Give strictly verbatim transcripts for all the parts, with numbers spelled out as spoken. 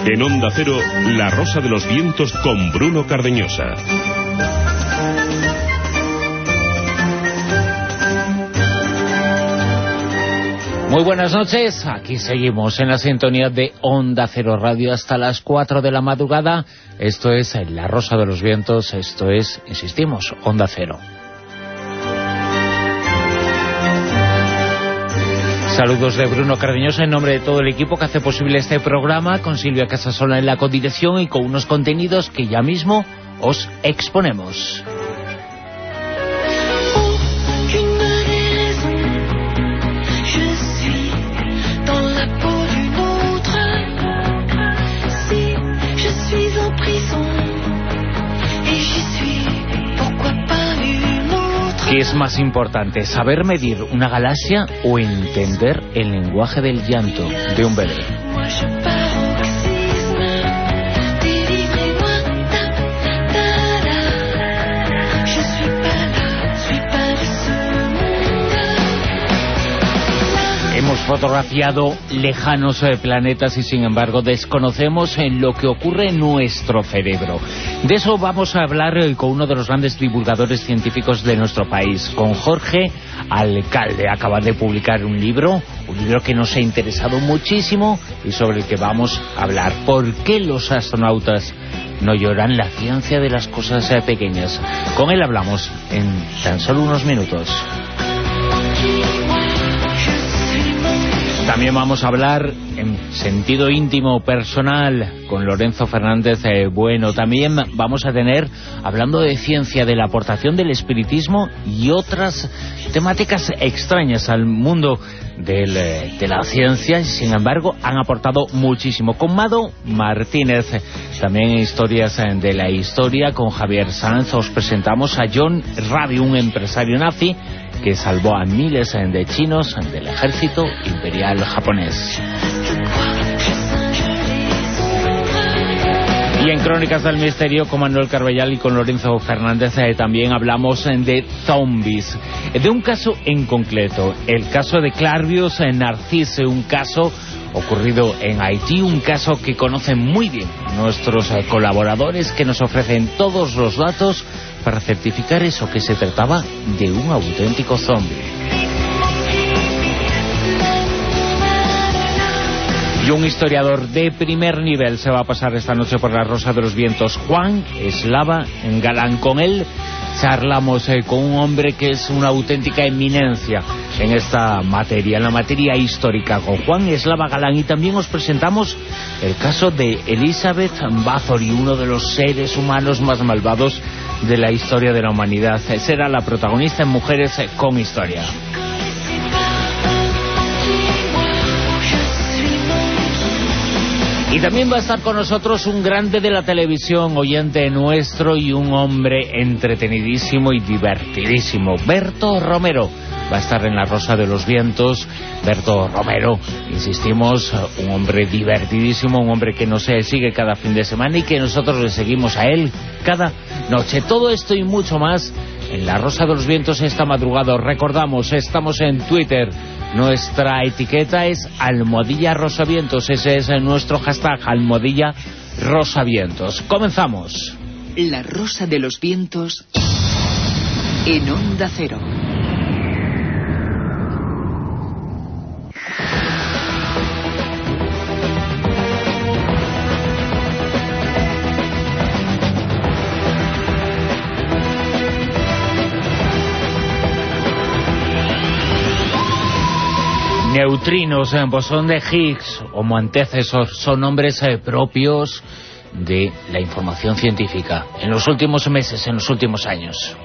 En Onda Cero, La Rosa de los Vientos con Bruno Cardeñosa. Muy buenas noches, aquí seguimos en la sintonía de Onda Cero Radio hasta las cuatro de la madrugada. Esto es La Rosa de los Vientos, esto es, insistimos, Onda Cero. Saludos de Bruno Cardeñosa en nombre de todo el equipo que hace posible este programa, con Silvia Casasola en la codirección y con unos contenidos que ya mismo os exponemos. ¿Qué es más importante, saber medir una galaxia o entender el lenguaje del llanto de un bebé? Hemos fotografiado lejanos planetas y sin embargo desconocemos en lo que ocurre en nuestro cerebro. De eso vamos a hablar con uno de los grandes divulgadores científicos de nuestro país, con Jorge Alcalde. Acaba de publicar un libro, un libro que nos ha interesado muchísimo y sobre el que vamos a hablar. ¿Por qué los astronautas no lloran? La ciencia de las cosas pequeñas. Con él hablamos en tan solo unos minutos. También vamos a hablar en sentido íntimo, personal, con Lorenzo Fernández eh, Bueno. También vamos a tener, hablando de ciencia, de la aportación del espiritismo y otras temáticas extrañas al mundo del, de la ciencia, y sin embargo han aportado muchísimo. Con Mado Martínez, también historias de la historia. Con Javier Sanz os presentamos a John Rabi, un empresario nazi que salvó a miles de chinos del ejército imperial japonés. Y en Crónicas del Misterio, con Manuel Carballal y con Lorenzo Fernández, eh, también hablamos de zombies, de un caso en concreto, el caso de Clarvius Narcisse, un caso ocurrido en Haití, un caso que conocen muy bien nuestros eh, colaboradores, que nos ofrecen todos los datos para certificar eso, que se trataba de un auténtico zombie. Y un historiador de primer nivel se va a pasar esta noche por La Rosa de los Vientos, Juan Eslava Galán. Con él charlamos eh, con un hombre que es una auténtica eminencia en esta materia, en la materia histórica, con Juan Eslava Galán. Y también os presentamos el caso de Elizabeth Bathory, uno de los seres humanos más malvados de la historia de la humanidad. Será la protagonista en Mujeres con Historia. Y también va a estar con nosotros un grande de la televisión, oyente nuestro y un hombre entretenidísimo y divertidísimo, Berto Romero. Va a estar en La Rosa de los Vientos. Berto Romero, insistimos, un hombre divertidísimo, un hombre que nos sigue cada fin de semana y que nosotros le seguimos a él cada noche. Todo esto y mucho más en La Rosa de los Vientos esta madrugada. Recordamos, estamos en Twitter. Nuestra etiqueta es Almohadilla Rosavientos. Ese es nuestro hashtag, Almohadilla Rosavientos. Comenzamos. La Rosa de los Vientos en Onda Cero. Neutrinos, eh, bosón de Higgs o antecesor son nombres eh, propios de la información científica en los últimos meses, en los últimos años.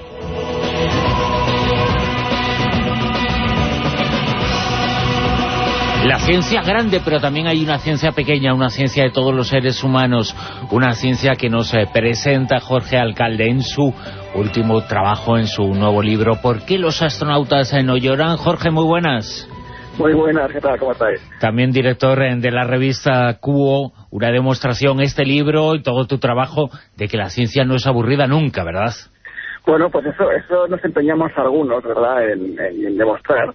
La ciencia grande, pero también hay una ciencia pequeña, una ciencia de todos los seres humanos, una ciencia que nos eh, presenta Jorge Alcalde en su último trabajo, en su nuevo libro, ¿Por qué los astronautas eh, no lloran? Jorge, muy buenas. Muy buenas, ¿qué tal? ¿Cómo estáis? También director de la revista Cuo, una demostración, este libro y todo tu trabajo, de que la ciencia no es aburrida nunca, ¿verdad? Bueno, pues eso eso nos empeñamos algunos, ¿verdad?, en, en, en demostrar.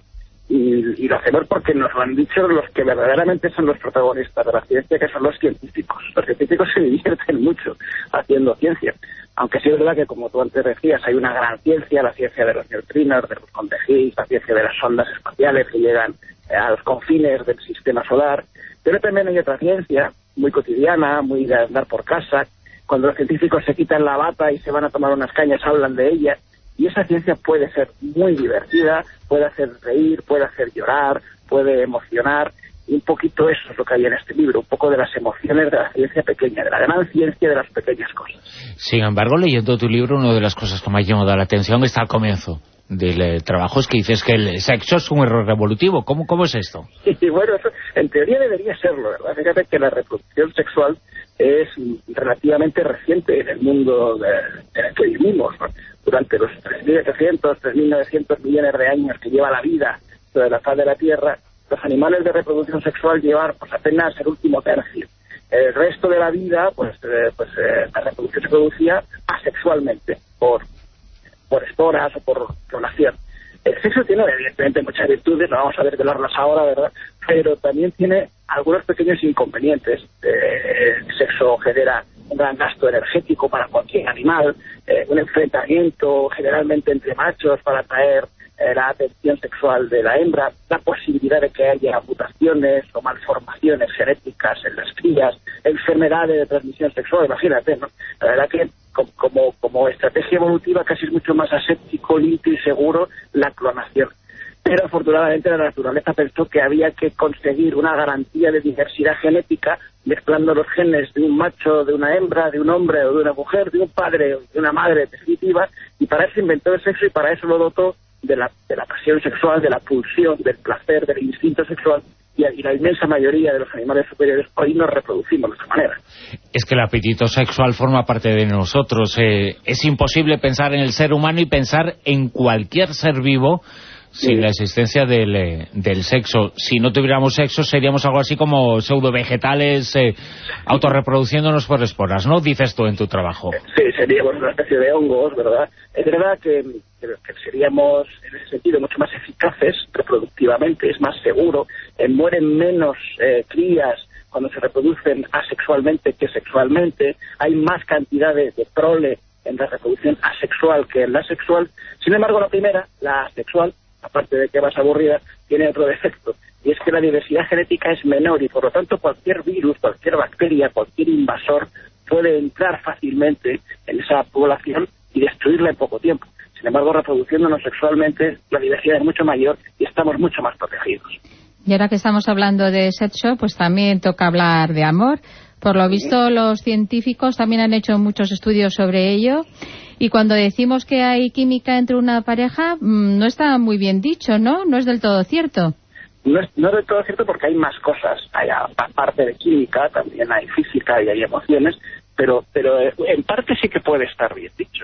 Y, y lo hacemos porque nos lo han dicho los que verdaderamente son los protagonistas de la ciencia, que son los científicos. Los científicos se divierten mucho haciendo ciencia. Aunque sí es verdad que, como tú antes decías, hay una gran ciencia, la ciencia de los neutrinos, de los de Higgs, la ciencia de las ondas espaciales que llegan a los confines del sistema solar. Pero también hay otra ciencia, muy cotidiana, muy de andar por casa. Cuando los científicos se quitan la bata y se van a tomar unas cañas, hablan de ella. Y esa ciencia puede ser muy divertida, puede hacer reír, puede hacer llorar, puede emocionar. Y un poquito eso es lo que hay en este libro, un poco de las emociones de la ciencia pequeña, de la gran ciencia de las pequeñas cosas. Sin embargo, leyendo tu libro, una de las cosas que me ha llamado la atención está al comienzo del eh, trabajo, es que dices que el sexo es un error evolutivo. ¿Cómo, cómo es esto? Y bueno, eso en teoría debería serlo, ¿verdad? Fíjate que la reproducción sexual es relativamente reciente en el mundo de, en el que vivimos, ¿no? Durante los tres mil ochocientos, tres mil novecientos millones de años que lleva la vida sobre la faz de la Tierra, los animales de reproducción sexual llevan pues apenas el último tercio. El resto de la vida, pues, eh, pues eh, la reproducción se producía asexualmente, por, por esporas o por clonación. El sexo tiene evidentemente muchas virtudes, no vamos a desvelarlas ahora, ¿verdad? Pero también tiene algunos pequeños inconvenientes. Eh, el sexo genera un gran gasto energético para cualquier animal, eh, un enfrentamiento generalmente entre machos para atraer eh, la atención sexual de la hembra, la posibilidad de que haya mutaciones o malformaciones genéticas en las crías, enfermedades de transmisión sexual, imagínate, ¿no? La verdad que como, como estrategia evolutiva casi es mucho más aséptico, limpio y seguro la clonación. Pero afortunadamente la naturaleza pensó que había que conseguir una garantía de diversidad genética mezclando los genes de un macho, de una hembra, de un hombre o de una mujer, de un padre o de una madre definitiva, y para eso inventó el sexo y para eso lo dotó de la, de la pasión sexual, de la pulsión, del placer, del instinto sexual, y, y la inmensa mayoría de los animales superiores hoy nos reproducimos de esta manera. Es que el apetito sexual forma parte de nosotros. Eh, es imposible pensar en el ser humano y pensar en cualquier ser vivo sin sí. la existencia del, eh, del sexo. Si no tuviéramos sexo seríamos algo así como pseudo-vegetales eh, autorreproduciéndonos por esporas, ¿no? Dices tú en tu trabajo. Sí, seríamos una especie de hongos, ¿verdad? Es verdad que, que seríamos en ese sentido mucho más eficaces reproductivamente, es más seguro, eh, mueren menos eh, crías cuando se reproducen asexualmente que sexualmente, hay más cantidad de, de prole en la reproducción asexual que en la sexual. Sin embargo, la primera, la asexual, aparte de que vas aburrida, tiene otro defecto, y es que la diversidad genética es menor y por lo tanto cualquier virus, cualquier bacteria, cualquier invasor puede entrar fácilmente en esa población y destruirla en poco tiempo. Sin embargo, reproduciéndonos sexualmente, la diversidad es mucho mayor y estamos mucho más protegidos. Y ahora que estamos hablando de sexo, pues también toca hablar de amor. Por lo visto, los científicos también han hecho muchos estudios sobre ello. Y cuando decimos que hay química entre una pareja, no está muy bien dicho, ¿no? No es del todo cierto. No es, no es del todo cierto porque hay más cosas. Hay, aparte de química, también hay física y hay emociones, pero pero en parte sí que puede estar bien dicho.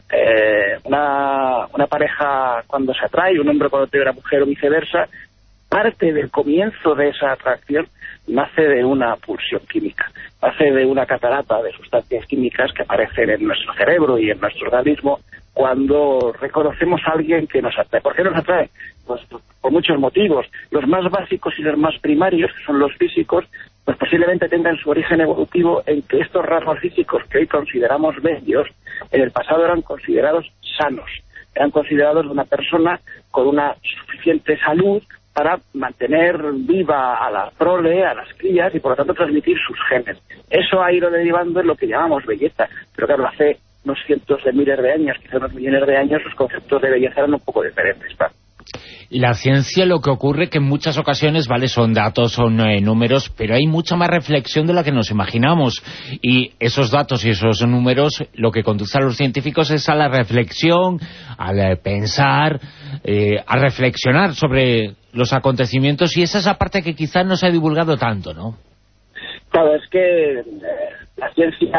Eh, una, una pareja cuando se atrae, un hombre cuando tiene una mujer o viceversa, parte del comienzo de esa atracción nace de una pulsión química, nace de una catarata de sustancias químicas que aparecen en nuestro cerebro y en nuestro organismo cuando reconocemos a alguien que nos atrae. ¿Por qué nos atrae? Pues por muchos motivos. Los más básicos y los más primarios, que son los físicos, pues posiblemente tengan su origen evolutivo en que estos rasgos físicos que hoy consideramos bellos, en el pasado eran considerados sanos, eran considerados de una persona con una suficiente salud para mantener viva a la prole, a las crías, y por lo tanto transmitir sus genes. Eso ha ido derivando en lo que llamamos belleza. Pero claro, hace unos cientos de miles de años, quizá unos millones de años, los conceptos de belleza eran un poco diferentes, ¿verdad? La ciencia, lo que ocurre que en muchas ocasiones, vale, son datos, son eh, números, pero hay mucha más reflexión de la que nos imaginamos. Y esos datos y esos números, lo que conduce a los científicos es a la reflexión, al eh, pensar, eh, a reflexionar sobre los acontecimientos, y esa es la parte que quizás no se ha divulgado tanto, ¿no? Claro, es que eh, la ciencia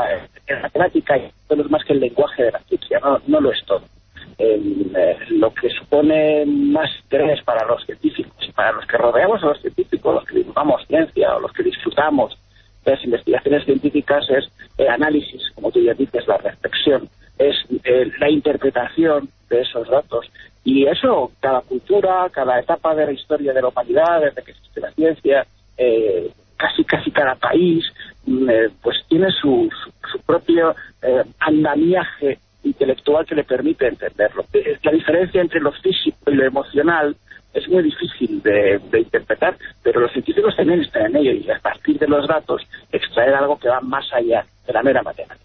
es matemática y no es más que el lenguaje de la ciencia, no, no lo es todo. El, eh, lo que supone más interés para los científicos y para los que rodeamos a los científicos, los que divulgamos ciencia o los que disfrutamos de las investigaciones científicas, es el análisis, como tú ya dices, la reflexión, es eh, la interpretación de esos datos Y eso, cada cultura, cada etapa de la historia de la humanidad, desde que existe la ciencia, eh, casi casi cada país, eh, pues tiene su, su, su propio eh, andamiaje intelectual que le permite entenderlo. La diferencia entre lo físico y lo emocional es muy difícil de, de interpretar, pero los científicos también están en ello, y a partir de los datos extraer algo que va más allá de la mera matemática.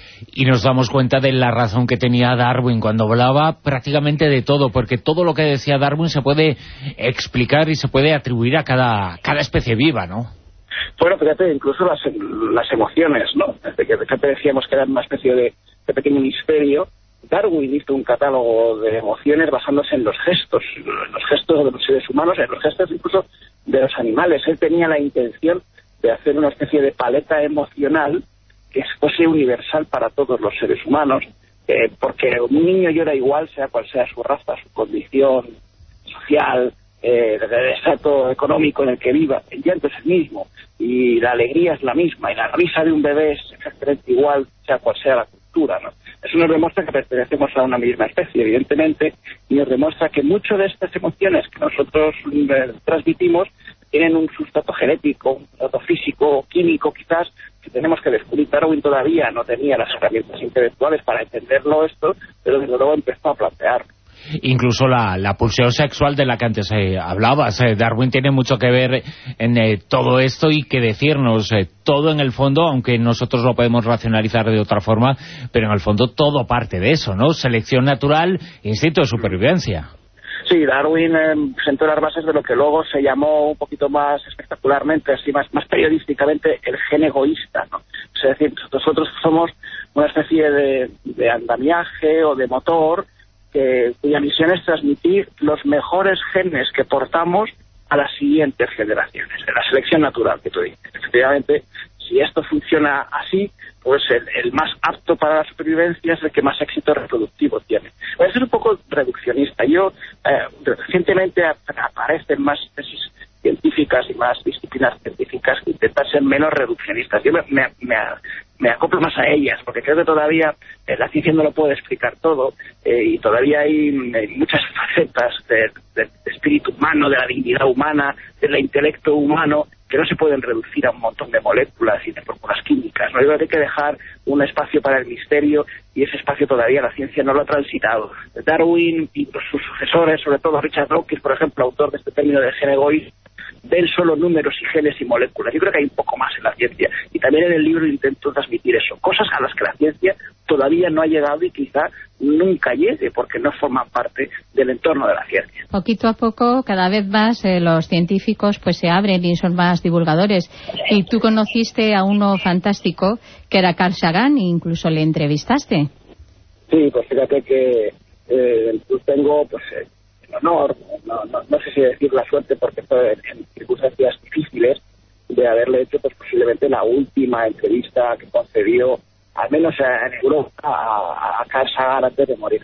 Y nos damos cuenta de la razón que tenía Darwin cuando hablaba prácticamente de todo, porque todo lo que decía Darwin se puede explicar y se puede atribuir a cada, cada especie viva, ¿no? Bueno, fíjate, incluso las, las emociones, ¿no? Desde que fíjate, decíamos que eran una especie de, de pequeño misterio. Darwin hizo un catálogo de emociones basándose en los gestos, en los gestos de los seres humanos, en los gestos incluso de los animales. Él tenía la intención de hacer una especie de paleta emocional que fuese universal para todos los seres humanos, eh, porque un niño llora igual, sea cual sea su raza, su condición social, eh, el estrato económico en el que viva. El llanto es el mismo, y la alegría es la misma, y la risa de un bebé es exactamente igual, sea cual sea la cultura, ¿no? Eso nos demuestra que pertenecemos a una misma especie, evidentemente, y nos demuestra que muchas de estas emociones que nosotros eh, transmitimos tienen un sustrato genético, un sustrato físico, químico quizás, que tenemos que descubrir. Darwin todavía no tenía las herramientas intelectuales para entenderlo esto, pero desde luego empezó a plantearlo. Incluso la, la pulsión sexual de la que antes eh, hablabas, eh, Darwin tiene mucho que ver en eh, todo esto y que decirnos eh, todo en el fondo, aunque nosotros lo podemos racionalizar de otra forma, pero en el fondo todo parte de eso, ¿no? Selección natural, instinto de supervivencia. Sí, Darwin eh, sentó las bases de lo que luego se llamó un poquito más espectacularmente, así más, más periodísticamente, el gen egoísta, ¿no? Es decir, nosotros somos una especie de, de andamiaje o de motor que, cuya misión es transmitir los mejores genes que portamos a las siguientes generaciones, de la selección natural que tú dices. Efectivamente, si esto funciona así, pues el, el más apto para la supervivencia es el que más éxito reproductivo tiene. Voy a ser un poco reduccionista. Yo, eh, recientemente aparecen más tesis científicas y más disciplinas científicas que intentan ser menos reduccionistas. Yo me, me, me, me acoplo más a ellas, porque creo que todavía eh, la ciencia no lo puede explicar todo, eh, y todavía hay eh, muchas facetas del de, de espíritu humano, de la dignidad humana, del intelecto humano, que no se pueden reducir a un montón de moléculas y de fórmulas químicas, ¿no? Yo creo que hay que dejar un espacio para el misterio, y ese espacio todavía la ciencia no lo ha transitado. Darwin y sus sucesores, sobre todo Richard Dawkins, por ejemplo, autor de este término de gen egoísta, ven solo números y genes y moléculas. Yo creo que hay un poco más en la ciencia, y también en el libro intento transmitir eso, cosas a las que la ciencia todavía no ha llegado y quizá nunca llegue porque no forman parte del entorno de la ciencia. Poquito a poco, cada vez más eh, los científicos pues se abren y son más divulgadores. Y tú conociste a uno fantástico que era Carl Sagan, e incluso le entrevistaste. Sí, pues fíjate que eh, tengo pues eh, el honor, no, no, no sé si decir la suerte, porque fue en, en circunstancias difíciles, de haberle hecho pues posiblemente la última entrevista que concedió, al menos en Europa, a, a Carl Sagan antes de morir.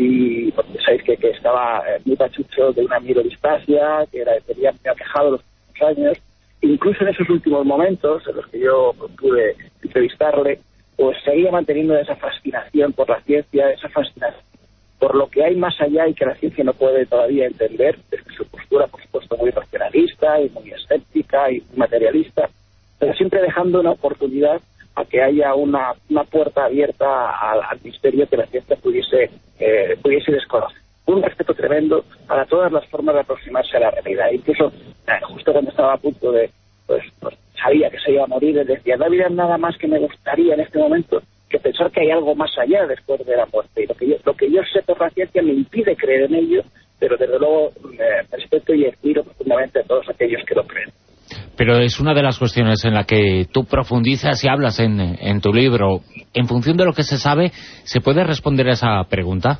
Y porque sabéis que, que estaba muy pachucho de una mielodisplasia, que era, tenía, me ha quejado los últimos años. Incluso en esos últimos momentos en los que yo pude entrevistarle, pues seguía manteniendo esa fascinación por la ciencia, esa fascinación por lo que hay más allá y que la ciencia no puede todavía entender, desde su postura, por supuesto, muy racionalista y muy escéptica y muy materialista, pero siempre dejando una oportunidad a que haya una, una puerta abierta al, al misterio que la ciencia pudiese, eh, pudiese desconocer. Un respeto tremendo para todas las formas de aproximarse a la realidad. Incluso, eh, justo cuando estaba a punto de, pues, pues sabía que se iba a morir, él decía, no había nada más que me gustaría en este momento que pensar que hay algo más allá después de la muerte. Y lo que yo, lo que yo sé por la ciencia me impide creer en ello, pero desde luego eh, respeto y admiro profundamente a todos aquellos que lo creen. Pero es una de las cuestiones en la que tú profundizas y hablas en, en tu libro. En función de lo que se sabe, ¿se puede responder a esa pregunta?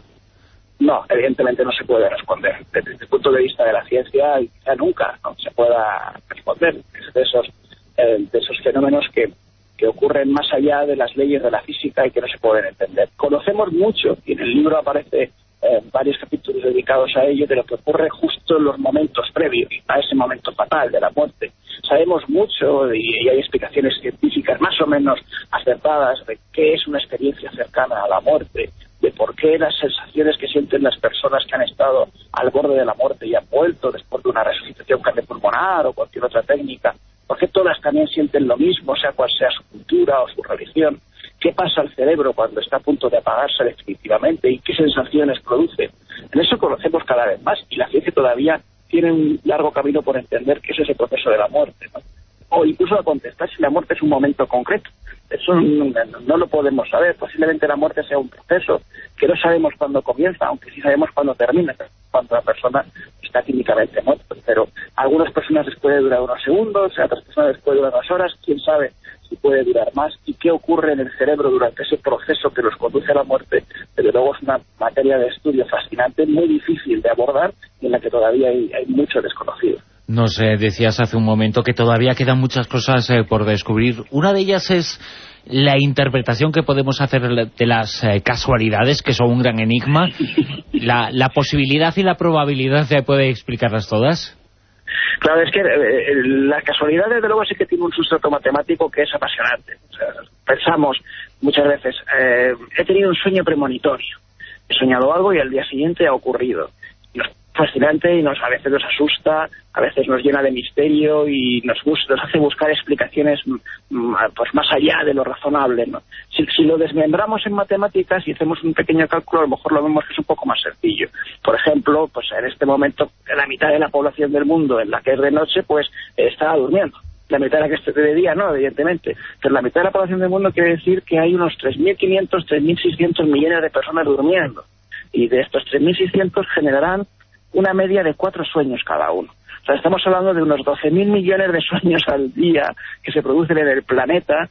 No, evidentemente no se puede responder. Desde el punto de vista de la ciencia, y quizá nunca no se pueda responder. Es de esos, eh, de esos fenómenos que, que ocurren más allá de las leyes de la física y que no se pueden entender. Conocemos mucho, y en el libro aparece eh, varios capítulos dedicados a ello, de lo que ocurre justo en los momentos previos a ese momento fatal de la muerte. Sabemos mucho, y, y hay explicaciones científicas más o menos acertadas de qué es una experiencia cercana a la muerte, de de por qué las sensaciones que sienten las personas que han estado al borde de la muerte y han vuelto después de una resucitación cardiopulmonar o cualquier otra técnica, por qué todas también sienten lo mismo, sea cual sea su cultura o su religión, qué pasa al cerebro cuando está a punto de apagarse definitivamente y qué sensaciones produce. En eso conocemos cada vez más y la ciencia todavía tiene un largo camino por entender qué es ese proceso de la muerte, ¿no? O incluso a contestar si la muerte es un momento concreto. Eso no, no lo podemos saber. Posiblemente la muerte sea un proceso que no sabemos cuándo comienza, aunque sí sabemos cuándo termina, cuando la persona está químicamente muerta. Pero a algunas personas les puede durar unos segundos, a otras personas les puede durar unas horas, quién sabe si puede durar más y qué ocurre en el cerebro durante ese proceso que los conduce a la muerte. Desde luego es una materia de estudio fascinante, muy difícil de abordar y en la que todavía hay, hay mucho desconocido. Nos eh, decías hace un momento que todavía quedan muchas cosas eh, por descubrir. Una de ellas es la interpretación que podemos hacer de las eh, casualidades, que son un gran enigma. La, la posibilidad y la probabilidad, ¿se puede explicarlas todas? Claro, es que eh, la casualidad, desde luego, sí que tiene un sustrato matemático que es apasionante. O sea, pensamos muchas veces, eh, he tenido un sueño premonitorio, he soñado algo y al día siguiente ha ocurrido. Nos fascinante y nos a veces nos asusta, a veces nos llena de misterio y nos, nos hace buscar explicaciones pues más allá de lo razonable, ¿no? Si, si lo desmembramos en matemáticas y hacemos un pequeño cálculo, a lo mejor lo vemos que es un poco más sencillo. Por ejemplo, pues en este momento la mitad de la población del mundo en la que es de noche, pues está durmiendo. La mitad de la que esté de día, no, evidentemente. Pero la mitad de la población del mundo quiere decir que hay unos tres mil quinientos, tres mil seiscientos millones de personas durmiendo. Y de estos tres mil seiscientos generarán una media de cuatro sueños cada uno. O sea, estamos hablando de unos doce mil millones de sueños al día que se producen en el planeta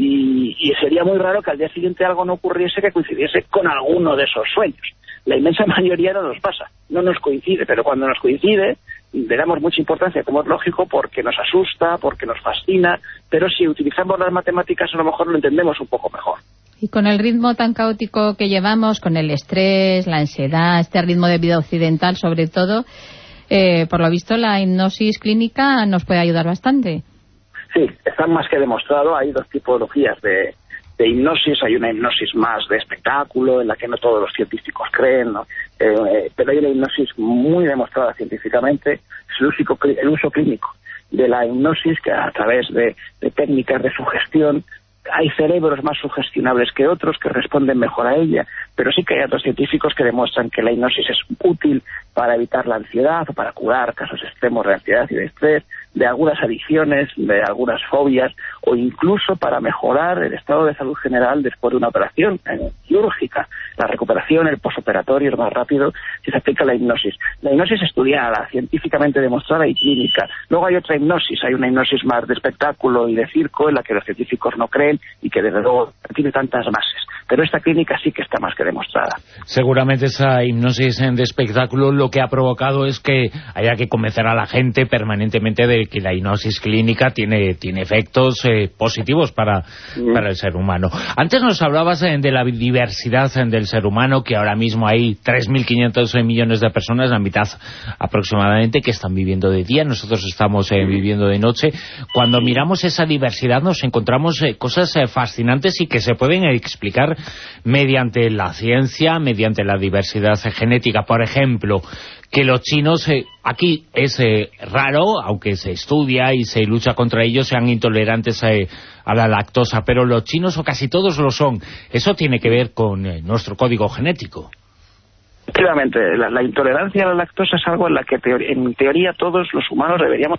y, y sería muy raro que al día siguiente algo no ocurriese que coincidiese con alguno de esos sueños. La inmensa mayoría no nos pasa, no nos coincide, pero cuando nos coincide le damos mucha importancia, como es lógico, porque nos asusta, porque nos fascina, pero si utilizamos las matemáticas a lo mejor lo entendemos un poco mejor. Y con el ritmo tan caótico que llevamos, con el estrés, la ansiedad, este ritmo de vida occidental sobre todo, eh, por lo visto la hipnosis clínica nos puede ayudar bastante. Sí, está más que demostrado. Hay dos tipologías de, de hipnosis. Hay una hipnosis más de espectáculo, en la que no todos los científicos creen, ¿no? Eh, pero hay una hipnosis muy demostrada científicamente, es el uso, el uso clínico de la hipnosis, que a través de, de técnicas de sugestión. Hay cerebros más sugestionables que otros que responden mejor a ella, pero sí que hay otros científicos que demuestran que la hipnosis es útil para evitar la ansiedad o para curar casos extremos de ansiedad y de estrés, de algunas adicciones, de algunas fobias o incluso para mejorar el estado de salud general después de una operación eh, quirúrgica. La recuperación, el posoperatorio es más rápido si se aplica la hipnosis. La hipnosis estudiada, científicamente demostrada y clínica. Luego hay otra hipnosis, hay una hipnosis más de espectáculo y de circo en la que los científicos no creen y que desde luego tiene tantas bases. Pero esta clínica sí que está más que demostrada. Seguramente esa hipnosis de espectáculo lo que ha provocado es que haya que convencer a la gente permanentemente de que la hipnosis clínica tiene, tiene efectos eh, positivos para, mm. para el ser humano. Antes nos hablabas eh, de la diversidad eh, del ser humano, que ahora mismo hay tres mil quinientos millones de personas, la mitad aproximadamente, que están viviendo de día. Nosotros estamos eh, viviendo de noche. Cuando miramos esa diversidad nos encontramos eh, cosas eh, fascinantes y que se pueden explicar mediante la ciencia, mediante la diversidad genética. Por ejemplo, que los chinos, eh, aquí es eh, raro, aunque se estudia y se lucha contra ellos, sean intolerantes eh, a la lactosa, pero los chinos, o casi todos lo son. Eso tiene que ver con eh, nuestro código genético. Efectivamente, la, la intolerancia a la lactosa es algo en la que teori- en teoría todos los humanos deberíamos...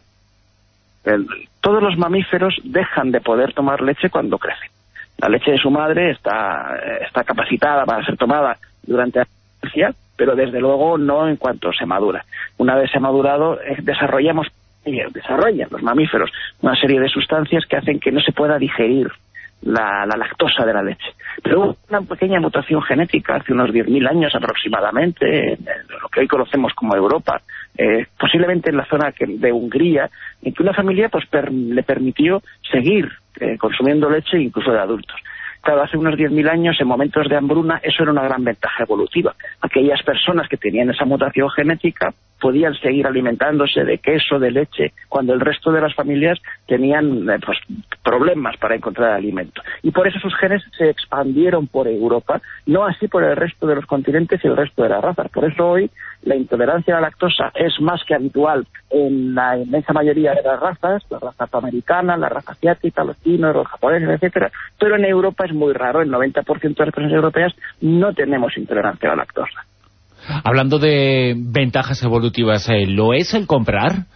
El, todos los mamíferos dejan de poder tomar leche cuando crecen. La leche de su madre está, está capacitada para ser tomada durante la infancia, pero desde luego no en cuanto se madura. Una vez se ha madurado, eh, desarrollamos, eh, desarrollan los mamíferos una serie de sustancias que hacen que no se pueda digerir la, la lactosa de la leche. Pero hubo una pequeña mutación genética hace unos diez mil años aproximadamente, en lo que hoy conocemos como Europa, eh, posiblemente en la zona que, de Hungría, en que una familia pues per, le permitió seguir eh, consumiendo leche incluso de adultos. Claro, hace unos diez mil años, en momentos de hambruna, eso era una gran ventaja evolutiva. Aquellas personas que tenían esa mutación genética podían seguir alimentándose de queso, de leche, cuando el resto de las familias tenían eh, pues, problemas para encontrar alimento. Y por eso sus genes se expandieron por Europa, no así por el resto de los continentes y el resto de las razas. Por eso hoy la intolerancia a la lactosa es más que habitual en la inmensa mayoría de las razas, la raza afroamericana, la raza asiática, los chinos, los japoneses, etcétera. Pero en Europa es muy raro, el noventa por ciento de las personas europeas no tenemos intolerancia a la lactosa. Hablando de ventajas evolutivas, ¿eh? ¿lo es el comprar?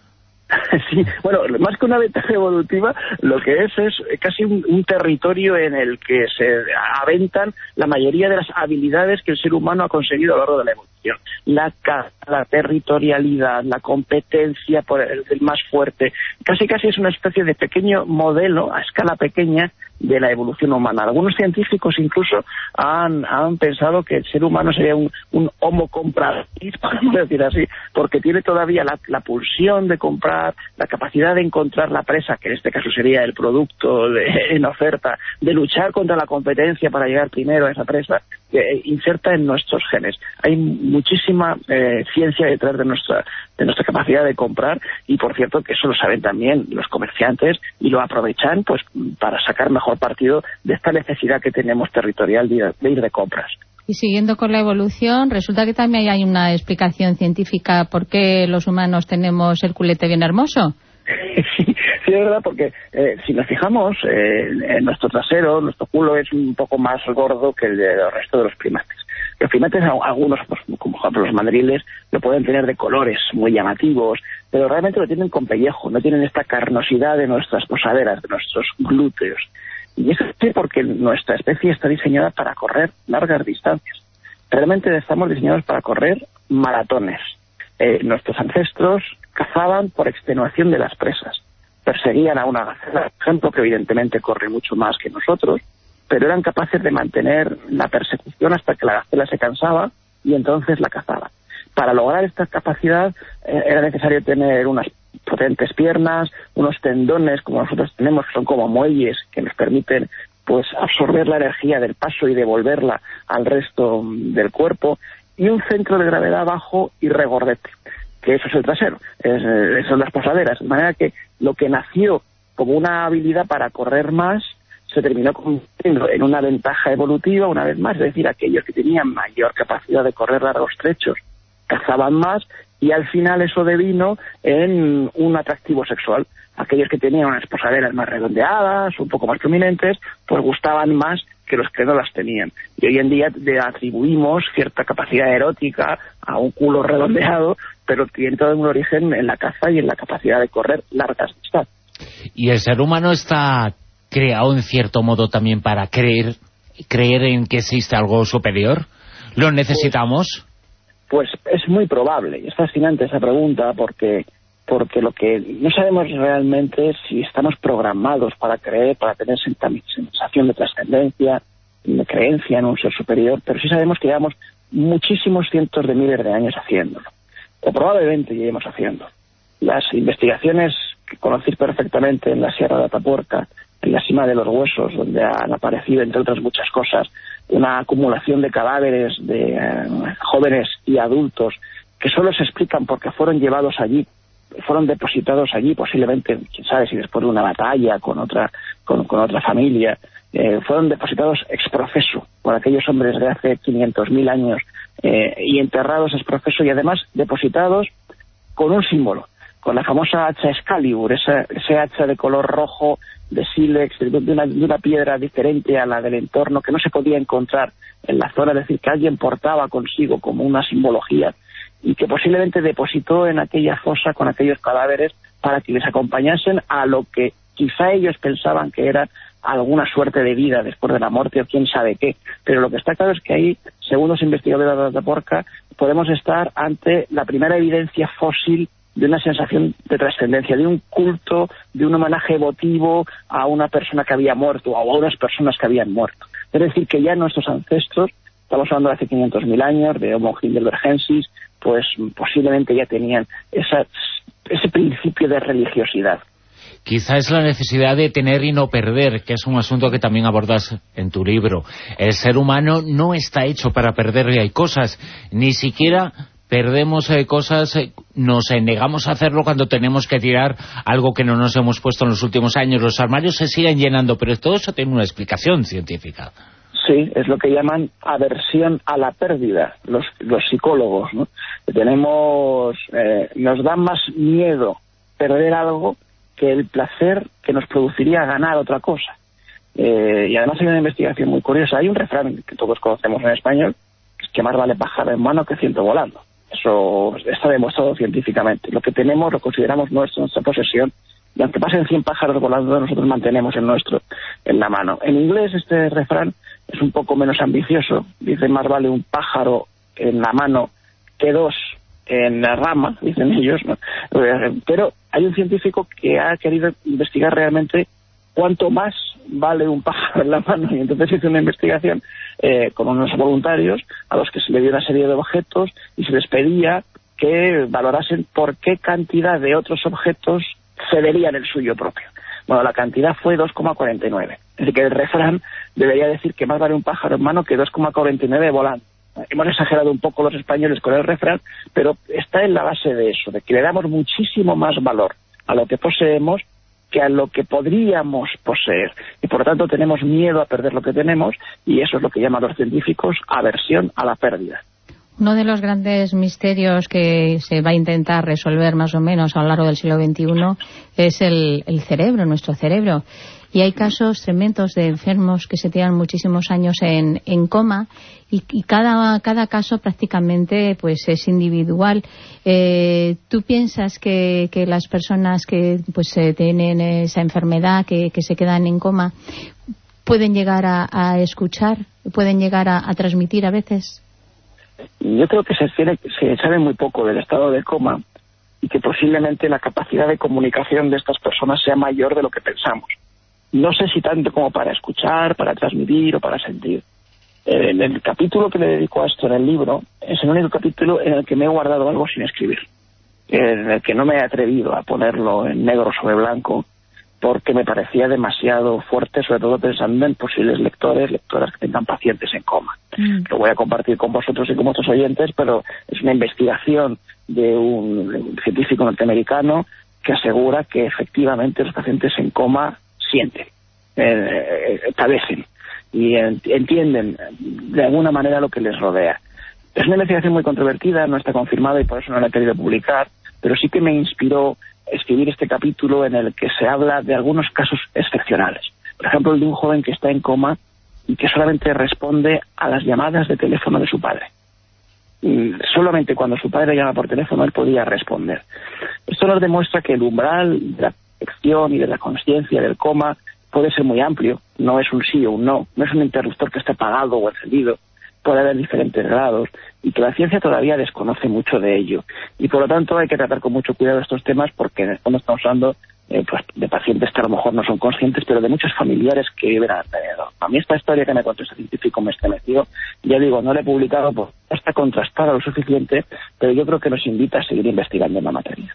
Sí, bueno, más que una ventaja evolutiva, lo que es es casi un, un territorio en el que se aventan la mayoría de las habilidades que el ser humano ha conseguido a lo largo de la evolución. La caza, la territorialidad, la competencia por el, el más fuerte, casi casi es una especie de pequeño modelo a escala pequeña de la evolución humana. Algunos científicos incluso han, han pensado que el ser humano sería un, un homo comprador, podemos decir así, porque tiene todavía la, la pulsión de comprar, la capacidad de encontrar la presa, que en este caso sería el producto de, en oferta, de luchar contra la competencia para llegar primero a esa presa, eh, inserta en nuestros genes. Hay muchísima eh, ciencia detrás de nuestra, de nuestra capacidad de comprar, y por cierto que eso lo saben también los comerciantes y lo aprovechan pues para sacar mejor partido de esta necesidad que tenemos territorial de, de ir de compras. Y siguiendo con la evolución, resulta que también hay una explicación científica por qué los humanos tenemos el culete bien hermoso. Sí, sí, es verdad, porque eh, si nos fijamos, eh, en nuestro trasero, nuestro culo es un poco más gordo que el del resto de los primates. Los primates, algunos, pues, como por ejemplo los mandriles, lo pueden tener de colores muy llamativos, pero realmente lo tienen con pellejo, no tienen esta carnosidad de nuestras posaderas, de nuestros glúteos. Y eso es porque nuestra especie está diseñada para correr largas distancias. Realmente estamos diseñados para correr maratones. Eh, nuestros ancestros cazaban por extenuación de las presas. Perseguían a una gacela, por ejemplo, que evidentemente corre mucho más que nosotros, pero eran capaces de mantener la persecución hasta que la gacela se cansaba y entonces la cazaban. Para lograr esta capacidad eh, era necesario tener unas potentes piernas, unos tendones como nosotros tenemos, que son como muelles que nos permiten pues absorber la energía del paso y devolverla al resto del cuerpo, y un centro de gravedad bajo y regordete, que eso es el trasero, es, eh, son las posaderas, de manera que lo que nació como una habilidad para correr más se terminó convirtiendo en una ventaja evolutiva una vez más, es decir, aquellos que tenían mayor capacidad de correr largos trechos cazaban más, y al final eso devino en un atractivo sexual. Aquellos que tenían unas posaderas más redondeadas, un poco más prominentes, pues gustaban más que los que no las tenían. Y hoy en día le atribuimos cierta capacidad erótica a un culo redondeado, pero tiene todo un origen en la caza y en la capacidad de correr largas distancias. ¿Y el ser humano está creado en cierto modo también para creer, creer en que existe algo superior? ¿Lo necesitamos? Pues, pues es muy probable, y es fascinante esa pregunta, porque porque lo que no sabemos realmente es si estamos programados para creer, para tener sensación de trascendencia, de creencia en un ser superior, pero sí sabemos que llevamos muchísimos cientos de miles de años haciéndolo, o probablemente llevemos haciendo. Las investigaciones que conocéis perfectamente en la Sierra de Atapuerca, en la cima de los Huesos, donde han aparecido, entre otras muchas cosas, una acumulación de cadáveres de eh, jóvenes y adultos que solo se explican porque fueron llevados allí, fueron depositados allí, posiblemente, quién sabe si después de una batalla con otra con, con otra familia, eh, fueron depositados ex profeso por aquellos hombres de hace quinientos mil años eh, y enterrados ex profeso, y además depositados con un símbolo, con la famosa hacha Excalibur, esa, ese hacha de color rojo de sílex, de una, de una piedra diferente a la del entorno, que no se podía encontrar en la zona, es decir, que alguien portaba consigo como una simbología, y que posiblemente depositó en aquella fosa con aquellos cadáveres para que les acompañasen a lo que quizá ellos pensaban que era alguna suerte de vida después de la muerte o quién sabe qué. Pero lo que está claro es que ahí, según los investigadores de Atapuerca, podemos estar ante la primera evidencia fósil de una sensación de trascendencia, de un culto, de un homenaje votivo a una persona que había muerto o a unas personas que habían muerto. Es decir, que ya nuestros ancestros, estamos hablando de hace quinientos mil años, de Homo heidelbergensis, pues posiblemente ya tenían esa, ese principio de religiosidad. Quizá es la necesidad de tener y no perder, que es un asunto que también abordas en tu libro. El ser humano no está hecho para perder, y hay cosas, ni siquiera perdemos eh, cosas, eh, nos eh, negamos a hacerlo cuando tenemos que tirar algo que no nos hemos puesto en los últimos años. Los armarios se siguen llenando, pero todo eso tiene una explicación científica. Sí, es lo que llaman aversión a la pérdida, los, los psicólogos, ¿no? Tenemos, eh, nos da más miedo perder algo que el placer que nos produciría ganar otra cosa. Eh, y además hay una investigación muy curiosa. Hay un refrán que todos conocemos en español, que es que más vale pájaro en mano que ciento volando. Eso está demostrado científicamente. Lo que tenemos lo consideramos nuestro, nuestra posesión, y aunque pasen cien pájaros volando, nosotros mantenemos el nuestro en la mano. En inglés este refrán es un poco menos ambicioso. Dice, más vale un pájaro en la mano que dos en la rama, dicen ellos, ¿no? Pero hay un científico que ha querido investigar realmente cuánto más vale un pájaro en la mano, y entonces hizo una investigación eh, con unos voluntarios a los que se le dio una serie de objetos y se les pedía que valorasen por qué cantidad de otros objetos cederían el suyo propio. Bueno, la cantidad fue dos coma cuarenta y nueve. Es decir, que el refrán debería decir que más vale un pájaro en mano que dos coma cuarenta y nueve volando. Hemos exagerado un poco los españoles con el refrán, pero está en la base de eso, de que le damos muchísimo más valor a lo que poseemos que a lo que podríamos poseer. Y por lo tanto tenemos miedo a perder lo que tenemos, y eso es lo que llaman los científicos aversión a la pérdida. Uno de los grandes misterios que se va a intentar resolver más o menos a lo largo del siglo veintiuno es el, el cerebro, nuestro cerebro. Y hay casos tremendos de enfermos que se tiran muchísimos años en, en coma, y, y cada, cada caso prácticamente pues es individual. Eh, ¿Tú piensas que, que las personas que pues eh, tienen esa enfermedad, que, que se quedan en coma, pueden llegar a, a escuchar, pueden llegar a, a transmitir a veces? Yo creo que se, tiene, se sabe muy poco del estado de coma, y que posiblemente la capacidad de comunicación de estas personas sea mayor de lo que pensamos. No sé si tanto como para escuchar, para transmitir o para sentir. En el capítulo que le dedico a esto en el libro, es el único capítulo en el que me he guardado algo sin escribir, en el que no me he atrevido a ponerlo en negro sobre blanco, porque me parecía demasiado fuerte, sobre todo pensando en posibles lectores, lectoras que tengan pacientes en coma. Mm. Lo voy a compartir con vosotros y con vuestros oyentes, pero es una investigación de un científico norteamericano que asegura que efectivamente los pacientes en coma sienten, eh, eh, padecen y entienden de alguna manera lo que les rodea. Es una investigación muy controvertida, no está confirmada y por eso no la he querido publicar, pero sí que me inspiró escribir este capítulo en el que se habla de algunos casos excepcionales. Por ejemplo, el de un joven que está en coma y que solamente responde a las llamadas de teléfono de su padre. Y solamente cuando su padre llama por teléfono él podía responder. Esto nos demuestra que el umbral de la percepción y de la consciencia del coma puede ser muy amplio, no es un sí o un no, no es un interruptor que esté apagado o encendido, puede haber diferentes grados, y que la ciencia todavía desconoce mucho de ello. Y por lo tanto hay que tratar con mucho cuidado estos temas, porque en el fondo estamos hablando eh, pues, de pacientes que a lo mejor no son conscientes, pero de muchos familiares que viven alrededor. A mí esta historia que me contó este científico me estremeció. Ya digo, no la he publicado, pues no está contrastada lo suficiente, pero yo creo que nos invita a seguir investigando en la materia.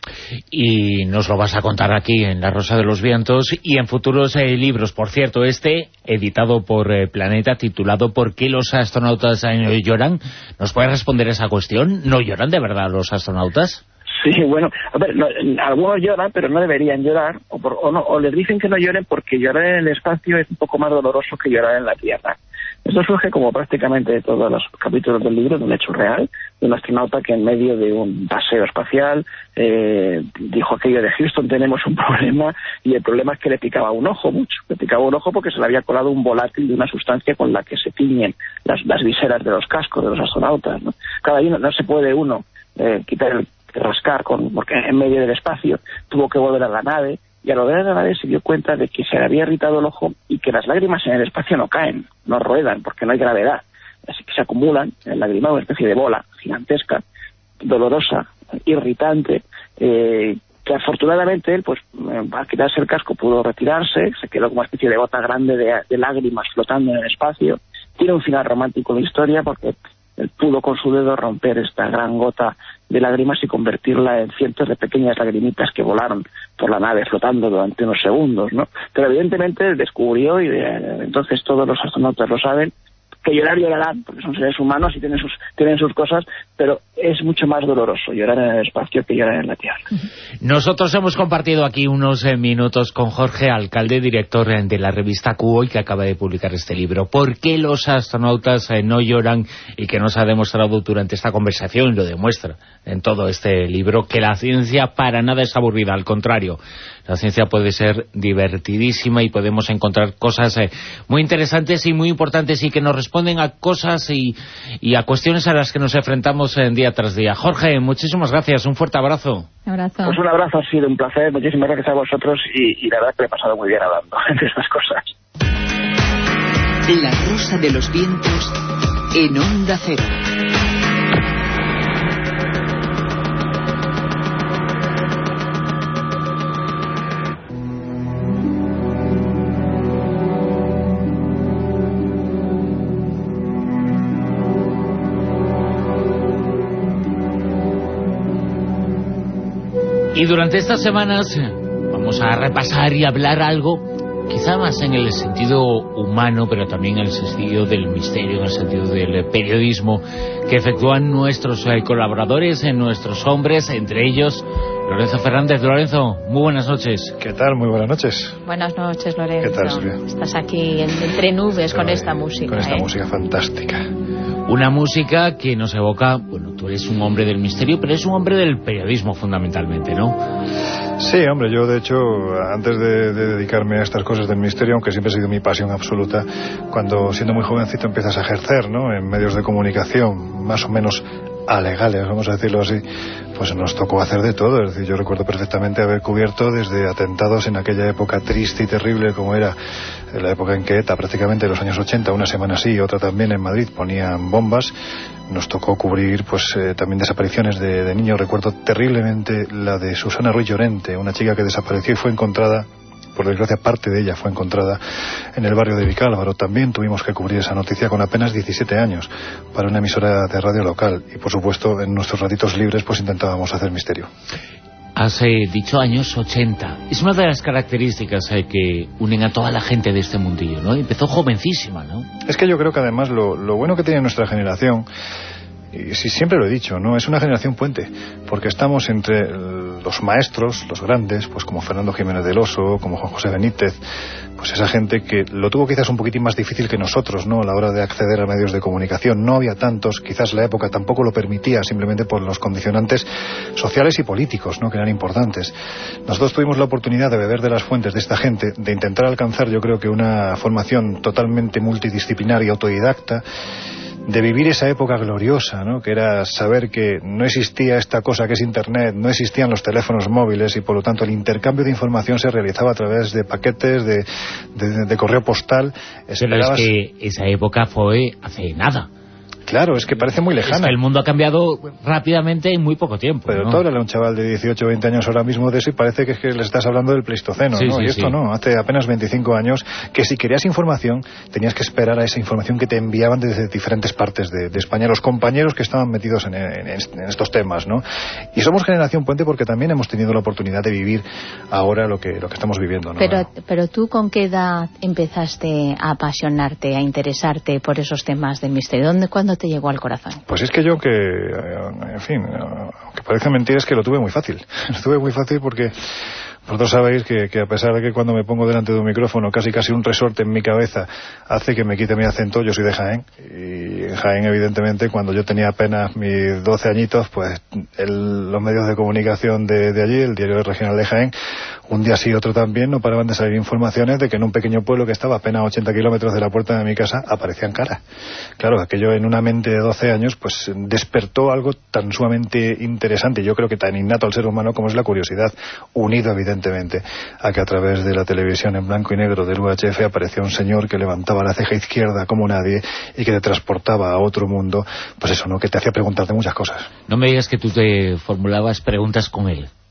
Y nos lo vas a contar aquí en La Rosa de los Vientos y en futuros eh, libros. Por cierto, este, editado por eh, Planeta, titulado ¿Por qué los astronautas eh, lloran? ¿Nos puedes responder esa cuestión? ¿No lloran de verdad los astronautas? Sí, bueno, a ver, no, algunos lloran, pero no deberían llorar, o, por, o, no, o les dicen que no lloren porque llorar en el espacio es un poco más doloroso que llorar en la Tierra. Esto surge, como prácticamente de todos los capítulos del libro, de un hecho real, de un astronauta que en medio de un paseo espacial eh, dijo aquello de Houston, tenemos un problema, y el problema es que le picaba un ojo mucho, le picaba un ojo porque se le había colado un volátil de una sustancia con la que se tiñen las, las viseras de los cascos de los astronautas, ¿no? Cada uno, no se puede uno eh, quitar el rascar con, porque en medio del espacio tuvo que volver a la nave, y al volver a la nave se dio cuenta de que se le había irritado el ojo y que las lágrimas en el espacio no caen, no ruedan, porque no hay gravedad, así que se acumulan en lagrimado, una especie de bola gigantesca, dolorosa, irritante, eh, que afortunadamente él, pues al quitarse el casco pudo retirarse, se quedó como una especie de gota grande de, de lágrimas flotando en el espacio. Tiene un final romántico la historia, porque él pudo con su dedo romper esta gran gota de lágrimas y convertirla en cientos de pequeñas lagrimitas que volaron por la nave flotando durante unos segundos, ¿no? Pero evidentemente descubrió, y eh, entonces todos los astronautas lo saben, que llorar llorarán, porque son seres humanos y tienen sus, tienen sus cosas, pero es mucho más doloroso llorar en el espacio que llorar en la tierra. Nosotros hemos compartido aquí unos eh, minutos con Jorge Alcalde, director eh, de la revista Q Hoy, que acaba de publicar este libro. ¿Por qué los astronautas eh, no lloran? Y que nos ha demostrado durante esta conversación, y lo demuestra en todo este libro, que la ciencia para nada es aburrida, al contrario. La ciencia puede ser divertidísima y podemos encontrar cosas eh, muy interesantes y muy importantes y que nos responden a cosas y, y a cuestiones a las que nos enfrentamos en día tras día. Jorge, muchísimas gracias, un fuerte abrazo. Un abrazo. Pues un abrazo, ha sido un placer, muchísimas gracias a vosotros y, y la verdad que me he pasado muy bien hablando de estas cosas. La Rosa de los Vientos en Onda Cero. Y durante estas semanas vamos a repasar y hablar algo, quizá más en el sentido humano, pero también en el sentido del misterio, en el sentido del periodismo, que efectúan nuestros eh, colaboradores, en nuestros hombres, entre ellos Lorenzo Fernández. Lorenzo, muy buenas noches. ¿Qué tal? Muy buenas noches. Buenas noches, Lorenzo. ¿Qué tal, Silvia? Estás aquí en, entre nubes con esta Ay, música. Con esta ¿eh? música fantástica. Una música que nos evoca, bueno, tú eres un hombre del misterio, pero eres un hombre del periodismo fundamentalmente, ¿no? Sí, hombre, yo de hecho, antes de, de dedicarme a estas cosas del misterio, aunque siempre ha sido mi pasión absoluta, cuando siendo muy jovencito empiezas a ejercer, ¿no?, en medios de comunicación, más o menos alegales, vamos a decirlo así, pues nos tocó hacer de todo. Es decir, yo recuerdo perfectamente haber cubierto desde atentados en aquella época triste y terrible como era la época en que ETA, prácticamente en los años ochenta, una semana sí, otra también en Madrid, ponían bombas. Nos tocó cubrir pues eh, también desapariciones de, de niños. Recuerdo terriblemente la de Susana Ruiz Llorente, una chica que desapareció y fue encontrada, por desgracia parte de ella fue encontrada en el barrio de Vicálvaro. También tuvimos que cubrir esa noticia con apenas diecisiete años para una emisora de radio local y por supuesto en nuestros ratitos libres pues intentábamos hacer misterio. Has eh, dicho años ochenta. Es una de las características eh, que unen a toda la gente de este mundillo, ¿no? Empezó jovencísima, ¿no? Es que yo creo que además lo, lo bueno que tiene nuestra generación, y sí, siempre lo he dicho, ¿no?, es una generación puente, porque estamos entre los maestros, los grandes, pues como Fernando Jiménez del Oso, como Juan José Benítez, pues esa gente que lo tuvo quizás un poquitín más difícil que nosotros, ¿no?, a la hora de acceder a medios de comunicación. No había tantos, quizás la época tampoco lo permitía, simplemente por los condicionantes sociales y políticos, ¿no?, que eran importantes. Nosotros tuvimos la oportunidad de beber de las fuentes de esta gente, de intentar alcanzar, yo creo que una formación totalmente multidisciplinar y autodidacta, de vivir esa época gloriosa, ¿no?, que era saber que no existía esta cosa que es Internet, no existían los teléfonos móviles y por lo tanto el intercambio de información se realizaba a través de paquetes, de, de, de correo postal. Pero es que esa época fue hace nada. Claro, es que parece muy lejana. Es que el mundo ha cambiado rápidamente en muy poco tiempo, Pero ¿no? tú háblale a un chaval de dieciocho o veinte años ahora mismo de eso y parece que es que le estás hablando del Pleistoceno, sí, ¿no? Sí, y esto sí. no, hace apenas veinticinco años, que si querías información tenías que esperar a esa información que te enviaban desde diferentes partes de, de España, los compañeros que estaban metidos en, en, en estos temas, ¿no? Y somos generación puente porque también hemos tenido la oportunidad de vivir ahora lo que, lo que estamos viviendo, ¿no? Pero, pero tú, ¿con qué edad empezaste a apasionarte, a interesarte por esos temas del misterio? ¿Dónde, cuándo te llegó al corazón? Pues es que yo que, en fin, aunque parezca mentira, es que lo tuve muy fácil. Lo tuve muy fácil porque vosotros sabéis que, que a pesar de que cuando me pongo delante de un micrófono casi casi un resorte en mi cabeza hace que me quite mi acento, yo soy de Jaén. Y en Jaén, evidentemente, cuando yo tenía apenas mis doce añitos, pues el, los medios de comunicación de, de allí, el diario regional de Jaén, un día sí otro también, no paraban de salir informaciones de que en un pequeño pueblo que estaba a apenas ochenta kilómetros de la puerta de mi casa aparecían caras. Claro, aquello en una mente de doce años pues despertó algo tan sumamente interesante, yo creo que tan innato al ser humano como es la curiosidad, unido evidentemente a que a través de la televisión en blanco y negro del U H F aparecía un señor que levantaba la ceja izquierda como nadie y que te transportaba a otro mundo, pues eso, ¿no?, que te hacía preguntarte muchas cosas. No me digas que tú te formulabas preguntas con él.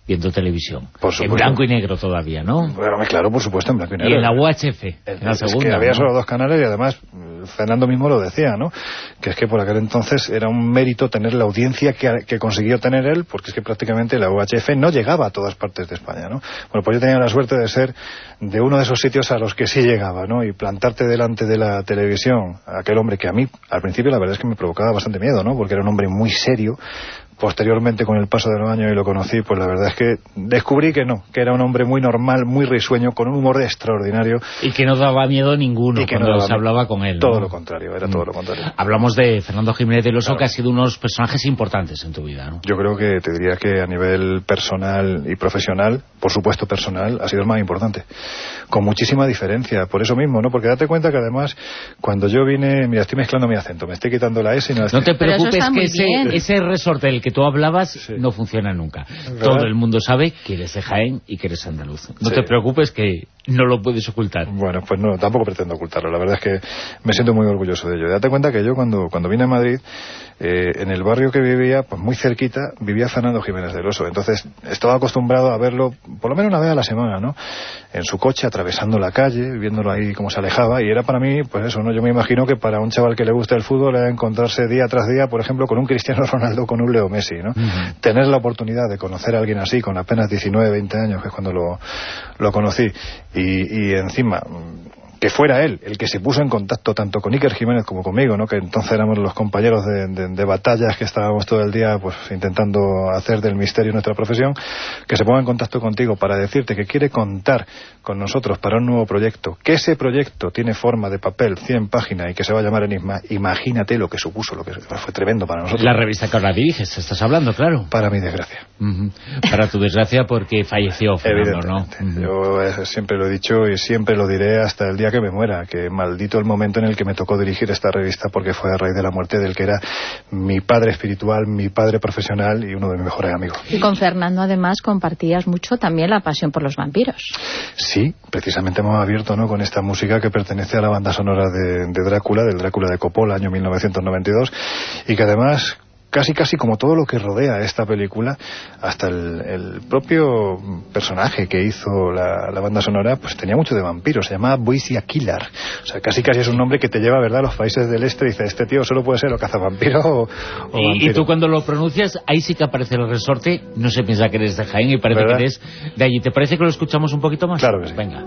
viendo televisión. En blanco y negro todavía, ¿no? Bueno, claro, por supuesto, en blanco y negro. Y en la U H F, el, en la segunda. Es que había ¿no? solo dos canales y además Fernando mismo lo decía, ¿no? Que es que por aquel entonces era un mérito tener la audiencia que, que consiguió tener él, porque es que prácticamente la U H F no llegaba a todas partes de España, ¿no? Bueno, pues yo tenía la suerte de ser de uno de esos sitios a los que sí llegaba, ¿no? Y plantarte delante de la televisión a aquel hombre que a mí, al principio, la verdad es que me provocaba bastante miedo, ¿no? Porque era un hombre muy serio. Posteriormente, con el paso de los años y lo conocí, pues la verdad es que descubrí que no, que era un hombre muy normal, muy risueño, con un humor extraordinario. Y que no daba miedo ninguno y que cuando no se hablaba con él, ¿no? Todo lo contrario, era mm. todo lo contrario. Hablamos de Fernando Jiménez del Oso, claro, que ha sido unos personajes importantes en tu vida, ¿no? Yo creo que te diría que a nivel personal y profesional, por supuesto personal, ha sido el más importante. Con muchísima diferencia, por eso mismo, ¿no? Porque date cuenta que además, cuando yo vine, mira, estoy mezclando mi acento, me estoy quitando la S y no la estoy... No te preocupes, que ese, ese resorte del que tú hablabas sí. no funciona nunca. ¿verdad? Todo el mundo sabe que eres de Jaén y que eres andaluz. No sí. te preocupes, que no lo puedes ocultar. Bueno, pues no, tampoco pretendo ocultarlo. La verdad es que me siento muy orgulloso de ello. Date cuenta que yo cuando, cuando vine a Madrid, eh, en el barrio que vivía, pues muy cerquita, vivía Fernando Jiménez del Oso. Entonces estaba acostumbrado a verlo por lo menos una vez a la semana, ¿no? En su coche, atravesando la calle, viéndolo ahí cómo se alejaba, y era para mí, pues eso, ¿no? Yo me imagino que para un chaval que le gusta el fútbol era encontrarse día tras día, por ejemplo, con un Cristiano Ronaldo, con un Leo Messi, ¿no? Uh-huh. Tener la oportunidad de conocer a alguien así, con apenas diecinueve, veinte años, que es cuando lo, lo conocí, y, y encima... que fuera él el que se puso en contacto tanto con Iker Jiménez como conmigo, ¿no? Que entonces éramos los compañeros de, de, de batallas que estábamos todo el día pues intentando hacer del misterio nuestra profesión, que se ponga en contacto contigo para decirte que quiere contar con nosotros para un nuevo proyecto, que ese proyecto tiene forma de papel, cien páginas y que se va a llamar Enigma. Imagínate lo que supuso, lo que fue tremendo para nosotros. La revista que ahora diriges, estás hablando, claro. Para mi desgracia. Uh-huh. Para tu desgracia, porque falleció Fernando, ¿no? Uh-huh. Yo eh, siempre lo he dicho y siempre lo diré hasta el día que me muera, que maldito el momento en el que me tocó dirigir esta revista, porque fue a raíz de la muerte del que era mi padre espiritual, mi padre profesional y uno de mis mejores amigos. Y con Fernando además compartías mucho también la pasión por los vampiros. Sí, precisamente hemos abierto, ¿no?, con esta música que pertenece a la banda sonora de, de Drácula, del Drácula de Coppola, año mil novecientos noventa y dos, y que además... casi casi como todo lo que rodea esta película, hasta el, el propio personaje que hizo la, la banda sonora, pues tenía mucho de vampiro, se llamaba Boysia Killer. O sea, casi casi es un nombre que te lleva, ¿verdad?, a los países del este, y dice, este tío solo puede ser o cazavampiro o, o y, vampiro. Y tú cuando lo pronuncias, ahí sí que aparece el resorte, no se piensa que eres de Jaén y parece ¿verdad? Que eres de allí. ¿Te parece que lo escuchamos un poquito más? Claro que sí. Venga.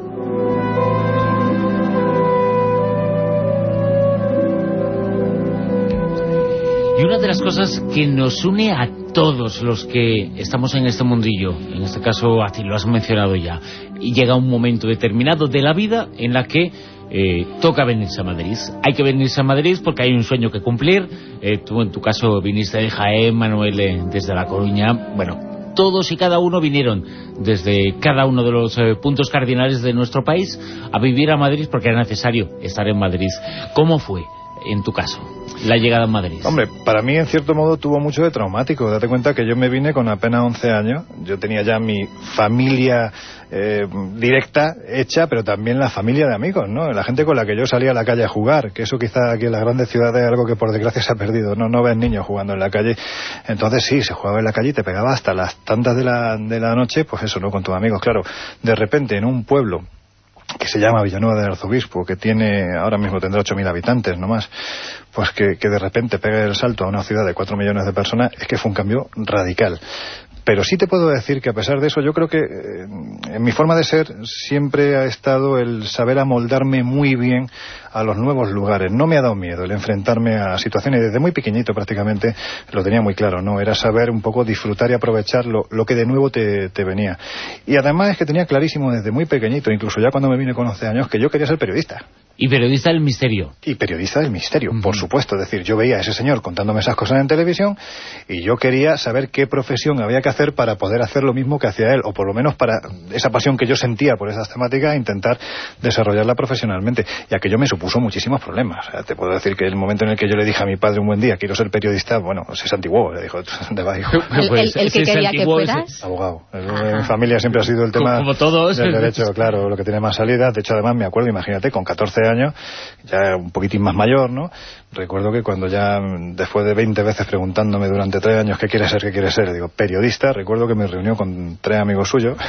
Y una de las cosas que nos une a todos los que estamos en este mundillo, en este caso a ti lo has mencionado ya, y llega un momento determinado de la vida en la que eh, toca venirse a Madrid. Hay que venirse a Madrid porque hay un sueño que cumplir. Eh, tú en tu caso viniste de Jaén, Manuel eh, desde La Coruña. Bueno, todos y cada uno vinieron desde cada uno de los eh, puntos cardinales de nuestro país a vivir a Madrid porque era necesario estar en Madrid. ¿Cómo fue en tu caso la llegada a Madrid? Hombre, para mí en cierto modo tuvo mucho de traumático. Date cuenta que yo me vine con apenas once años. Yo tenía ya mi familia eh, directa hecha, pero también la familia de amigos, ¿no? La gente con la que yo salía a la calle a jugar, que eso quizá aquí en las grandes ciudades es algo que por desgracia se ha perdido. No, no ves niños jugando en la calle. Entonces sí, se jugaba en la calle y te pegaba hasta las tantas de la, de la noche, pues eso, ¿no?, con tus amigos. Claro, de repente en un pueblo que se llama Villanueva del Arzobispo, que tiene, ahora mismo tendrá ocho mil habitantes nomás, pues que, que de repente pegue el salto a una ciudad de cuatro millones de personas, es que fue un cambio radical. Pero sí te puedo decir que a pesar de eso, yo creo que eh, en mi forma de ser siempre ha estado el saber amoldarme muy bien a los nuevos lugares. No me ha dado miedo el enfrentarme a situaciones, desde muy pequeñito prácticamente lo tenía muy claro, ¿no? Era saber un poco disfrutar y aprovechar lo, lo que de nuevo te, te venía. Y además es que tenía clarísimo desde muy pequeñito, incluso ya cuando me vine con once años, que yo quería ser periodista. Y periodista del misterio. Y periodista del misterio, uh-huh. por supuesto. Es decir, yo veía a ese señor contándome esas cosas en televisión y yo quería saber qué profesión había que hacer para poder hacer lo mismo que hacía él, o por lo menos para esa pasión que yo sentía por esas temáticas, intentar desarrollarla profesionalmente. Y aquello me supuso muchísimos problemas. O sea, te puedo decir que el momento en el que yo le dije a mi padre un buen día, quiero ser periodista, bueno, se santiguó, le dijo, ¿dónde va, hijo? ¿El, el, el que quería que fueras? Abogado. En mi familia siempre ha sido el tema como todos del derecho, claro, lo que tiene más salida. De hecho, además, me acuerdo, imagínate, con catorce catorce años, ya un poquitín más mayor, ¿no? Recuerdo que cuando ya, después de veinte veces preguntándome durante tres años qué quiere ser, qué quiere ser, digo, periodista, recuerdo que me reunió con tres amigos suyos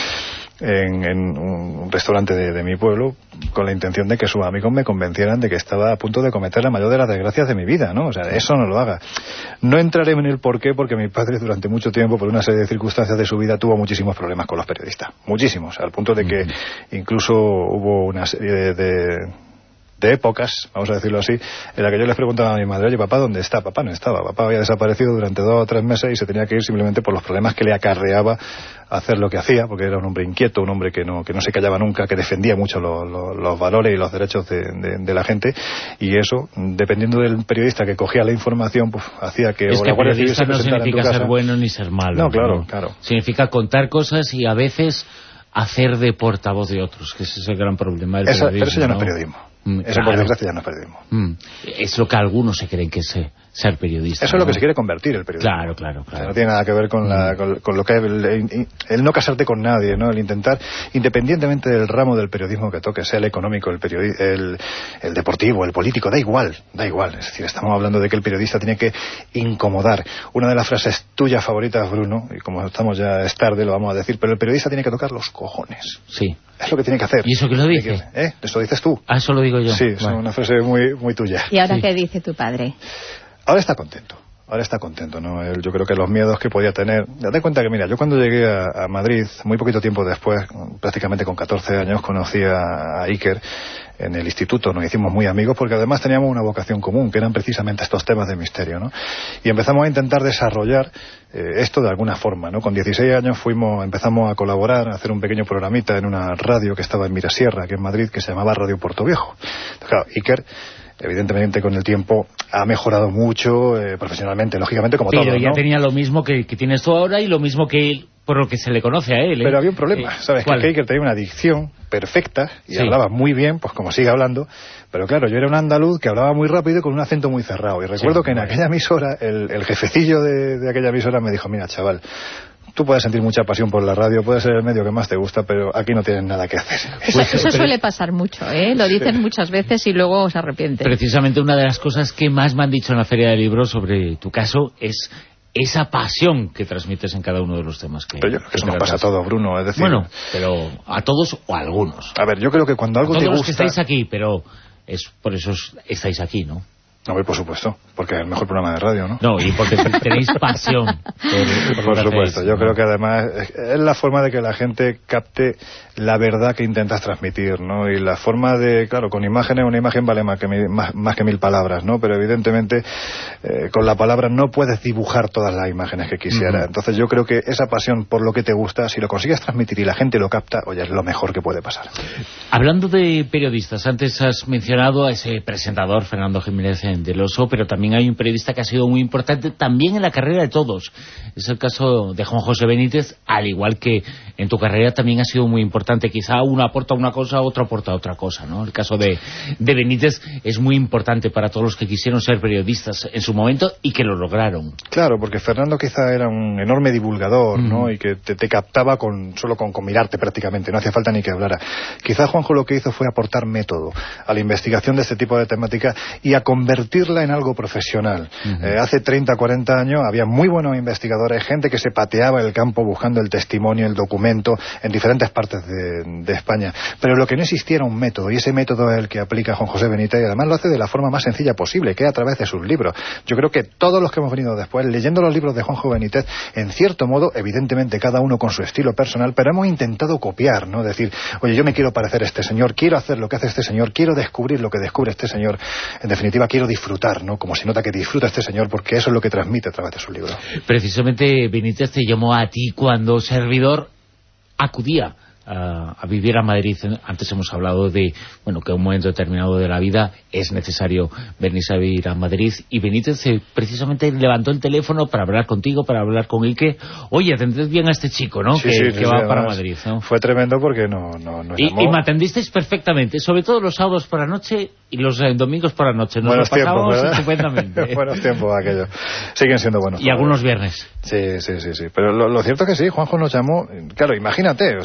en, en un restaurante de, de mi pueblo, con la intención de que sus amigos me convencieran de que estaba a punto de cometer la mayor de las desgracias de mi vida, ¿no? O sea, eso no lo haga. No entraré en el porqué, porque mi padre durante mucho tiempo, por una serie de circunstancias de su vida, tuvo muchísimos problemas con los periodistas. Muchísimos, al punto de que incluso hubo una serie de... de de épocas, vamos a decirlo así, en la que yo les preguntaba a mi madre, oye, papá, ¿dónde está? Papá no estaba, papá había desaparecido durante dos o tres meses y se tenía que ir simplemente por los problemas que le acarreaba hacer lo que hacía, porque era un hombre inquieto, un hombre que no que no se callaba nunca, que defendía mucho los, los, los valores y los derechos de, de, de la gente, y eso, dependiendo del periodista que cogía la información, pues hacía que... Es o que la Guardia Civil periodista se no presentara significa en tu ser casa. bueno ni ser malo. No, claro, ¿no? claro. Significa contar cosas y a veces hacer de portavoz de otros, que ese es el gran problema del Esa, periodismo. pero eso ya no es ¿no? periodismo. Mm, Eso, claro. por desgracia, ya no es periodismo. Mm. Es lo que algunos se creen que es eh, ser periodista. Eso ¿no? es lo que se quiere convertir el periodismo. Claro, claro, O sea, claro. no tiene nada que ver con, la, con, con lo que es el, el no casarte con nadie, ¿no? El intentar, independientemente del ramo del periodismo que toque, sea el económico, el, periodi el, el deportivo, el político, da igual, da igual. Es decir, estamos hablando de que el periodista tiene que incomodar. Una de las frases tuyas favoritas, Bruno, y como estamos ya es tarde, lo vamos a decir, pero el periodista tiene que tocar los cojones. Sí. Es lo que tiene que hacer. ¿Y eso quién lo dice? ¿Eh? Eso dices tú. Ah, eso lo digo yo. Sí, es Vale. una frase muy, muy tuya. ¿Y ahora Sí. qué dice tu padre? Ahora está contento. Ahora está contento, ¿no? Él, yo creo que los miedos que podía tener... Date cuenta que, mira, yo cuando llegué a, a Madrid, muy poquito tiempo después, prácticamente con catorce años, conocí a, a Iker en el instituto. Nos hicimos muy amigos porque además teníamos una vocación común, que eran precisamente estos temas de misterio, ¿no? Y empezamos a intentar desarrollar eh, esto de alguna forma, ¿no? Con dieciséis años fuimos, empezamos a colaborar, a hacer un pequeño programita en una radio que estaba en Mirasierra, aquí en Madrid, que se llamaba Radio Puerto Viejo. Entonces, claro, Iker... evidentemente con el tiempo ha mejorado mucho eh, profesionalmente, lógicamente como Pero todo, ya ¿no? tenía lo mismo que, que tienes tú ahora y lo mismo que él, por lo que se le conoce a él. ¿eh? Pero había un problema, Eh, ¿sabes? ¿cuál? Que Iker tenía una dicción perfecta y Sí. hablaba muy bien, pues como sigue hablando, pero claro, yo era un andaluz que hablaba muy rápido y con un acento muy cerrado. Y recuerdo Sí, que en bueno. aquella emisora, el, el jefecillo de, de aquella emisora me dijo, mira, chaval, tú puedes sentir mucha pasión por la radio, puede ser el medio que más te gusta, pero aquí no tienes nada que hacer. Eso, Pues, eso pero- suele pasar mucho, ¿eh? Lo dicen muchas veces y luego se arrepienten. Precisamente una de las cosas que más me han dicho en la Feria de Libros sobre tu caso es esa pasión que transmites en cada uno de los temas que... Pero yo creo que eso que nos pasa a tratas. todos, Bruno, es decir... Bueno, pero a todos o a algunos. A ver, yo creo que cuando algo Todos te los gusta... que estáis aquí, pero es por eso estáis aquí, ¿no? No, por supuesto, porque es el mejor programa de radio, ¿no? No, y porque tenéis pasión por, Por lo que supuesto, hacéis, yo ¿no? creo que además es es la forma de que la gente capte la verdad que intentas transmitir, ¿no? Y la forma de, claro, con imágenes, una imagen vale más que mil, más, más que mil palabras, ¿no? Pero evidentemente eh, con la palabra no puedes dibujar todas las imágenes que quisieras. Ujú. Entonces yo creo que esa pasión por lo que te gusta, si lo consigues transmitir y la gente lo capta, oye, es lo mejor que puede pasar. Hablando de periodistas, antes has mencionado a ese presentador, Fernando Jiménez del Oso, pero también hay un periodista que ha sido muy importante también en la carrera de todos. Es el caso de Juan José Benítez, al igual que en tu carrera también ha sido muy importante. Quizá uno aporta una cosa, otro aporta otra cosa, ¿no? El caso de, de Benítez es muy importante para todos los que quisieron ser periodistas en su momento y que lo lograron. Claro, porque Fernando quizá era un enorme divulgador, ¿no? Mm. Y que te, te captaba con solo con, con mirarte prácticamente, no hacía falta ni que hablara. Quizá Juanjo lo que hizo fue aportar método a la investigación de este tipo de temática y a convertirla en algo profesional. Uh-huh. Eh, hace treinta, cuarenta años había muy buenos investigadores, gente que se pateaba el campo buscando el testimonio, el documento, en diferentes partes de, de España. Pero lo que no existía era un método, y ese método es el que aplica Juan José Benítez, y además lo hace de la forma más sencilla posible, que es a través de sus libros. Yo creo que todos los que hemos venido después, leyendo los libros de Juanjo Benítez, en cierto modo, evidentemente cada uno con su estilo personal, pero hemos intentado copiar, ¿no? Decir, oye, yo me quiero parecer a este señor, quiero hacer lo que hace este señor, quiero descubrir lo que descubre este señor, en definitiva quiero disfrutar, ¿no? Como se nota que disfruta este señor, porque eso es lo que transmite a través de su libro. Precisamente Benítez te llamó a ti cuando servidor acudía a, a vivir a Madrid. Antes hemos hablado de, bueno, que en un momento determinado de la vida es necesario venirse a vivir a Madrid, y Benítez eh, precisamente levantó el teléfono para hablar contigo, para hablar con Ike. Oye, atended bien a este chico, ¿no? Sí, que sí, que sí, va sí, para además, Madrid, ¿no? Fue tremendo porque no, no, nos Y, llamó... y me atendisteis perfectamente, sobre todo los sábados por la noche y los eh, domingos por la noche. Nos Buenos lo pasábamos tiempos, ¿verdad? estupendamente. Buenos tiempos aquellos. Siguen siendo buenos. Y algunos viernes. Sí, sí, sí, sí. Pero lo, lo cierto es que sí, Juanjo nos llamó... Claro, imagínate, o sea, tú te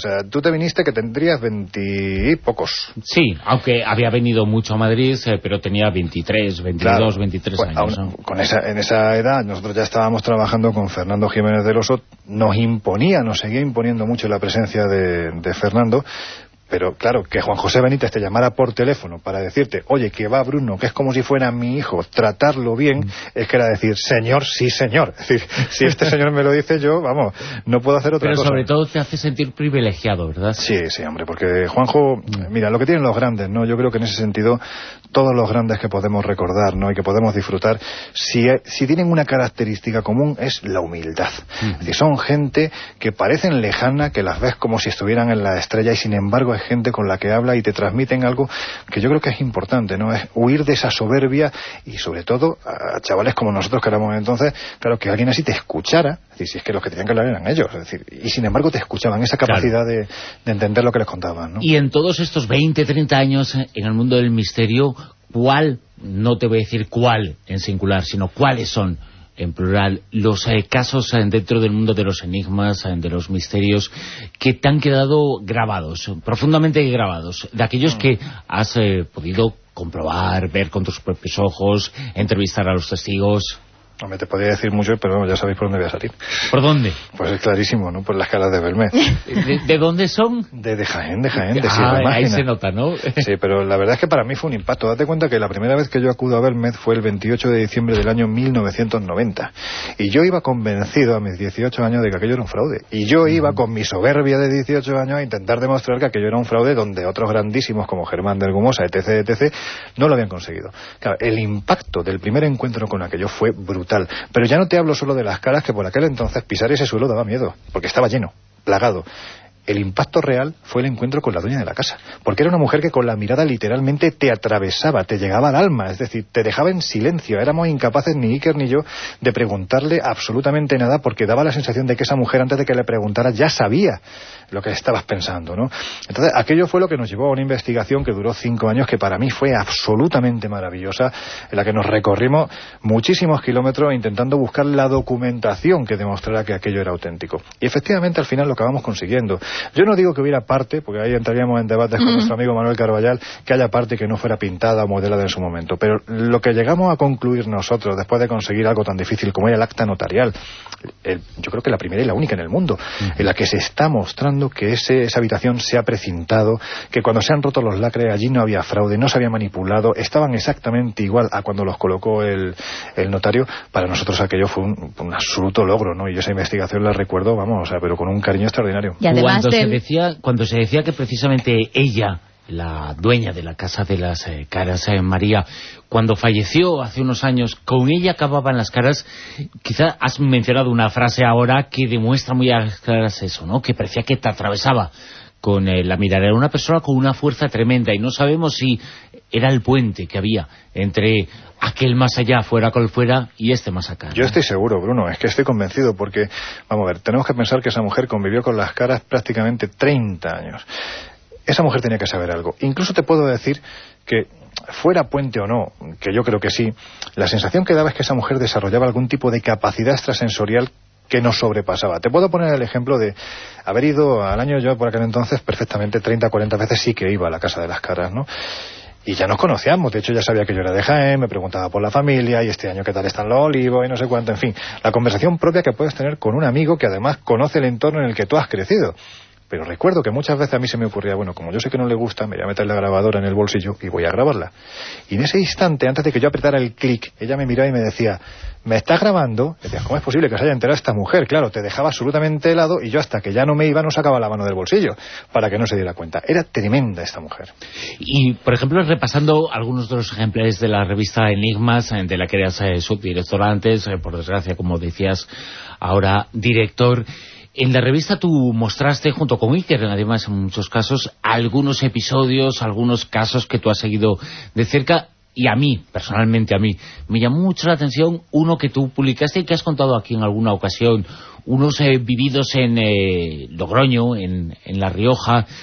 te viniste que tendrías veintipocos. Sí, aunque había venido mucho a Madrid, eh, pero tenía veintitrés, veintidós, claro, veintitrés pues, años. Aún, ¿no? Con esa, en esa edad nosotros ya estábamos trabajando con Fernando Jiménez del Oso, nos imponía, nos seguía imponiendo mucho la presencia de, de Fernando. Pero claro, que Juan José Benítez te llamara por teléfono para decirte, oye, que va Bruno, que es como si fuera mi hijo, tratarlo bien, mm. es que era decir, señor, sí señor. Es decir, si este señor me lo dice yo, vamos, no puedo hacer otra Pero cosa. Pero sobre todo te hace sentir privilegiado, ¿verdad? Sí, sí, hombre, porque Juanjo, mm. mira, lo que tienen los grandes, ¿no? Yo creo que en ese sentido, todos los grandes que podemos recordar, ¿no? Y que podemos disfrutar, si, si tienen una característica común, es la humildad. Mm. Es decir, son gente que parecen lejana, que las ves como si estuvieran en la estrella y sin embargo es gente con la que habla y te transmiten algo que yo creo que es importante, ¿no? Es huir de esa soberbia y sobre todo a chavales como nosotros que éramos entonces, claro, que alguien así te escuchara, es decir, si es que los que tenían que hablar eran ellos, es decir, y sin embargo te escuchaban, esa capacidad, claro, de, de entender lo que les contaban, ¿no? Y en todos estos veinte, treinta años en el mundo del misterio, ¿cuál, no te voy a decir cuál en singular, sino cuáles son en plural, los eh, casos eh, dentro del mundo de los enigmas, eh, de los misterios, que te han quedado grabados, profundamente grabados, de aquellos que has eh, podido comprobar, ver con tus propios ojos, entrevistar a los testigos? Hombre, te podría decir mucho, pero ya sabéis por dónde voy a salir. ¿Por dónde? Pues es clarísimo, ¿no? Por las calas de Belmez. ¿De, de dónde son? De, de Jaén, de Jaén, de ah, Sierra Mágina. Ahí se nota, ¿no? Sí, pero la verdad es que para mí fue un impacto. Date cuenta que la primera vez que yo acudo a Belmez fue el veintiocho de diciembre del año mil novecientos noventa. Y yo iba convencido a mis dieciocho años de que aquello era un fraude. Y yo iba con mi soberbia de dieciocho años a intentar demostrar que aquello era un fraude donde otros grandísimos como Germán del Gumosa, etc, etc, no lo habían conseguido. Claro, el impacto del primer encuentro con aquello fue brutal. Pero ya no te hablo solo de las caras, que por aquel entonces pisar ese suelo daba miedo, porque estaba lleno, plagado. El impacto real fue el encuentro con la dueña de la casa, porque era una mujer que con la mirada literalmente te atravesaba, te llegaba al alma, es decir, te dejaba en silencio. Éramos incapaces, ni Iker ni yo, de preguntarle absolutamente nada, porque daba la sensación de que esa mujer, antes de que le preguntara, ya sabía lo que estabas pensando, ¿no? Entonces, aquello fue lo que nos llevó a una investigación que duró cinco años, que para mí fue absolutamente maravillosa, en la que nos recorrimos muchísimos kilómetros intentando buscar la documentación que demostrara que aquello era auténtico. Y efectivamente, al final lo acabamos consiguiendo. Yo no digo que hubiera parte, porque ahí entraríamos en debates con nuestro amigo Manuel Carballal, que haya parte que no fuera pintada o modelada en su momento. Pero lo que llegamos a concluir nosotros, después de conseguir algo tan difícil como era el acta notarial, el, yo creo que la primera y la única en el mundo, en la que se está mostrando que ese, esa habitación se ha precintado, que cuando se han roto los lacres allí no había fraude, no se había manipulado, estaban exactamente igual a cuando los colocó el, el notario. Para nosotros aquello fue un, un absoluto logro, ¿no? Y esa investigación la recuerdo, vamos, o sea, pero con un cariño extraordinario. Y además Cuando, del... se decía, cuando se decía que precisamente ella, la dueña de la Casa de las eh, Caras, eh, María, cuando falleció hace unos años, con ella acababan las caras, quizá has mencionado una frase ahora que demuestra muy a las claras eso, ¿no? Que parecía que te atravesaba con eh, la mirada. Era una persona con una fuerza tremenda y no sabemos si era el puente que había entre aquel más allá, fuera cual fuera, y este más acá, ¿no? Yo estoy seguro, Bruno, es que estoy convencido, porque, vamos a ver, tenemos que pensar que esa mujer convivió con las caras prácticamente treinta años. Esa mujer tenía que saber algo. Incluso te puedo decir que, fuera puente o no, que yo creo que sí, la sensación que daba es que esa mujer desarrollaba algún tipo de capacidad extrasensorial que nos sobrepasaba. Te puedo poner el ejemplo de haber ido al año, yo por aquel entonces, perfectamente treinta, cuarenta veces sí que iba a la Casa de las Caras, ¿no? Y ya nos conocíamos, de hecho ya sabía que yo era de Jaén, me preguntaba por la familia, y este año qué tal están los olivos, y no sé cuánto, en fin, la conversación propia que puedes tener con un amigo que además conoce el entorno en el que tú has crecido. Pero recuerdo que muchas veces a mí se me ocurría, bueno, como yo sé que no le gusta, me voy a meter la grabadora en el bolsillo y voy a grabarla. Y en ese instante, antes de que yo apretara el clic, ella me miraba y me decía, ¿me estás grabando? Y decía, ¿cómo es posible que se haya enterado esta mujer? Claro, te dejaba absolutamente helado y yo hasta que ya no me iba no sacaba la mano del bolsillo para que no se diera cuenta. Era tremenda esta mujer. Y, por ejemplo, repasando algunos de los ejemplares de la revista Enigmas, de la que eras eh, subdirector antes, eh, por desgracia, como decías, ahora director. En la revista tú mostraste, junto con Iker, además en muchos casos, algunos episodios, algunos casos que tú has seguido de cerca, y a mí, personalmente a mí, me llamó mucho la atención uno que tú publicaste y que has contado aquí en alguna ocasión, unos eh, vividos en eh, Logroño, en, en La Rioja,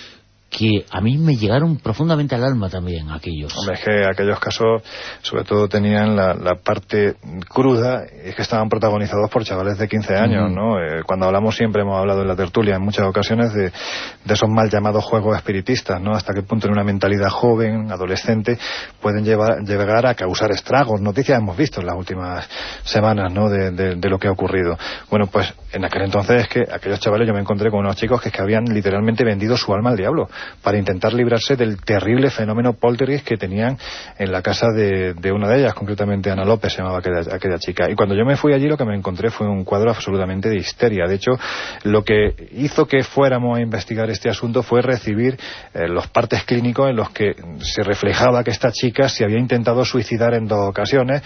que a mí me llegaron profundamente al alma también aquellos. Hombre, es que aquellos casos sobre todo tenían la, la parte cruda, es que estaban protagonizados por chavales de quince años, mm. ¿no? Eh, cuando hablamos siempre, hemos hablado en la tertulia en muchas ocasiones de, de esos mal llamados juegos espiritistas, ¿no? Hasta qué punto en una mentalidad joven, adolescente, pueden llevar, llegar a causar estragos. Noticias hemos visto en las últimas semanas, ¿no? De, de, de lo que ha ocurrido. Bueno, pues en aquel entonces es que aquellos chavales, yo me encontré con unos chicos que, es que habían literalmente vendido su alma al diablo para intentar librarse del terrible fenómeno poltergeist que tenían en la casa de, de una de ellas, concretamente Ana López se llamaba aquella, aquella chica. Y cuando yo me fui allí lo que me encontré fue un cuadro absolutamente de histeria. De hecho, lo que hizo que fuéramos a investigar este asunto fue recibir eh, los partes clínicos en los que se reflejaba que esta chica se había intentado suicidar en dos ocasiones.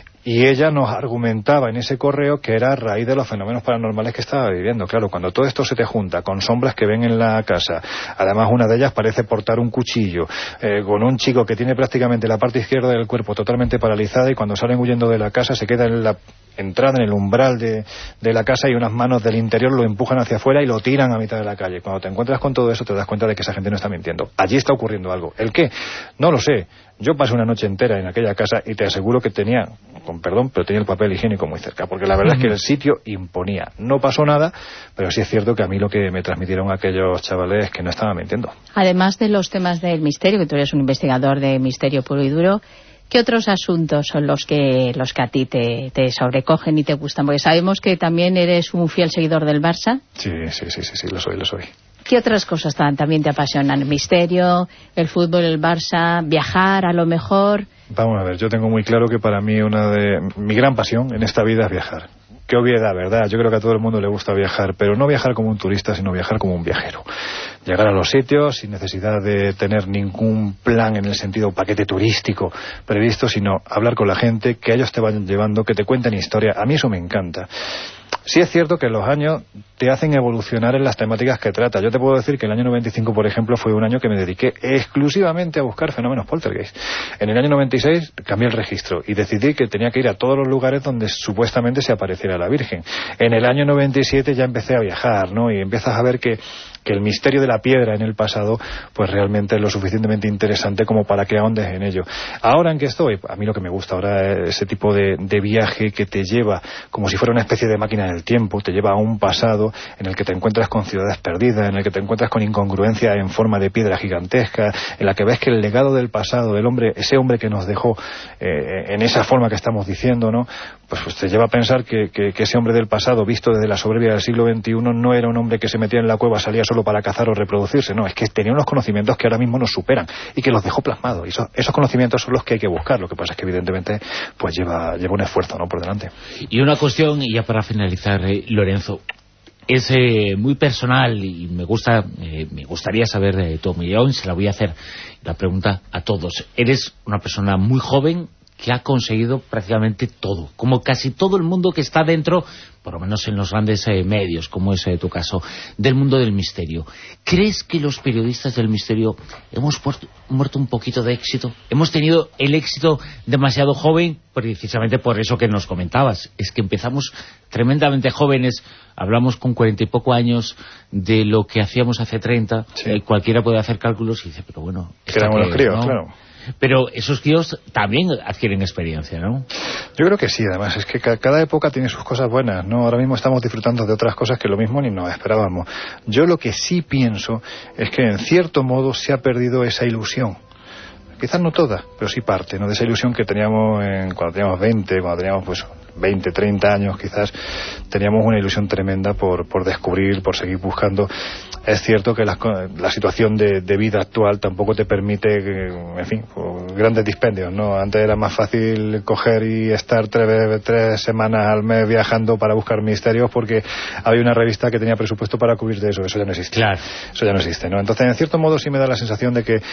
Y ella nos argumentaba en ese correo que era a raíz de los fenómenos paranormales que estaba viviendo. Claro, cuando todo esto se te junta con sombras que ven en la casa, además una de ellas parece portar un cuchillo, eh, con un chico que tiene prácticamente la parte izquierda del cuerpo totalmente paralizada y cuando salen huyendo de la casa se queda en la entrada, en el umbral de, de la casa y unas manos del interior lo empujan hacia afuera y lo tiran a mitad de la calle. Cuando te encuentras con todo eso te das cuenta de que esa gente no está mintiendo. Allí está ocurriendo algo. ¿El qué? No lo sé. Yo pasé una noche entera en aquella casa y te aseguro que tenía, con perdón, pero tenía el papel higiénico muy cerca, porque la verdad es que el sitio imponía. No pasó nada, pero sí es cierto que a mí lo que me transmitieron aquellos chavales es que no estaban mintiendo. Además de los temas del misterio, que tú eres un investigador de misterio puro y duro, ¿qué otros asuntos son los que los que a ti te, te sobrecogen y te gustan? Porque sabemos que también eres un fiel seguidor del Barça. Sí, sí, sí, sí, sí, lo soy, lo soy. ¿Qué otras cosas también te apasionan? ¿El misterio, el fútbol, el Barça, viajar a lo mejor? Vamos a ver, yo tengo muy claro que para mí una de mi gran pasión en esta vida es viajar. Qué obviedad, ¿verdad? Yo creo que a todo el mundo le gusta viajar, pero no viajar como un turista, sino viajar como un viajero. Llegar a los sitios sin necesidad de tener ningún plan en el sentido paquete turístico previsto, sino hablar con la gente, que ellos te vayan llevando, que te cuenten historia. A mí eso me encanta. Sí es cierto que los años te hacen evolucionar en las temáticas que trata. Yo te puedo decir que el año noventa y cinco, por ejemplo, fue un año que me dediqué exclusivamente a buscar fenómenos poltergeist. En el año noventa y seis cambié el registro y decidí que tenía que ir a todos los lugares donde supuestamente se apareciera la Virgen. En el año noventa y siete ya empecé a viajar, ¿no? Y empiezas a ver que que el misterio de la piedra en el pasado pues realmente es lo suficientemente interesante como para que ahondes en ello. Ahora en que estoy, a mí lo que me gusta ahora es ese tipo de, de viaje que te lleva como si fuera una especie de máquina del tiempo, te lleva a un pasado en el que te encuentras con ciudades perdidas, en el que te encuentras con incongruencia en forma de piedra gigantesca, en la que ves que el legado del pasado, del hombre, ese hombre que nos dejó eh, en esa forma que estamos diciendo, ¿no? Pues, pues te lleva a pensar que, que, que ese hombre del pasado, visto desde la soberbia del siglo veintiuno, no era un hombre que se metía en la cueva, salía solo para cazar o reproducirse, no, es que tenía unos conocimientos que ahora mismo nos superan y que los dejó plasmados, y eso, esos conocimientos son los que hay que buscar. Lo que pasa es que evidentemente pues lleva, lleva un esfuerzo, ¿no?, por delante. Y una cuestión, y ya para finalizar, eh, Lorenzo, es eh, muy personal y me gusta eh, me gustaría saber de tu opinión, se la voy a hacer la pregunta a todos. Eres una persona muy joven que ha conseguido prácticamente todo, como casi todo el mundo que está dentro, por lo menos en los grandes eh, medios, como es eh, tu caso, del mundo del misterio. ¿Crees que los periodistas del misterio hemos puerto, muerto un poquito de éxito? ¿Hemos tenido el éxito demasiado joven? Precisamente por eso que nos comentabas, es que empezamos tremendamente jóvenes, hablamos con cuarenta y poco años de lo que hacíamos hace treinta, sí. eh, cualquiera puede hacer cálculos y dice, pero bueno... Que éramos los críos, ¿no? Claro. Pero esos críos también adquieren experiencia, ¿no? Yo creo que sí, además, es que ca cada época tiene sus cosas buenas, ¿no? Ahora mismo estamos disfrutando de otras cosas que lo mismo ni nos esperábamos. Yo lo que sí pienso es que en cierto modo se ha perdido esa ilusión. Quizás no toda, pero sí parte, ¿no?, de esa ilusión que teníamos en, cuando teníamos veinte, cuando teníamos pues veinte, treinta años, quizás teníamos una ilusión tremenda por, por descubrir, por seguir buscando. Es cierto que la, la situación de, de vida actual tampoco te permite, en fin, grandes dispendios, ¿no? Antes era más fácil coger y estar tres, tres semanas al mes viajando para buscar misterios porque había una revista que tenía presupuesto para cubrir de eso. Eso ya no existe. Claro. Eso ya no existe, ¿no? Entonces, en cierto modo sí me da la sensación de que,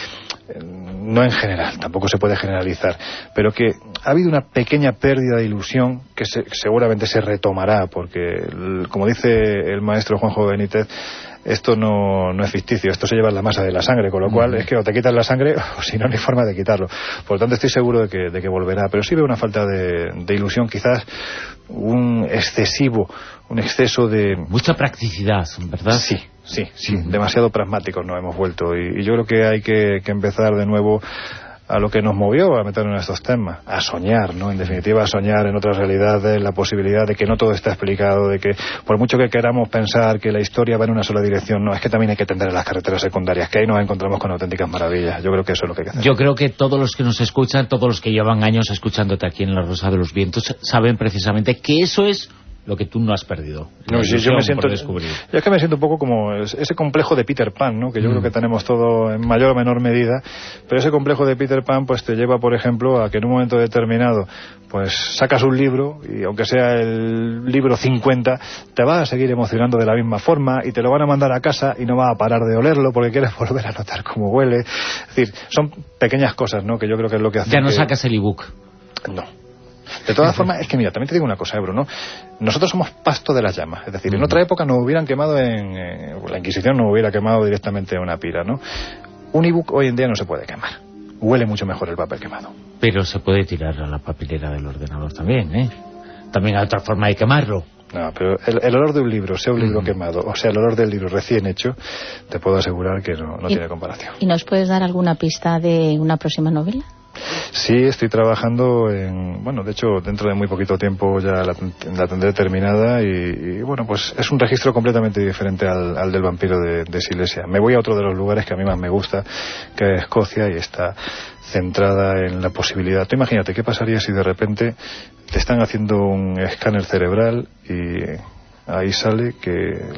no en general, tampoco se puede generalizar, pero que ha habido una pequeña pérdida de ilusión que se, seguramente se retomará, porque, como dice el maestro Juanjo Benítez, esto no, no es ficticio, esto se lleva en la masa de la sangre, con lo cual es que o te quitas la sangre o si no, no hay forma de quitarlo. Por lo tanto, estoy seguro de que, de que volverá, pero sí veo una falta de, de ilusión, quizás un excesivo, un exceso de... Mucha practicidad, ¿verdad? Sí, Sí, sí, demasiado pragmáticos nos hemos vuelto y, y yo creo que hay que, que empezar de nuevo a lo que nos movió a meternos en estos temas, a soñar, ¿no? En definitiva, a soñar en otras realidades, la posibilidad de que no todo está explicado, de que por mucho que queramos pensar que la historia va en una sola dirección, no, es que también hay que tender las carreteras secundarias, que ahí nos encontramos con auténticas maravillas. Yo creo que eso es lo que hay que hacer. Yo creo que todos los que nos escuchan, todos los que llevan años escuchándote aquí en La Rosa de los Vientos, saben precisamente que eso es lo que tú no has perdido. No, sí, yo me siento, yo es que me siento un poco como ese complejo de Peter Pan, ¿no? Que yo mm. creo que tenemos todo en mayor o menor medida, pero ese complejo de Peter Pan pues te lleva, por ejemplo, a que en un momento determinado pues sacas un libro y aunque sea el libro cincuenta, te va a seguir emocionando de la misma forma y te lo van a mandar a casa y no va a parar de olerlo porque quieres volver a notar cómo huele. Es decir, son pequeñas cosas, ¿no? Que yo creo que es lo que hace. Ya no que... sacas el ebook. No. De todas formas, es que mira, también te digo una cosa, eh, Bruno. Nosotros somos pasto de las llamas. Es decir, en otra época nos hubieran quemado en... Eh, la Inquisición nos hubiera quemado directamente en una pira, ¿no? Un ebook hoy en día no se puede quemar. Huele mucho mejor el papel quemado. Pero se puede tirar a la papelera del ordenador también, ¿eh? También hay otra forma de quemarlo. No, pero el, el olor de un libro, sea un libro mm. quemado, o sea, el olor del libro recién hecho, te puedo asegurar que no, no tiene comparación. ¿Y nos puedes dar alguna pista de una próxima novela? Sí, estoy trabajando en... Bueno, de hecho, dentro de muy poquito tiempo ya la, la tendré terminada y, y, bueno, pues es un registro completamente diferente al, al del vampiro de, de Silesia. Me voy a otro de los lugares que a mí más me gusta, que es Escocia, y está centrada en la posibilidad... Tú imagínate, ¿qué pasaría si de repente te están haciendo un escáner cerebral y... ahí sale que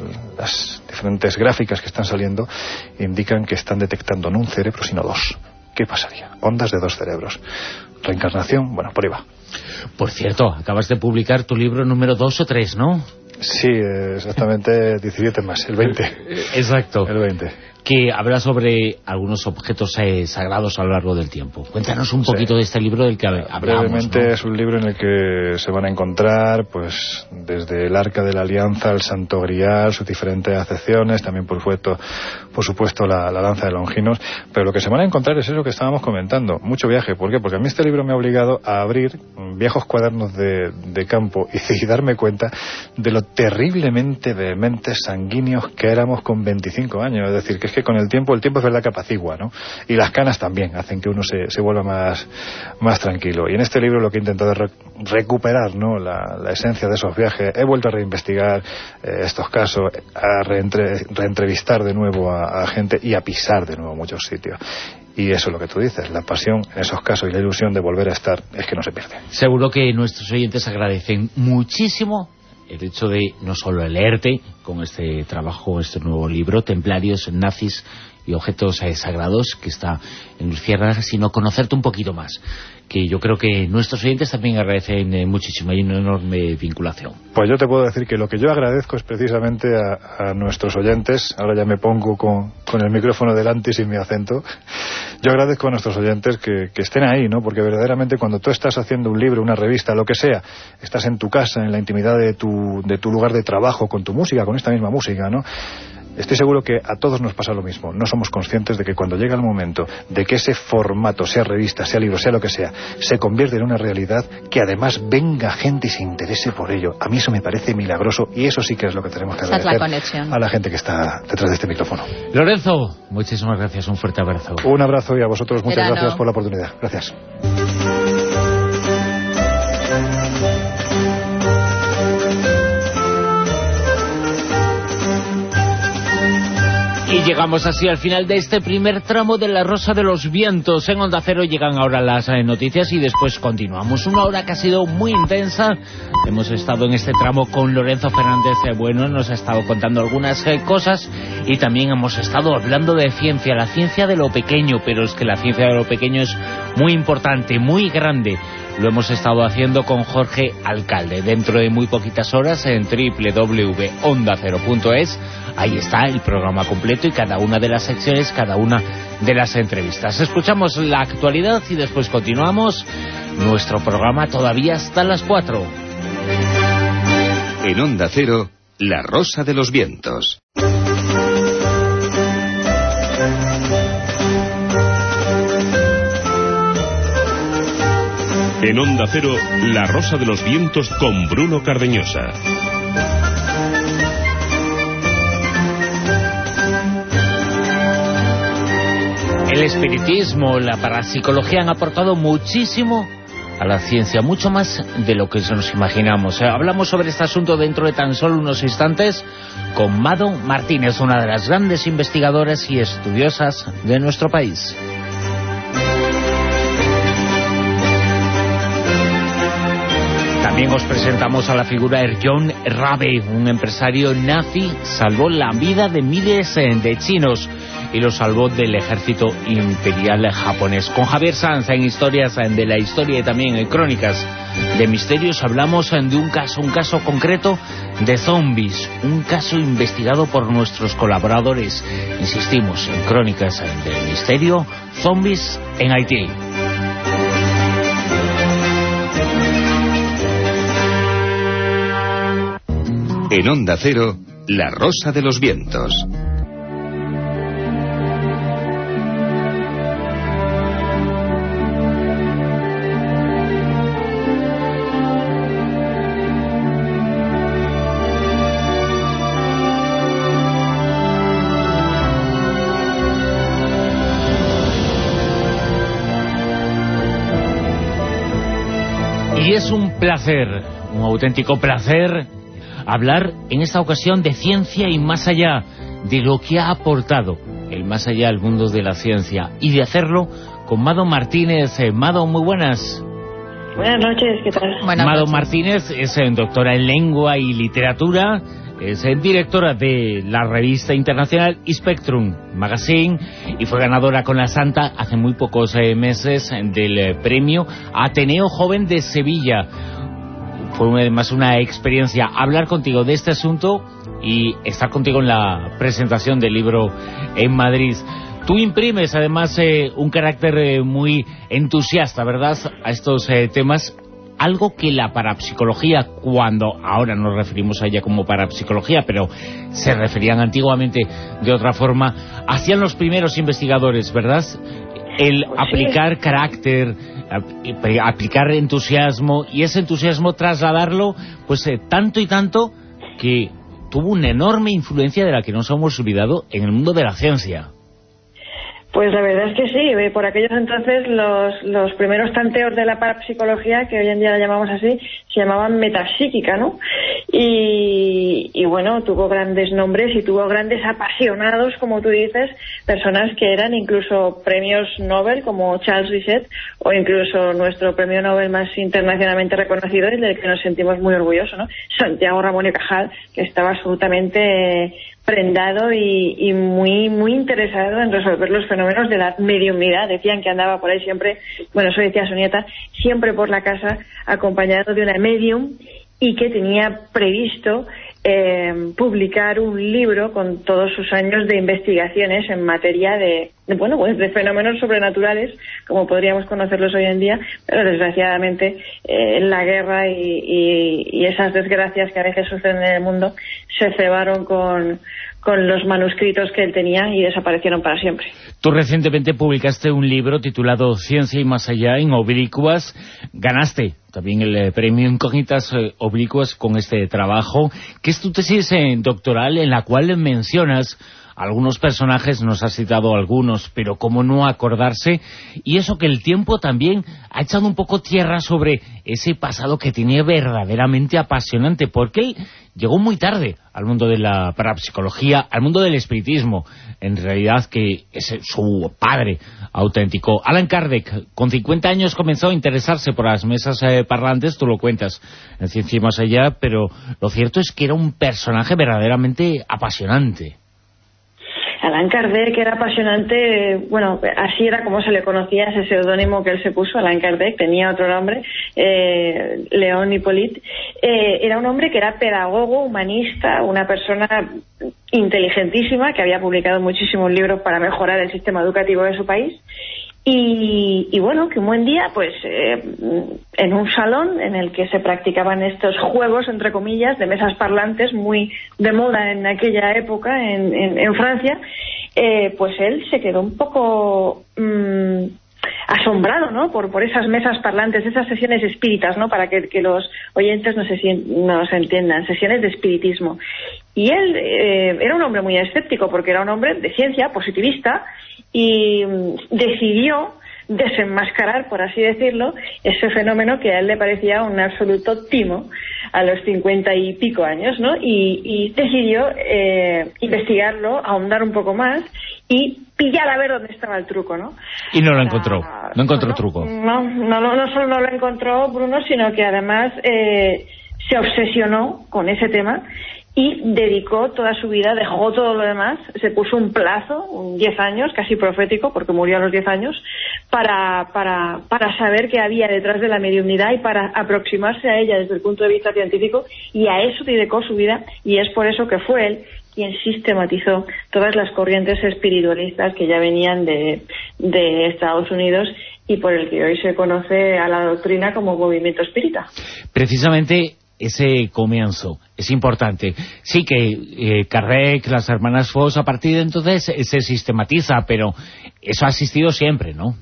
las diferentes gráficas que están saliendo indican que están detectando no un cerebro, sino dos? ¿Qué pasaría? Ondas de dos cerebros. Reencarnación, bueno, por ahí va. Por cierto, acabas de publicar tu libro número dos o tres, ¿no? Sí, exactamente diecisiete más, el veinte. Exacto. El veinte. Que habla sobre algunos objetos eh, sagrados a lo largo del tiempo. Cuéntanos un poquito sí. de este libro del que hablamos. Brevemente, ¿no? Es un libro en el que se van a encontrar pues desde el Arca de la Alianza, el Santo Grial, sus diferentes acepciones, también por supuesto, por supuesto la, la lanza de Longinos, pero lo que se van a encontrar es eso que estábamos comentando, mucho viaje. ¿Por qué? Porque a mí este libro me ha obligado a abrir viejos cuadernos de, de campo y, y darme cuenta de lo terriblemente vehementes, sanguíneos que éramos con veinticinco años. Es decir, que es que con el tiempo, el tiempo es verdad que apacigua, ¿no? Y las canas también hacen que uno se, se vuelva más, más tranquilo. Y en este libro lo que he intentado es re recuperar, ¿no? La, la esencia de esos viajes. He vuelto a reinvestigar eh, estos casos, a reentre reentrevistar de nuevo a, a gente y a pisar de nuevo muchos sitios. Y eso es lo que tú dices, la pasión en esos casos y la ilusión de volver a estar es que no se pierde. Seguro que nuestros oyentes agradecen muchísimo el hecho de no solo leerte con este trabajo, este nuevo libro, Templarios, Nazis y Objetos eh, Sagrados, que está en Luciérnaga, sino conocerte un poquito más, que yo creo que nuestros oyentes también agradecen eh, muchísimo, hay una enorme vinculación. Pues yo te puedo decir que lo que yo agradezco es precisamente a, a nuestros oyentes, ahora ya me pongo con, con el micrófono delante y sin mi acento, yo agradezco a nuestros oyentes que, que estén ahí, ¿no? Porque verdaderamente cuando tú estás haciendo un libro, una revista, lo que sea, estás en tu casa, en la intimidad de tu, de tu lugar de trabajo, con tu música, con esta misma música, ¿no? Estoy seguro que a todos nos pasa lo mismo. No somos conscientes de que cuando llega el momento de que ese formato, sea revista, sea libro, sea lo que sea, se convierte en una realidad, que además venga gente y se interese por ello. A mí eso me parece milagroso y eso sí que es lo que tenemos que agradecer a la gente que está detrás de este micrófono. Lorenzo, muchísimas gracias, un fuerte abrazo. Un abrazo y a vosotros muchas Verano. gracias por la oportunidad. Gracias. Y llegamos así al final de este primer tramo de La Rosa de los Vientos. En Onda Cero llegan ahora las eh, noticias y después continuamos. Una hora que ha sido muy intensa. Hemos estado en este tramo con Lorenzo Fernández eh, Bueno, nos ha estado contando algunas eh, cosas y también hemos estado hablando de ciencia, la ciencia de lo pequeño, pero es que la ciencia de lo pequeño es muy importante, muy grande. Lo hemos estado haciendo con Jorge Alcalde. Dentro de muy poquitas horas en doble u doble u doble u punto onda cero punto es, ahí está el programa completo y cada una de las secciones, cada una de las entrevistas. Escuchamos la actualidad y después continuamos nuestro programa todavía hasta las cuatro. En Onda Cero, La Rosa de los Vientos. En Onda Cero, La Rosa de los Vientos con Bruno Cardeñosa. espiritismo, la parapsicología han aportado muchísimo a la ciencia, mucho más de lo que nos imaginamos. Eh, hablamos sobre este asunto dentro de tan solo unos instantes con Mado Martínez, una de las grandes investigadoras y estudiosas de nuestro país. También os presentamos a la figura de John Rabe, un empresario nazi, salvó la vida de miles de chinos y lo salvó del ejército imperial japonés. Con Javier Sanz en Historias de la Historia y también en Crónicas de Misterios hablamos de un caso, un caso concreto de zombies, un caso investigado por nuestros colaboradores. Insistimos, en Crónicas del Misterio, zombies en Haití. En Onda Cero, La Rosa de los Vientos. Y es un placer, un auténtico placer, hablar en esta ocasión de ciencia y más allá, de lo que ha aportado el más allá al mundo de la ciencia, y de hacerlo con Mado Martínez. Eh, Mado, muy buenas. Buenas noches, ¿qué tal? Buenas Mado noches. Martínez es eh, doctora en lengua y literatura, es eh, directora de la revista internacional Spectrum Magazine y fue ganadora con la Santa hace muy pocos eh, meses del eh, premio Ateneo Joven de Sevilla. Fue además una experiencia hablar contigo de este asunto y estar contigo en la presentación del libro en Madrid. Tú imprimes además eh, un carácter eh, muy entusiasta, ¿verdad?, a estos eh, temas, algo que la parapsicología, cuando ahora nos referimos a ella como parapsicología, pero se referían antiguamente de otra forma, hacían los primeros investigadores, ¿verdad?, el Pues aplicar sí. carácter, ap- aplicar entusiasmo, y ese entusiasmo trasladarlo, pues eh, tanto y tanto que tuvo una enorme influencia de la que nos hemos olvidado en el mundo de la ciencia. Pues la verdad es que sí, eh, por aquellos entonces los, los primeros tanteos de la parapsicología, que hoy en día la llamamos así, se llamaban metapsíquica, ¿no? Y, y bueno, tuvo grandes nombres y tuvo grandes apasionados, como tú dices, personas que eran incluso premios Nobel, como Charles Richet, o incluso nuestro premio Nobel más internacionalmente reconocido y del que nos sentimos muy orgullosos, ¿no?, Santiago Ramón y Cajal, que estaba absolutamente prendado y, y muy muy interesado en resolver los fenómenos de la mediumnidad. Decían que andaba por ahí siempre, bueno, eso decía su nieta, siempre por la casa acompañado de una medium, y que tenía previsto eh, publicar un libro con todos sus años de investigaciones en materia de, de bueno pues de fenómenos sobrenaturales, como podríamos conocerlos hoy en día, pero desgraciadamente eh, la guerra y, y, y esas desgracias que a veces suceden en el mundo se cebaron con, con los manuscritos que él tenía y desaparecieron para siempre. Tú recientemente publicaste un libro titulado Ciencia y más allá, en Oblicuas. Ganaste también el eh, premio Incógnitas eh, Oblicuas con este trabajo, que es tu tesis eh, doctoral, en la cual mencionas algunos personajes, nos has citado algunos, pero cómo no acordarse, y eso que el tiempo también ha echado un poco tierra sobre ese pasado que tenía verdaderamente apasionante, porque él llegó muy tarde al mundo de la parapsicología, al mundo del espiritismo, en realidad que es su padre auténtico. Allan Kardec, con cincuenta años comenzó a interesarse por las mesas eh, parlantes, tú lo cuentas en Ciencia y Más Allá, pero lo cierto es que era un personaje verdaderamente apasionante. Allan Kardec era apasionante, bueno, así era como se le conocía, ese seudónimo que él se puso, Allan Kardec, tenía otro nombre, eh, León Hippolyte. Eh, era un hombre que era pedagogo, humanista, una persona inteligentísima, que había publicado muchísimos libros para mejorar el sistema educativo de su país. Y, y bueno, que un buen día, pues eh, en un salón en el que se practicaban estos juegos, entre comillas, de mesas parlantes, muy de moda en aquella época en, en, en Francia, eh, pues él se quedó un poco mmm, asombrado, ¿no?, por, por esas mesas parlantes, esas sesiones espíritas, ¿no?, para que, que los oyentes nos, nos entiendan, sesiones de espiritismo. Y él eh, era un hombre muy escéptico, porque era un hombre de ciencia, positivista, y decidió desenmascarar, por así decirlo, ese fenómeno que a él le parecía un absoluto timo a los cincuenta y pico años, ¿no? Y, y decidió eh, investigarlo, ahondar un poco más y pillar a ver dónde estaba el truco, ¿no? Y no lo encontró, no encontró no, truco. No, no, no, no solo no lo encontró Bruno, sino que además eh, se obsesionó con ese tema y dedicó toda su vida, dejó todo lo demás, se puso un plazo, un diez años, casi profético, porque murió a los diez años, para, para, para saber qué había detrás de la mediumnidad y para aproximarse a ella desde el punto de vista científico, y a eso dedicó su vida, y es por eso que fue él quien sistematizó todas las corrientes espiritualistas que ya venían de, de Estados Unidos y por el que hoy se conoce a la doctrina como movimiento espírita. Precisamente ese comienzo es importante. Sí que eh, Kardec, las hermanas Fox, a partir de entonces eh, se sistematiza, pero eso ha existido siempre, ¿no?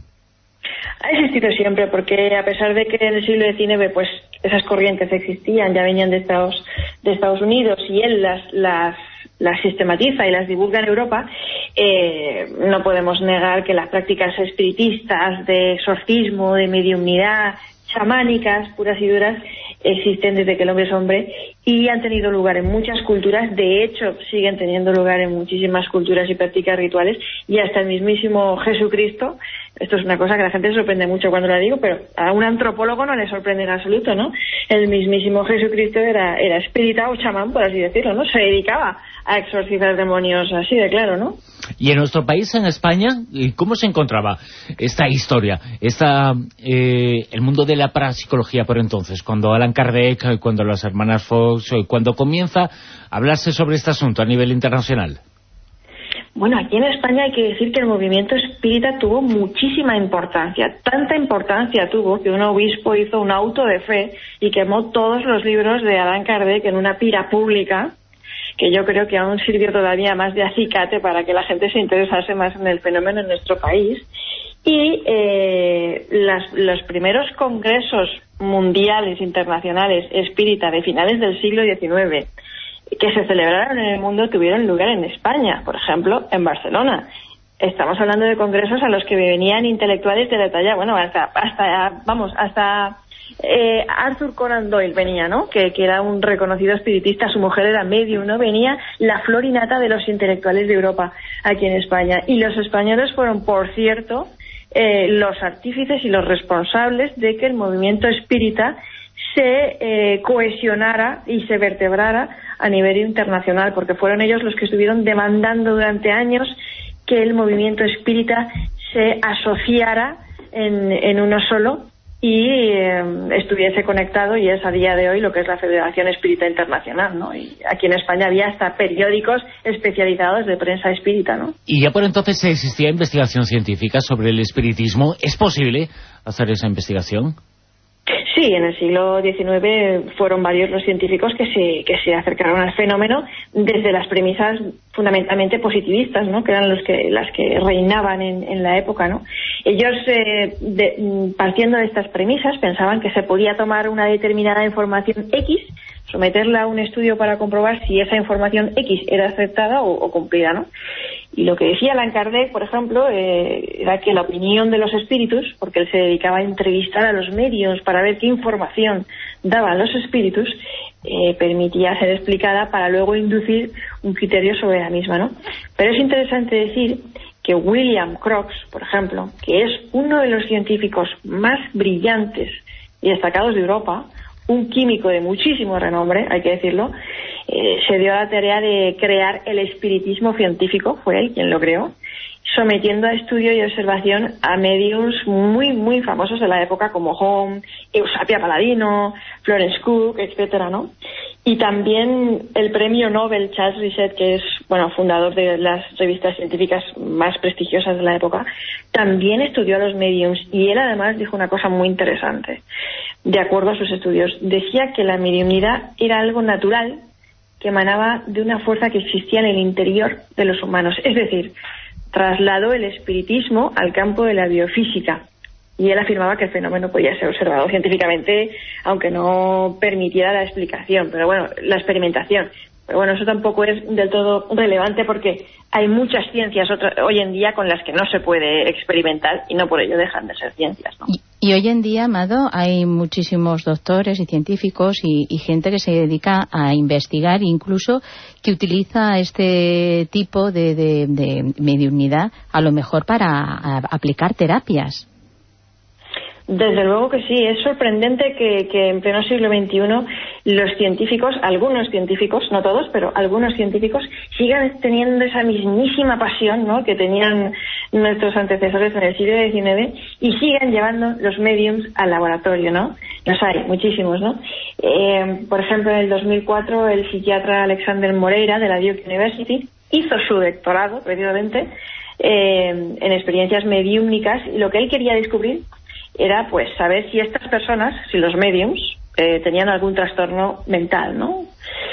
Ha existido siempre, porque a pesar de que en el siglo diecinueve pues esas corrientes existían, ya venían de Estados, de Estados Unidos, y él las, las, las sistematiza y las divulga en Europa, eh, no podemos negar que las prácticas espiritistas, de exorcismo, de mediumnidad, chamánicas, puras y duras, existen desde que el hombre es hombre y han tenido lugar en muchas culturas. De hecho, siguen teniendo lugar en muchísimas culturas y prácticas rituales, y hasta el mismísimo Jesucristo. Esto es una cosa que la gente se sorprende mucho cuando la digo, pero a un antropólogo no le sorprende en absoluto, ¿no? El mismísimo Jesucristo era, era espírita o chamán, por así decirlo, ¿no? Se dedicaba a exorcizar demonios, así de claro, ¿no? Y en nuestro país, en España, ¿cómo se encontraba esta historia, esta, eh, el mundo de la parapsicología por entonces, cuando Allan Kardec, cuando las hermanas Fox, cuando comienza a hablarse sobre este asunto a nivel internacional? Bueno, aquí en España hay que decir que el movimiento espírita tuvo muchísima importancia. Tanta importancia tuvo que un obispo hizo un auto de fe y quemó todos los libros de Allan Kardec en una pira pública, que yo creo que aún sirvió todavía más de acicate para que la gente se interesase más en el fenómeno en nuestro país. Y eh, las, los primeros congresos mundiales, internacionales, espírita de finales del siglo diecinueve, que se celebraron en el mundo, tuvieron lugar en España, por ejemplo, en Barcelona. Estamos hablando de congresos a los que venían intelectuales de la talla, bueno, hasta, hasta vamos, hasta eh, Arthur Conan Doyle venía, ¿no? Que, que era un reconocido espiritista, su mujer era medium, ¿no? Venía la flor y nata de los intelectuales de Europa aquí en España. Y los españoles fueron, por cierto, eh, los artífices y los responsables de que el movimiento espírita se eh, cohesionara y se vertebrara a nivel internacional, porque fueron ellos los que estuvieron demandando durante años que el movimiento espírita se asociara en, en uno solo y eh, estuviese conectado, y es a día de hoy lo que es la Federación Espírita Internacional, ¿no? Y aquí en España había hasta periódicos especializados de prensa espírita, ¿no? Y ya por entonces existía investigación científica sobre el espiritismo. ¿Es posible hacer esa investigación? Sí, en el siglo diecinueve fueron varios los científicos que se que se acercaron al fenómeno desde las premisas fundamentalmente positivistas, ¿no? Que eran los que las que reinaban en, en la época, ¿no? Ellos, eh, de, partiendo de estas premisas, pensaban que se podía tomar una determinada información X, someterla a un estudio para comprobar si esa información X era aceptada o, o cumplida, ¿no? Y lo que decía Allan Kardec, por ejemplo, eh, era que la opinión de los espíritus, porque él se dedicaba a entrevistar a los medios para ver qué información daban los espíritus, eh, permitía ser explicada para luego inducir un criterio sobre la misma, ¿no? Pero es interesante decir que William Crookes, por ejemplo, que es uno de los científicos más brillantes y destacados de Europa, un químico de muchísimo renombre, hay que decirlo, eh, se dio a la tarea de crear el espiritismo científico, fue él quien lo creó, sometiendo a estudio y observación a mediums muy, muy famosos de la época como Home, Eusapia Paladino, Florence Cook, etcétera, ¿no? Y también el premio Nobel Charles Richet, que es, bueno, fundador de las revistas científicas más prestigiosas de la época, también estudió a los mediums, y él además dijo una cosa muy interesante. De acuerdo a sus estudios, decía que la mediumnidad era algo natural que emanaba de una fuerza que existía en el interior de los humanos. Es decir, trasladó el espiritismo al campo de la biofísica, y él afirmaba que el fenómeno podía ser observado científicamente, aunque no permitiera la explicación, pero bueno, la experimentación. Pero bueno, eso tampoco es del todo relevante porque hay muchas ciencias otra, hoy en día con las que no se puede experimentar y no por ello dejan de ser ciencias, ¿no? Y, y hoy en día, Amado, hay muchísimos doctores y científicos y, y gente que se dedica a investigar, incluso que utiliza este tipo de, de, de mediunidad a lo mejor para a, aplicar terapias. Desde luego que sí, es sorprendente que, que en pleno siglo veintiuno los científicos, algunos científicos, no todos, pero algunos científicos sigan teniendo esa mismísima pasión, ¿no?, que tenían nuestros antecesores en el siglo diecinueve y sigan llevando los mediums al laboratorio, ¿no? Los hay, muchísimos, ¿no? Eh, por ejemplo, en el dos mil cuatro el psiquiatra Alexander Moreira de la Duke University hizo su doctorado, precisamente, eh, en experiencias mediúmnicas, y lo que él quería descubrir era pues saber si estas personas, si los mediums, eh, tenían algún trastorno mental, ¿no?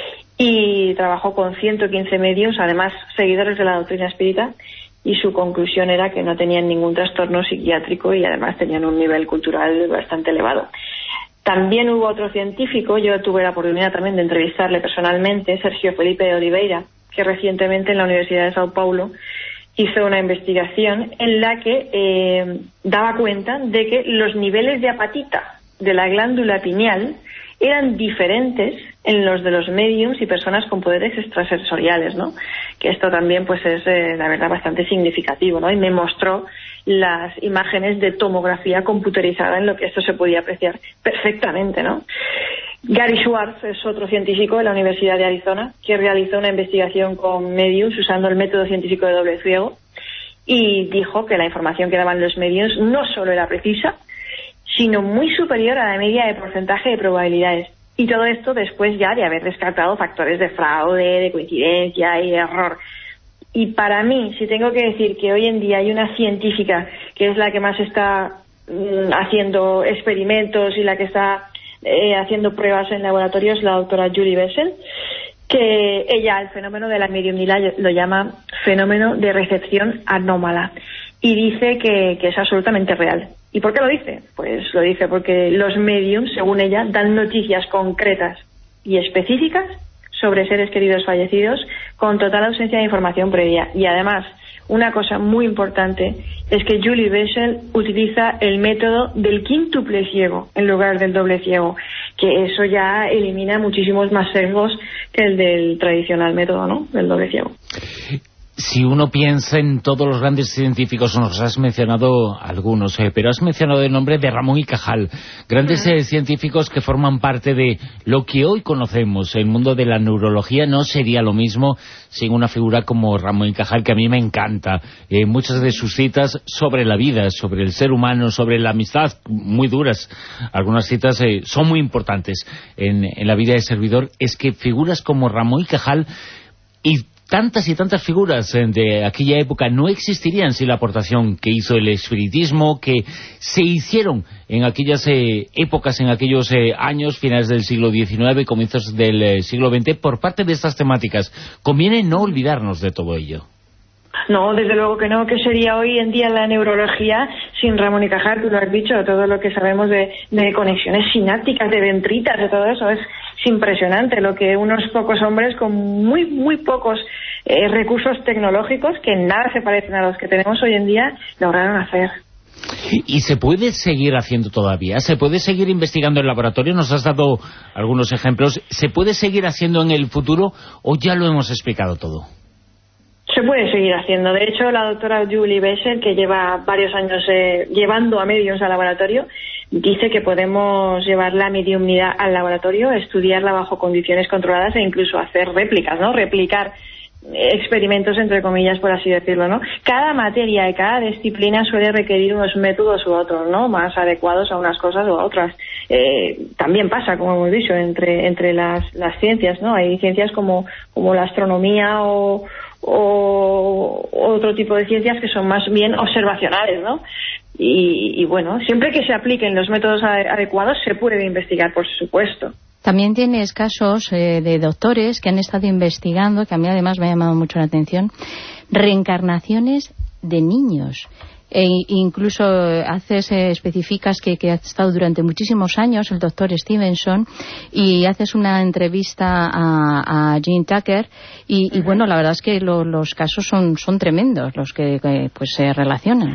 Y trabajó con ciento quince mediums, además seguidores de la doctrina espírita, y su conclusión era que no tenían ningún trastorno psiquiátrico y además tenían un nivel cultural bastante elevado. También hubo otro científico, yo tuve la oportunidad también de entrevistarle personalmente, Sergio Felipe de Oliveira, que recientemente en la Universidad de Sao Paulo hizo una investigación en la que eh, daba cuenta de que los niveles de apatita de la glándula pineal eran diferentes en los de los mediums y personas con poderes extrasensoriales, ¿no? Que esto también pues es, eh, la verdad, bastante significativo, ¿no? Y me mostró las imágenes de tomografía computerizada en lo que esto se podía apreciar perfectamente, ¿no? Gary Schwartz es otro científico de la Universidad de Arizona que realizó una investigación con mediums usando el método científico de doble ciego y dijo que la información que daban los mediums no solo era precisa, sino muy superior a la media de porcentaje de probabilidades. Y todo esto después ya de haber descartado factores de fraude, de coincidencia y de error. Y para mí, si tengo que decir que hoy en día hay una científica que es la que más está mm, haciendo experimentos y la que está Eh, haciendo pruebas en laboratorios, la doctora Julie Bessel, que ella el fenómeno de la mediumnidad lo llama fenómeno de recepción anómala y dice que, que es absolutamente real. ¿Y por qué lo dice? Pues lo dice porque los mediums, según ella, dan noticias concretas y específicas sobre seres queridos fallecidos con total ausencia de información previa. Y además, una cosa muy importante es que Julie Bessel utiliza el método del quíntuple ciego en lugar del doble ciego, que eso ya elimina muchísimos más sesgos que el del tradicional método, ¿no?, del doble ciego. Si uno piensa en todos los grandes científicos, nos has mencionado algunos, eh, pero has mencionado el nombre de Ramón y Cajal, grandes eh, científicos que forman parte de lo que hoy conocemos. El mundo de la neurología no sería lo mismo sin una figura como Ramón y Cajal, que a mí me encanta. Eh, muchas de sus citas sobre la vida, sobre el ser humano, sobre la amistad, muy duras. Algunas citas eh, son muy importantes en, en la vida del servidor. Es que figuras como Ramón y Cajal y tantas y tantas figuras de aquella época no existirían sin la aportación que hizo el espiritismo, que se hicieron en aquellas eh, épocas, en aquellos eh, años, finales del siglo diecinueve, comienzos del eh, siglo veinte, por parte de estas temáticas. Conviene no olvidarnos de todo ello. No, desde luego que no. ¿Qué sería hoy en día la neurología sin Ramón y Cajal? Tú lo has dicho, todo lo que sabemos de, de conexiones sinápticas, de dendritas, de todo eso, es, es impresionante lo que unos pocos hombres con muy, muy pocos eh, recursos tecnológicos, que en nada se parecen a los que tenemos hoy en día, lograron hacer. ¿Y se puede seguir haciendo todavía? ¿Se puede seguir investigando en laboratorio? Nos has dado algunos ejemplos. ¿Se puede seguir haciendo en el futuro o ya lo hemos explicado todo? Se puede seguir haciendo. De hecho, la doctora Julie Bessel, que lleva varios años eh, llevando a mediums al laboratorio, dice que podemos llevar la mediumnidad al laboratorio, estudiarla bajo condiciones controladas e incluso hacer réplicas, ¿no? Replicar experimentos, entre comillas, por así decirlo, ¿no? Cada materia y cada disciplina suele requerir unos métodos u otros, ¿no?, más adecuados a unas cosas u a otras. Eh, también pasa, como hemos dicho, entre entre las, las ciencias, ¿no? Hay ciencias como, como la astronomía o o otro tipo de ciencias que son más bien observacionales, ¿no? Y, y bueno, siempre que se apliquen los métodos adecuados se puede investigar, por supuesto. También tienes casos eh, de doctores que han estado investigando, que a mí además me ha llamado mucho la atención, reencarnaciones de niños. e incluso haces, eh, especificas que, que has estado durante muchísimos años, el doctor Stevenson, y haces una entrevista a, a Jim Tucker, y, y bueno, la verdad es que lo, los casos son, son tremendos, los que, que pues se relacionan.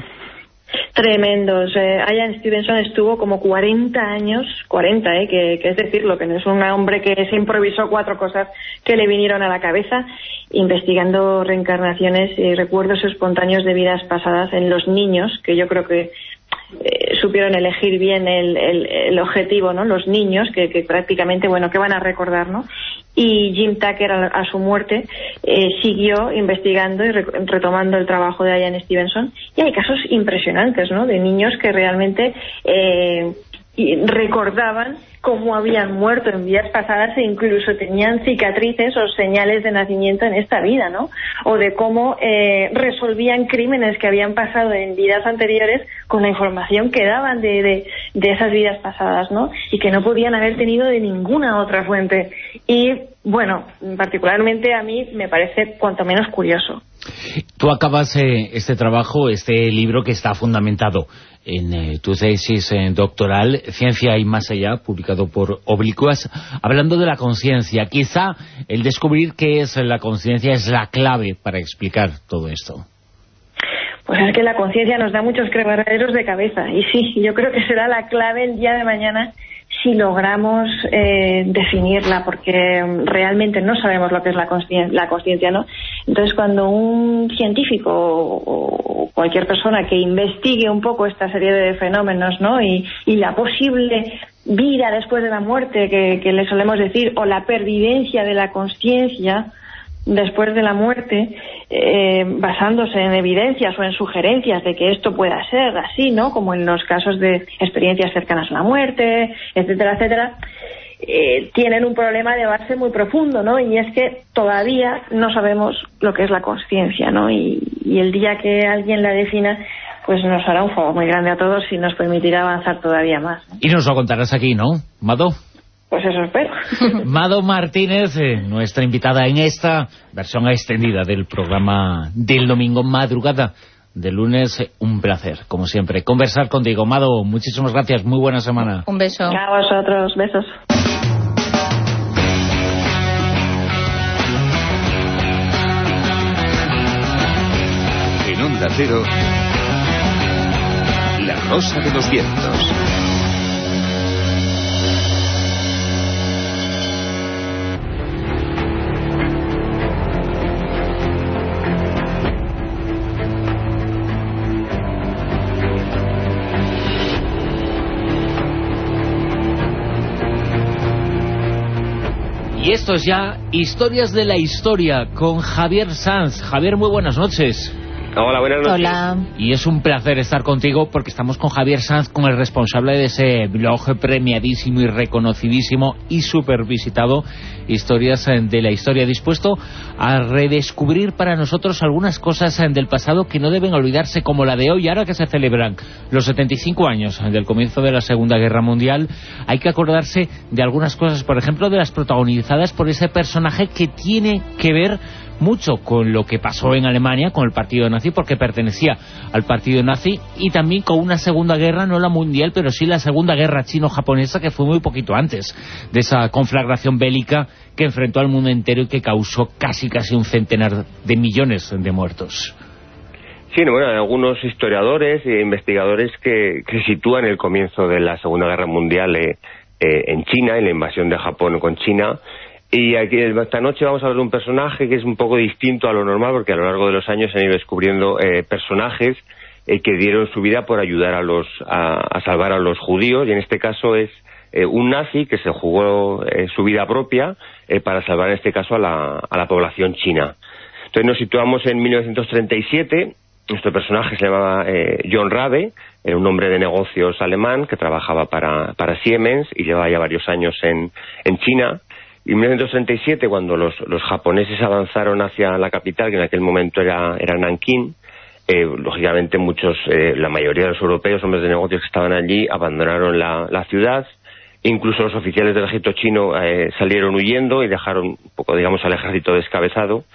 Tremendos. Eh, Ian Stevenson estuvo como cuarenta años, cuarenta, eh, que, que es decirlo, que no es un hombre que se improvisó cuatro cosas que le vinieron a la cabeza, investigando reencarnaciones y recuerdos espontáneos de vidas pasadas en los niños, que yo creo que eh, supieron elegir bien el, el, el objetivo, ¿no? Los niños, que, que prácticamente, bueno, ¿qué van a recordar, no? Y Jim Tucker, a, a su muerte, eh, siguió investigando y re retomando el trabajo de Ian Stevenson, y hay casos impresionantes, ¿no?, de niños que realmente eh, recordaban cómo habían muerto en vidas pasadas e incluso tenían cicatrices o señales de nacimiento en esta vida, ¿no? O de cómo eh, resolvían crímenes que habían pasado en vidas anteriores con la información que daban de, de, de esas vidas pasadas, ¿no? Y que no podían haber tenido de ninguna otra fuente. Y, bueno, particularmente a mí me parece cuanto menos curioso. Tú acabas eh, este trabajo, este libro que está fundamentado en eh, tu tesis eh, doctoral, Ciencia y más allá, publicado por Oblicuas, hablando de la conciencia. Quizá el descubrir qué es la conciencia es la clave para explicar todo esto. Pues es que la conciencia nos da muchos quebraderos de cabeza, y sí, yo creo que será la clave el día de mañana si logramos eh, definirla, porque realmente no sabemos lo que es la consciencia, la consciencia, ¿no? Entonces, cuando un científico o, o cualquier persona que investigue un poco esta serie de fenómenos, ¿no?, y, y la posible vida después de la muerte, que, que le solemos decir, o la pervivencia de la consciencia después de la muerte, eh, basándose en evidencias o en sugerencias de que esto pueda ser así, ¿no?, como en los casos de experiencias cercanas a la muerte, etcétera, etcétera, eh, tienen un problema de base muy profundo, ¿no? Y es que todavía no sabemos lo que es la consciencia, ¿no? Y, y el día que alguien la defina, pues nos hará un favor muy grande a todos y nos permitirá avanzar todavía más, ¿no? Y nos lo contarás aquí, ¿no, Mado? Pues eso espero. Mado Martínez, eh, nuestra invitada en esta versión extendida del programa del domingo madrugada de lunes. Eh, un placer, como siempre, conversar contigo. Mado, muchísimas gracias, muy buena semana. Un beso. A vosotros, besos. En Onda Cero, La Rosa de los Vientos. Y esto es ya Historias de la Historia con Javier Sanz. Javier, muy buenas noches. Hola, buenas noches. Hola. Y es un placer estar contigo porque estamos con Javier Sanz, con el responsable de ese blog premiadísimo y reconocidísimo y súper visitado, Historias de la Historia, dispuesto a redescubrir para nosotros algunas cosas del pasado que no deben olvidarse, como la de hoy. Ahora que se celebran los setenta y cinco años del comienzo de la Segunda Guerra Mundial, hay que acordarse de algunas cosas, por ejemplo, de las protagonizadas por ese personaje que tiene que ver mucho con lo que pasó en Alemania, con el partido nazi, porque pertenecía al partido nazi, y también con una segunda guerra, no la mundial, pero sí la segunda guerra chino-japonesa, que fue muy poquito antes de esa conflagración bélica que enfrentó al mundo entero y que causó casi casi un centenar de millones de muertos. Sí, bueno, hay algunos historiadores e investigadores que, que sitúan el comienzo de la Segunda Guerra Mundial eh, eh, en China, en la invasión de Japón con China. Y aquí esta noche vamos a ver un personaje que es un poco distinto a lo normal, porque a lo largo de los años se han ido descubriendo eh, personajes eh, que dieron su vida por ayudar a los a, a salvar a los judíos, y en este caso es eh, un nazi que se jugó eh, su vida propia eh, para salvar en este caso a la, a la población china. Entonces nos situamos en mil novecientos treinta y siete. Nuestro personaje se llamaba eh, John Rabe, era un hombre de negocios alemán que trabajaba para, para Siemens y llevaba ya varios años en, en China. Y en mil novecientos treinta y siete, cuando los, los japoneses avanzaron hacia la capital, que en aquel momento era, era Nankín, eh, lógicamente muchos, eh, la mayoría de los europeos, hombres de negocios que estaban allí, abandonaron la, la ciudad. Incluso los oficiales del ejército chino eh, salieron huyendo y dejaron un poco, digamos, al ejército descabezado.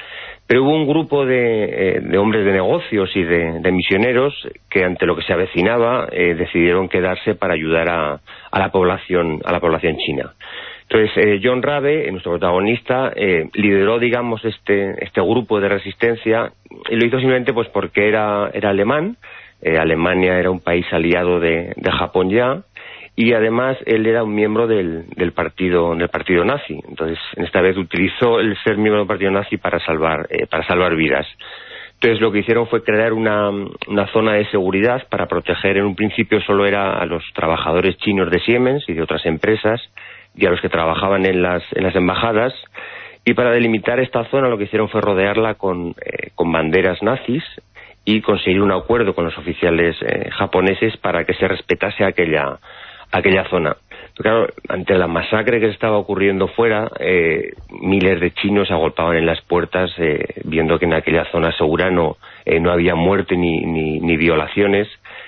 Pero hubo un grupo de, eh, de hombres de negocios y de, de misioneros que ante lo que se avecinaba eh, decidieron quedarse para ayudar a, a la población a la población china. Entonces eh, John Rabe, nuestro protagonista, eh, lideró, digamos, este este grupo de resistencia, y lo hizo simplemente pues porque era era alemán. Eh, Alemania era un país aliado de, de Japón ya, y además él era un miembro del, del partido del partido nazi. Entonces, en esta vez utilizó el ser miembro del partido nazi para salvar eh, para salvar vidas. Entonces, lo que hicieron fue crear una, una zona de seguridad para proteger. En un principio solo era a los trabajadores chinos de Siemens y de otras empresas, y a los que trabajaban en las en las embajadas. Y para delimitar esta zona lo que hicieron fue rodearla con, eh, con banderas nazis y conseguir un acuerdo con los oficiales eh, japoneses para que se respetase aquella aquella zona. Pero claro, ante la masacre que estaba ocurriendo fuera, eh, miles de chinos se agolpaban en las puertas eh, viendo que en aquella zona segura no, eh, no había muerte ni, ni, ni violaciones.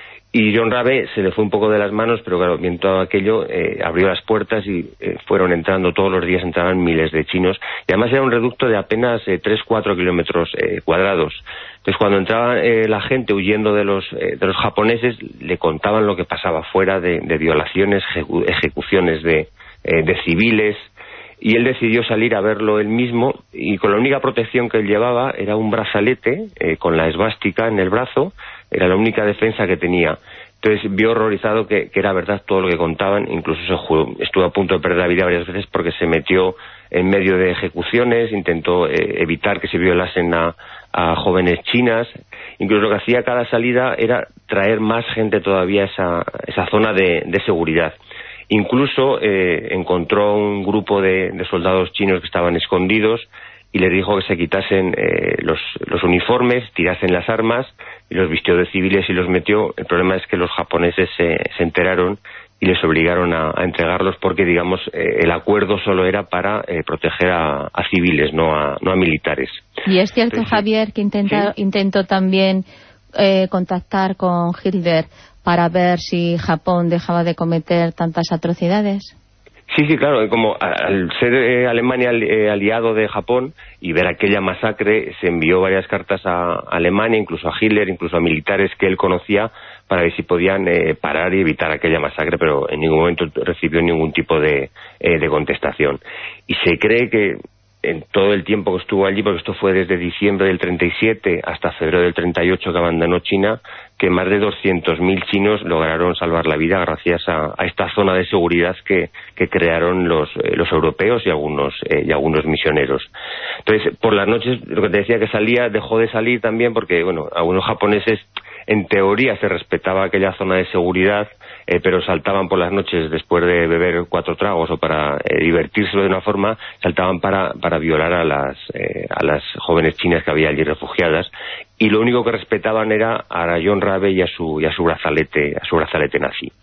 Y John Rabe se le fue un poco de las manos, pero claro, viendo todo aquello, eh, abrió las puertas y eh, fueron entrando, todos los días entraban miles de chinos. Y además era un reducto de apenas eh, tres a cuatro kilómetros eh, cuadrados. Entonces, cuando entraba eh, la gente huyendo de los eh, de los japoneses, le contaban lo que pasaba fuera de, de violaciones, ejecu ejecuciones de, eh, de civiles. Y él decidió salir a verlo él mismo, y con la única protección que él llevaba era un brazalete eh, con la esvástica en el brazo. Era la única defensa que tenía. Entonces vio horrorizado que, que era verdad todo lo que contaban. Incluso se juró, estuvo a punto de perder la vida varias veces porque se metió en medio de ejecuciones, intentó eh, evitar que se violasen a, a jóvenes chinas. Incluso lo que hacía cada salida era traer más gente todavía a esa, esa zona de, de seguridad. Incluso eh, encontró un grupo de, de soldados chinos que estaban escondidos y les dijo que se quitasen eh, los, los uniformes, tirasen las armas, y los vistió de civiles y los metió. El problema es que los japoneses se, se enteraron y les obligaron a, a entregarlos porque, digamos, eh, el acuerdo solo era para eh, proteger a, a civiles, no a, no a militares. Y es cierto, entonces, Javier, que intenta, ¿sí? intentó también eh, contactar con Hitler para ver si Japón dejaba de cometer tantas atrocidades. Sí, sí, claro, como al ser eh, Alemania eh, aliado de Japón y ver aquella masacre, se envió varias cartas a Alemania, incluso a Hitler, incluso a militares que él conocía, para ver si podían eh, parar y evitar aquella masacre, pero en ningún momento recibió ningún tipo de, eh, de contestación. Y se cree que en todo el tiempo que estuvo allí, porque esto fue desde diciembre del treinta y siete hasta febrero del treinta y ocho que abandonó China, que más de doscientos mil chinos lograron salvar la vida gracias a, a esta zona de seguridad que, que crearon los, eh, los europeos y algunos, eh, y algunos misioneros. Entonces, por las noches, lo que te decía que salía, dejó de salir también porque, bueno, algunos japoneses, en teoría se respetaba aquella zona de seguridad, eh, pero saltaban por las noches después de beber cuatro tragos o para eh, divertirse de una forma, saltaban para, para violar a las, eh, a las jóvenes chinas que había allí refugiadas, y lo único que respetaban era a John Rabe y a su, y a su brazalete, a su brazalete nazi.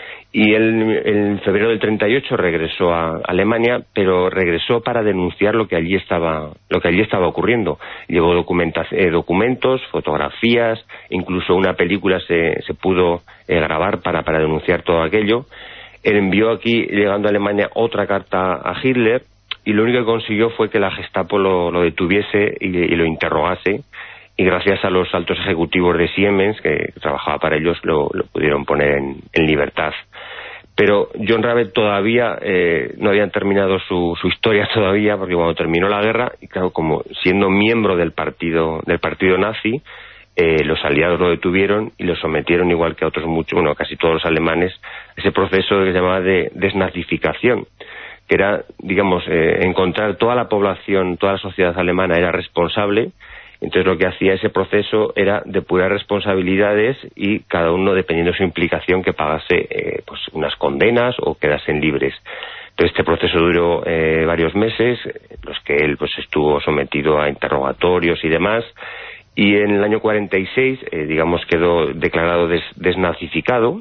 Y él, en febrero del treinta y ocho regresó a Alemania, pero regresó para denunciar lo que allí estaba, lo que allí estaba ocurriendo. Llevó eh, documentos, fotografías, incluso una película se, se pudo eh, grabar para, para denunciar todo aquello. Él envió aquí, llegando a Alemania, otra carta a Hitler, y lo único que consiguió fue que la Gestapo lo, lo detuviese y, y lo interrogase. Y gracias a los altos ejecutivos de Siemens, que trabajaba para ellos, lo, lo pudieron poner en, en libertad. Pero John Rabe todavía eh, no habían terminado su, su historia todavía, porque cuando terminó la guerra, y claro, como siendo miembro del partido del partido nazi, eh, los aliados lo detuvieron y lo sometieron, igual que a otros muchos, bueno, casi todos los alemanes, a ese proceso que se llamaba de desnazificación, que era, digamos, eh, encontrar toda la población, toda la sociedad alemana era responsable. Entonces lo que hacía ese proceso era depurar responsabilidades y cada uno, dependiendo de su implicación, que pagase eh, pues unas condenas o quedasen libres. Entonces este proceso duró eh, varios meses, los que él pues estuvo sometido a interrogatorios y demás, y en el año cuarenta y seis, eh, digamos, quedó declarado des desnazificado,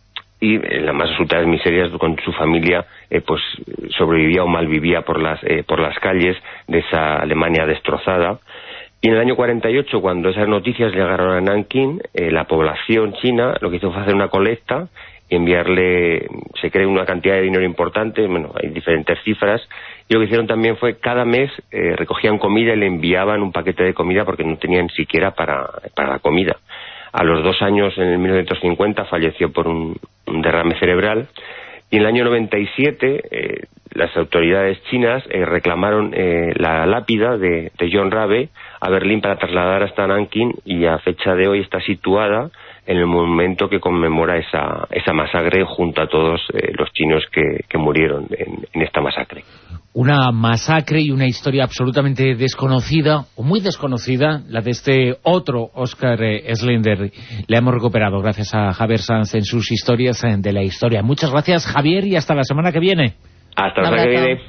y en las más absolutas miserias con su familia eh, pues sobrevivía o malvivía por las, eh, por las calles de esa Alemania destrozada. Y en el año cuarenta y ocho, cuando esas noticias llegaron a Nankín, eh, la población china lo que hizo fue hacer una colecta y enviarle, se cree, una cantidad de dinero importante. Bueno, hay diferentes cifras, y lo que hicieron también fue cada mes eh, recogían comida y le enviaban un paquete de comida porque no tenían siquiera para, para la comida. A los dos años, en el mil novecientos cincuenta, falleció por un, un derrame cerebral, y en el año noventa y siete eh, las autoridades chinas eh, reclamaron eh, la lápida de, de John Rabe a Berlín para trasladar hasta Nankín, y a fecha de hoy está situada en el monumento que conmemora esa, esa masacre, junto a todos eh, los chinos que, que murieron en, en esta masacre. Una masacre y una historia absolutamente desconocida, o muy desconocida, la de este otro Óscar eh, Schlesinger. Le hemos recuperado gracias a Javier Sanz en sus historias eh, de la historia. Muchas gracias, Javier, y hasta la semana que viene. Hasta la semana que viene.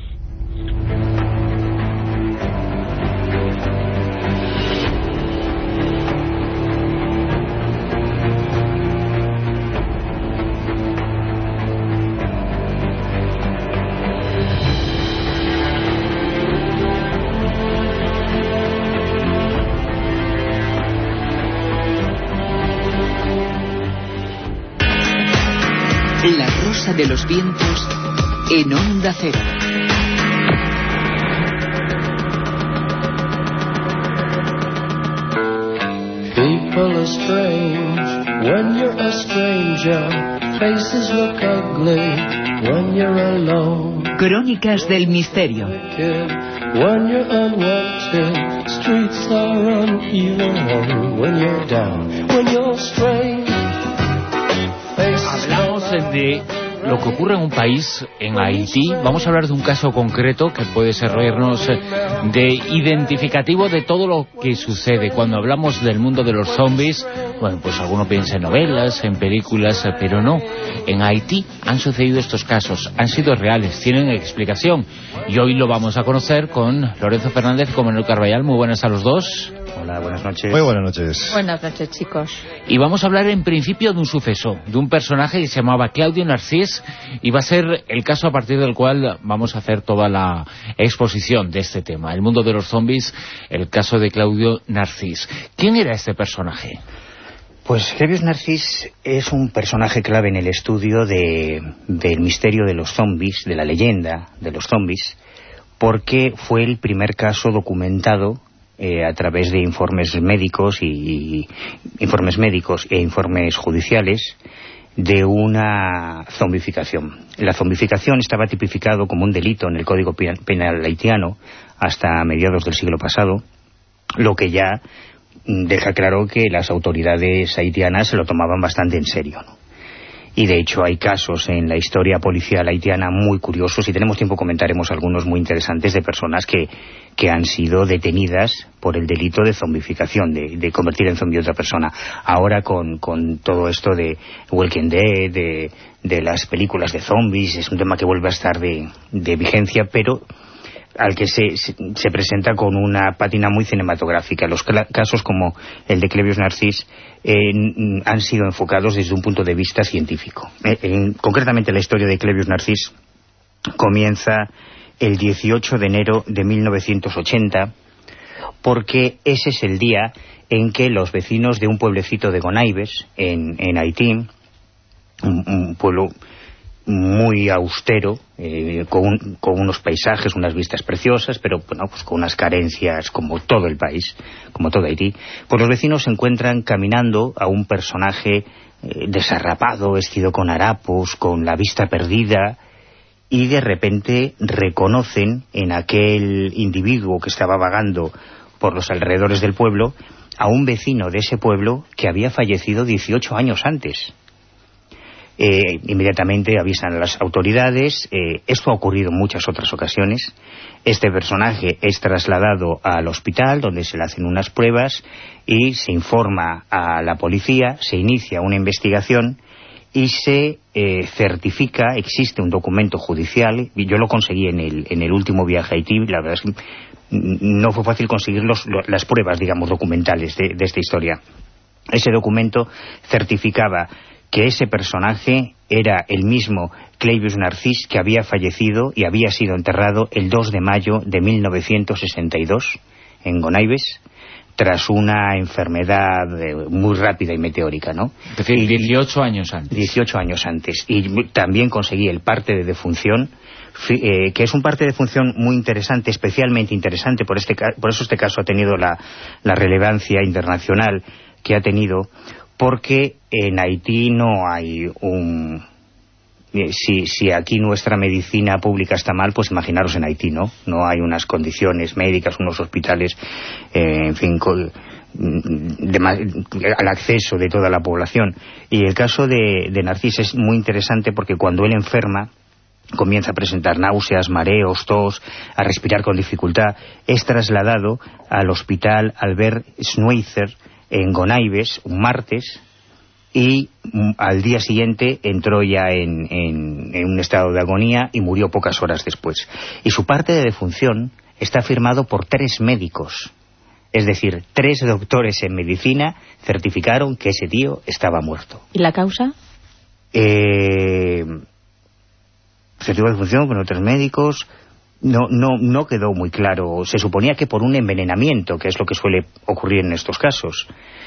La Rosa de los Vientos en Onda Cero. People are strange when you're a stranger. Faces look ugly when you're alone. Crónicas del misterio. When you're unwanted, streets are uneven. When you're down, when you're strange. Hablamos de lo que ocurre en un país, en Haití. Vamos a hablar de un caso concreto que puede servirnos de identificativo de todo lo que sucede. Cuando hablamos del mundo de los zombies, bueno, pues alguno piensa en novelas, en películas, pero no. En Haití han sucedido estos casos, han sido reales, tienen explicación. Y hoy lo vamos a conocer con Lorenzo Fernández y con Manuel Carballal. Muy buenas a los dos. Hola, buenas noches. Muy buenas noches. Buenas noches, chicos. Y vamos a hablar en principio de un suceso, de un personaje que se llamaba Claudio Narcís, y va a ser el caso a partir del cual vamos a hacer toda la exposición de este tema. El mundo de los zombies, el caso de Claudio Narcís. ¿Quién era este personaje? Pues Claudio Narcís es un personaje clave en el estudio de, del misterio de los zombies, de la leyenda de los zombies, porque fue el primer caso documentado Eh, a través de informes médicos y, y informes médicos e informes judiciales de una zombificación. La zombificación estaba tipificado como un delito en el Código Penal haitiano hasta mediados del siglo pasado, lo que ya deja claro que las autoridades haitianas se lo tomaban bastante en serio, ¿no? Y de hecho hay casos en la historia policial haitiana muy curiosos, y tenemos tiempo comentaremos algunos muy interesantes de personas que, que han sido detenidas por el delito de zombificación, de, de convertir en zombi a otra persona. Ahora con, con todo esto de Walking Dead, de, de las películas de zombies, es un tema que vuelve a estar de, de vigencia, pero al que se, se, se presenta con una pátina muy cinematográfica. Los casos como el de Claudio Narcís eh, han sido enfocados desde un punto de vista científico. Eh, en, concretamente la historia de Claudio Narcís comienza el dieciocho de enero de mil novecientos ochenta, porque ese es el día en que los vecinos de un pueblecito de Gonaives, en, en Haití, un, un pueblo muy austero, eh, con, un, con unos paisajes, unas vistas preciosas, pero bueno, pues con unas carencias como todo el país, como todo Haití, pues los vecinos se encuentran caminando a un personaje eh, desarrapado, vestido con harapos, con la vista perdida, y de repente reconocen en aquel individuo que estaba vagando por los alrededores del pueblo a un vecino de ese pueblo que había fallecido dieciocho años antes. Eh, inmediatamente avisan a las autoridades. Eh, esto ha ocurrido en muchas otras ocasiones. Este personaje es trasladado al hospital, donde se le hacen unas pruebas y se informa a la policía, se inicia una investigación y se eh, certifica, existe un documento judicial, y yo lo conseguí en el, en el último viaje a Haití. La verdad es que no fue fácil conseguir los, las pruebas, digamos, documentales de, de esta historia. Ese documento certificaba que ese personaje era el mismo Claudio Narcís que había fallecido y había sido enterrado el dos de mayo de mil novecientos sesenta y dos en Gonaives, tras una enfermedad muy rápida y meteórica, ¿no? Es decir, dieciocho años antes. dieciocho años antes. Y también conseguí el parte de defunción, eh, que es un parte de defunción muy interesante, especialmente interesante, por este por eso este caso ha tenido la, la relevancia internacional que ha tenido, porque en Haití no hay un... Si, si aquí nuestra medicina pública está mal, pues imaginaros en Haití, ¿no? No hay unas condiciones médicas, unos hospitales, eh, en fin, con, de, al acceso de toda la población. Y el caso de, de Narcís es muy interesante porque cuando él enferma, comienza a presentar náuseas, mareos, tos, a respirar con dificultad, es trasladado al hospital Albert Schweitzer en Gonaives, un martes, y al día siguiente entró ya en, en, en un estado de agonía y murió pocas horas después. Y su parte de defunción está firmado por tres médicos. Es decir, tres doctores en medicina certificaron que ese tío estaba muerto. ¿Y la causa? Eh, certificado de defunción con otros médicos... No, no, no quedó muy claro. Se suponía que por un envenenamiento, que es lo que suele ocurrir en estos casos.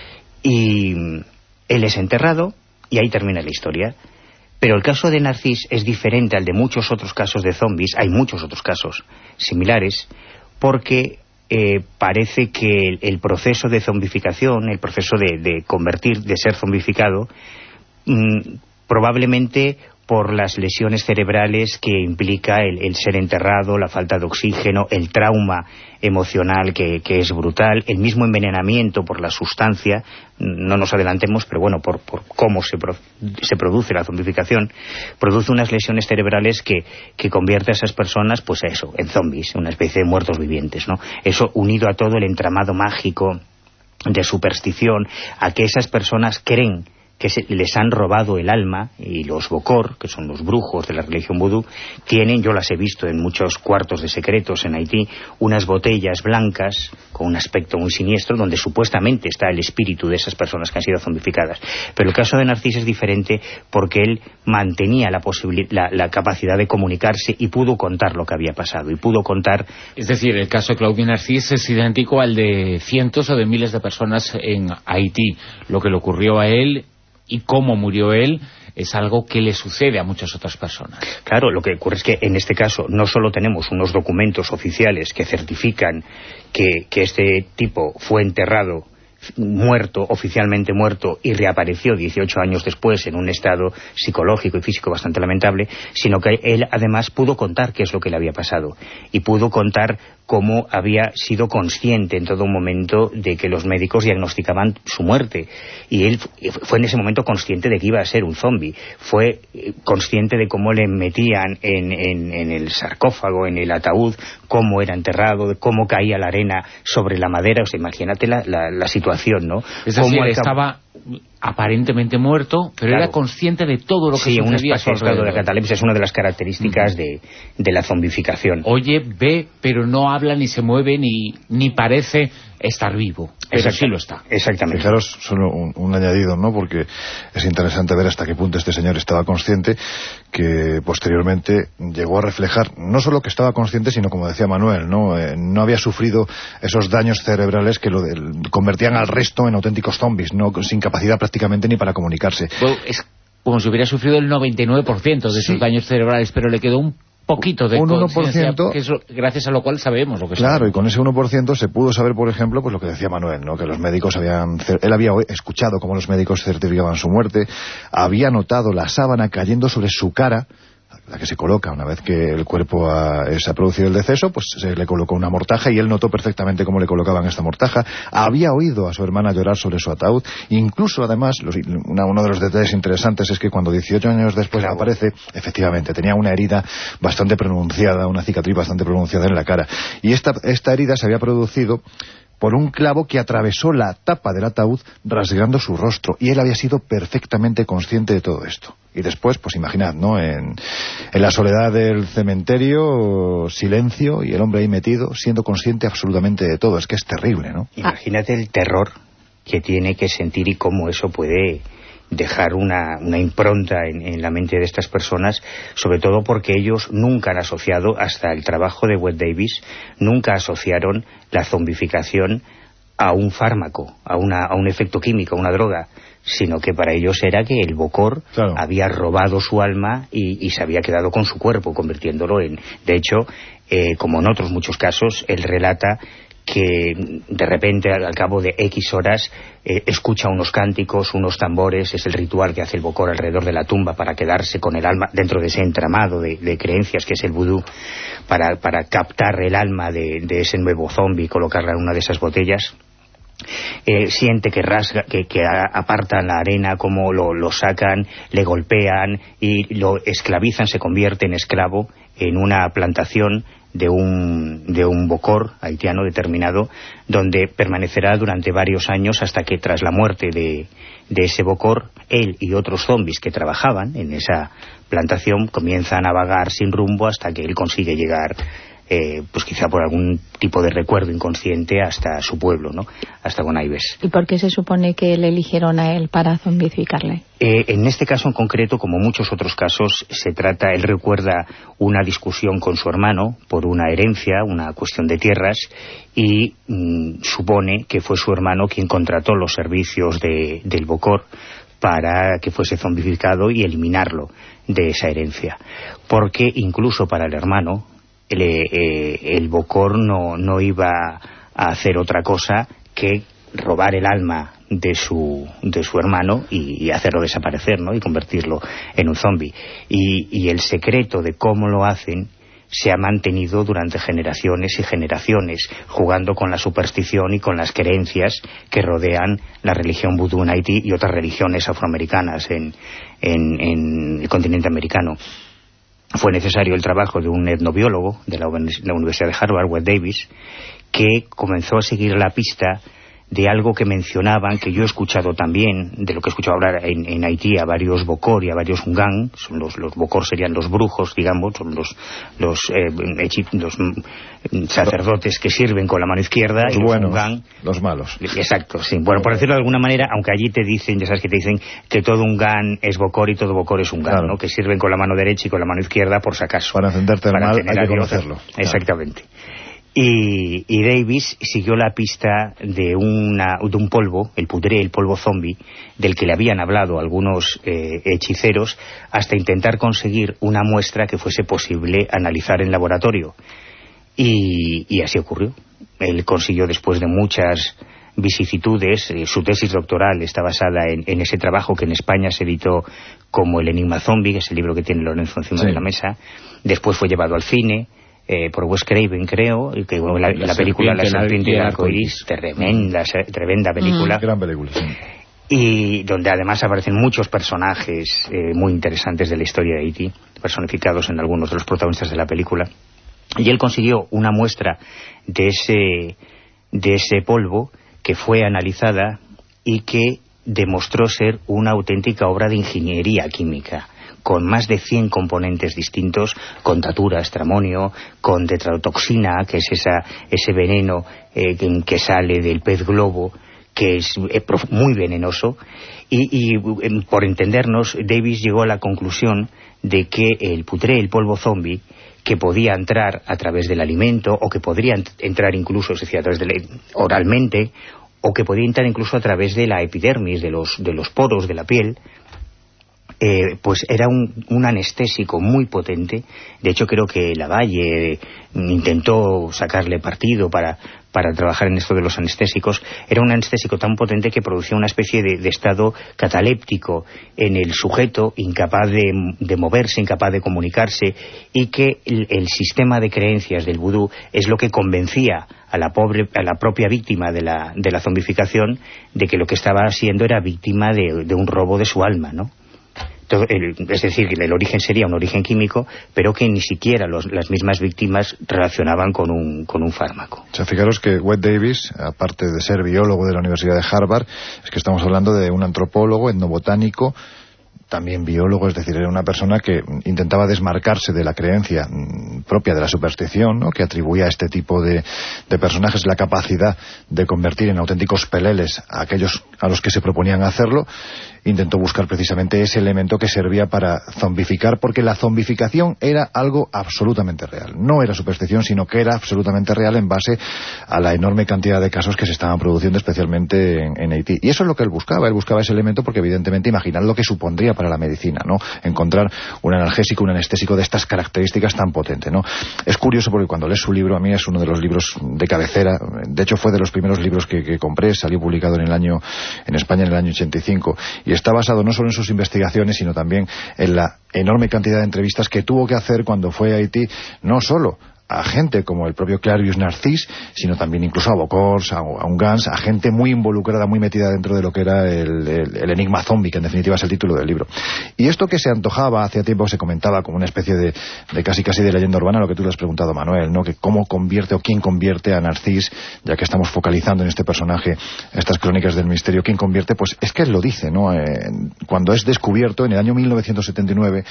Y... él es enterrado y ahí termina la historia. Pero el caso de Narcís es diferente al de muchos otros casos de zombies. Hay muchos otros casos similares, porque eh, parece que el, el proceso de zombificación, el proceso de, de convertir, de ser zombificado, mmm, probablemente por las lesiones cerebrales que implica el, el ser enterrado, la falta de oxígeno, el trauma emocional que, que es brutal, el mismo envenenamiento por la sustancia, no nos adelantemos, pero bueno, por, por cómo se, pro, se produce la zombificación, produce unas lesiones cerebrales que, que convierte a esas personas, pues eso, en zombies, una especie de muertos vivientes, ¿no? Eso unido a todo el entramado mágico de superstición, a que esas personas creen que se, les han robado el alma, y los Bokor, que son los brujos de la religión vudú, tienen, yo las he visto en muchos cuartos de secretos en Haití, unas botellas blancas con un aspecto muy siniestro, donde supuestamente está el espíritu de esas personas que han sido zombificadas. Pero el caso de Narcís es diferente porque él mantenía la, la, la capacidad de comunicarse y pudo contar lo que había pasado, y pudo contar... Es decir, el caso de Claude Narcís es idéntico al de cientos o de miles de personas en Haití. Lo que le ocurrió a él y cómo murió él es algo que le sucede a muchas otras personas. Claro, lo que ocurre es que en este caso no solo tenemos unos documentos oficiales que certifican que, que este tipo fue enterrado, muerto, oficialmente muerto, y reapareció dieciocho años después en un estado psicológico y físico bastante lamentable, sino que él además pudo contar qué es lo que le había pasado, y pudo contar cómo había sido consciente en todo momento de que los médicos diagnosticaban su muerte, y él fue en ese momento consciente de que iba a ser un zombie, fue consciente de cómo le metían en, en, en el sarcófago, en el ataúd, cómo era enterrado, de cómo caía la arena sobre la madera. O sea, imagínate la, la, la situación, ¿no? Es decir, cómo estaba aparentemente muerto, pero claro, era consciente de todo lo que sí, sucedía. Sí, un estado de catalepsia es una de las características mm. de, de la zombificación. Oye, ve, pero no habla, ni se mueve, ni, ni parece estar vivo, pero sí lo está. Exactamente. Fijaros, solo un, un añadido, ¿no? Porque es interesante ver hasta qué punto este señor estaba consciente, que posteriormente llegó a reflejar no solo que estaba consciente, sino, como decía Manuel, no, eh, no había sufrido esos daños cerebrales que lo de, convertían al resto en auténticos zombies, no sin capacidad prácticamente ni para comunicarse. Bueno, es como si hubiera sufrido el noventa y nueve por ciento de esos sí. daños cerebrales, pero le quedó un poquito de un uno por ciento, que es lo, gracias a lo cual sabemos lo que claro, sabemos. Y con ese uno por ciento se pudo saber, por ejemplo, pues lo que decía Manuel, ¿no? Que los médicos habían... Él había escuchado cómo los médicos certificaban su muerte, había notado la sábana cayendo sobre su cara, la que se coloca una vez que el cuerpo ha, se ha producido el deceso, pues se le colocó una mortaja y él notó perfectamente cómo le colocaban esta mortaja. Había oído a su hermana llorar sobre su ataúd. Incluso, además, los, una, uno de los detalles interesantes es que cuando dieciocho años después claro. aparece, efectivamente, tenía una herida bastante pronunciada, una cicatriz bastante pronunciada en la cara. Y esta, esta herida se había producido por un clavo que atravesó la tapa del ataúd rasgando su rostro, y él había sido perfectamente consciente de todo esto. Y después, pues imaginad, ¿no? En, en la soledad del cementerio, silencio, y el hombre ahí metido, siendo consciente absolutamente de todo. Es que es terrible, ¿no? Imagínate el terror que tiene que sentir y cómo eso puede dejar una, una impronta en, en la mente de estas personas, sobre todo porque ellos nunca han asociado, hasta el trabajo de Wade Davis, nunca asociaron la zombificación a un fármaco, a, una, a un efecto químico, a una droga, sino que para ellos era que el Bokor claro. había robado su alma y, y se había quedado con su cuerpo, convirtiéndolo en... De hecho, eh, como en otros muchos casos, él relata que de repente al cabo de X horas eh, escucha unos cánticos, unos tambores. Es el ritual que hace el Bokor alrededor de la tumba para quedarse con el alma dentro de ese entramado de, de creencias que es el vudú, para, para captar el alma de, de ese nuevo zombie y colocarla en una de esas botellas. Eh, siente que rasga, que, que apartan la arena, como lo, lo sacan, le golpean y lo esclavizan, se convierte en esclavo en una plantación de un, de un Bokor haitiano determinado, donde permanecerá durante varios años hasta que tras la muerte de, de ese Bokor, él y otros zombies que trabajaban en esa plantación comienzan a vagar sin rumbo hasta que él consigue llegar, eh, pues quizá por algún tipo de recuerdo inconsciente, hasta su pueblo, ¿no? Hasta Gonaibes. ¿Y por qué se supone que le eligieron a él para zombificarle? Eh, en este caso en concreto, como muchos otros casos, se trata, él recuerda una discusión con su hermano por una herencia, una cuestión de tierras, y mmm, supone que fue su hermano quien contrató los servicios de, del Bokor para que fuese zombificado y eliminarlo de esa herencia. Porque incluso para el hermano, el, eh, el Bokor no, no iba a hacer otra cosa que robar el alma de su de su hermano y, y hacerlo desaparecer, ¿no? Y convertirlo en un zombie. Y, y el secreto de cómo lo hacen se ha mantenido durante generaciones y generaciones, jugando con la superstición y con las creencias que rodean la religión vudú en Haití y otras religiones afroamericanas en, en, en el continente americano. Fue necesario el trabajo de un etnobiólogo de la, la Universidad de Harvard, Wade Davis, que comenzó a seguir la pista de algo que mencionaban, que yo he escuchado también, de lo que he escuchado hablar en, en Haití a varios Bokor y a varios Ungan. Son los, los Bokor serían los brujos, digamos, son los los, eh, hechi, los sacerdotes que sirven con la mano izquierda, los y buenos, los Ungan, los malos. Exacto, sí. Bueno, por decirlo de alguna manera, aunque allí te dicen, ya sabes que te dicen que todo Ungan es Bokor y todo Bokor es Ungan, claro, ¿no? Que sirven con la mano derecha y con la mano izquierda por si acaso. Para encenderte el mal hay que conocerlo. Exactamente. Claro. Y, y Davis siguió la pista de, una, de un polvo, el pudré, el polvo zombie, del que le habían hablado algunos eh, hechiceros, hasta intentar conseguir una muestra que fuese posible analizar en laboratorio. Y, y así ocurrió. Él consiguió, después de muchas vicisitudes, eh, su tesis doctoral está basada en, en ese trabajo que en España se editó como El Enigma Zombie, que es el libro que tiene Lorenzo encima sí. de la mesa. Después fue llevado al cine, Eh, por Wes Craven, creo, que la, la, la película La Serpiente y el Arcoiris, tremenda, tremenda película. Mm. Gran película, sí. Y donde además aparecen muchos personajes eh, muy interesantes de la historia de Haití, personificados en algunos de los protagonistas de la película. Y él consiguió una muestra de ese, de ese polvo que fue analizada y que demostró ser una auténtica obra de ingeniería química, con más de cien componentes distintos, con datura, estramonio, con tetrodotoxina, que es esa, ese veneno eh, que, que sale del pez globo, que es eh, muy venenoso, y, y eh, por entendernos, Davis llegó a la conclusión de que el putré, el polvo zombie, que podía entrar a través del alimento, o que podría entrar incluso, es decir, a través de la, oralmente, o que podía entrar incluso a través de la epidermis, de los, de los poros de la piel, Eh, pues era un, un anestésico muy potente. De hecho, creo que Lavalle intentó sacarle partido para, para trabajar en esto de los anestésicos. Era un anestésico tan potente que producía una especie de, de estado cataléptico en el sujeto, incapaz de, de moverse, incapaz de comunicarse, y que el, el sistema de creencias del vudú es lo que convencía a la, pobre, a la propia víctima de la, de la zombificación de que lo que estaba siendo era víctima de, de un robo de su alma, ¿no? Todo el, es decir, que el origen sería un origen químico, pero que ni siquiera los, las mismas víctimas relacionaban con un, con un fármaco. O sea, fijaros que Wade Davis, aparte de ser biólogo de la Universidad de Harvard, es que estamos hablando de un antropólogo, etnobotánico, también biólogo, es decir, era una persona que intentaba desmarcarse de la creencia mmm, propia de la superstición, ¿no?, que atribuía a este tipo de, de personajes la capacidad de convertir en auténticos peleles a aquellos a los que se proponían hacerlo. Intentó buscar precisamente ese elemento que servía para zombificar, porque la zombificación era algo absolutamente real. No era superstición, sino que era absolutamente real en base a la enorme cantidad de casos que se estaban produciendo, especialmente en, en Haití. Y eso es lo que él buscaba. Él buscaba ese elemento porque, evidentemente, imaginar lo que supondría para la medicina, ¿no?, encontrar un analgésico, un anestésico de estas características tan potente, ¿no? Es curioso porque cuando lees su libro, a mí es uno de los libros de cabecera. De hecho, fue de los primeros libros que, que compré. Salió publicado en el año en España en el año ochenta y cinco. Y está basado no solo en sus investigaciones, sino también en la enorme cantidad de entrevistas que tuvo que hacer cuando fue a Haití, no solo a gente como el propio Clavius Narcís, sino también incluso a Bocors, a, a Ungans, a gente muy involucrada, muy metida dentro de lo que era el, el, el enigma zombie, que en definitiva es el título del libro. Y esto que se antojaba, hacía tiempo se comentaba como una especie de, de casi casi de leyenda urbana, lo que tú le has preguntado, Manuel, ¿no?, que cómo convierte o quién convierte a Narcís, ya que estamos focalizando en este personaje, estas crónicas del misterio, quién convierte, pues es que él lo dice, ¿no? Eh, cuando es descubierto, en el año mil novecientos setenta y nueve,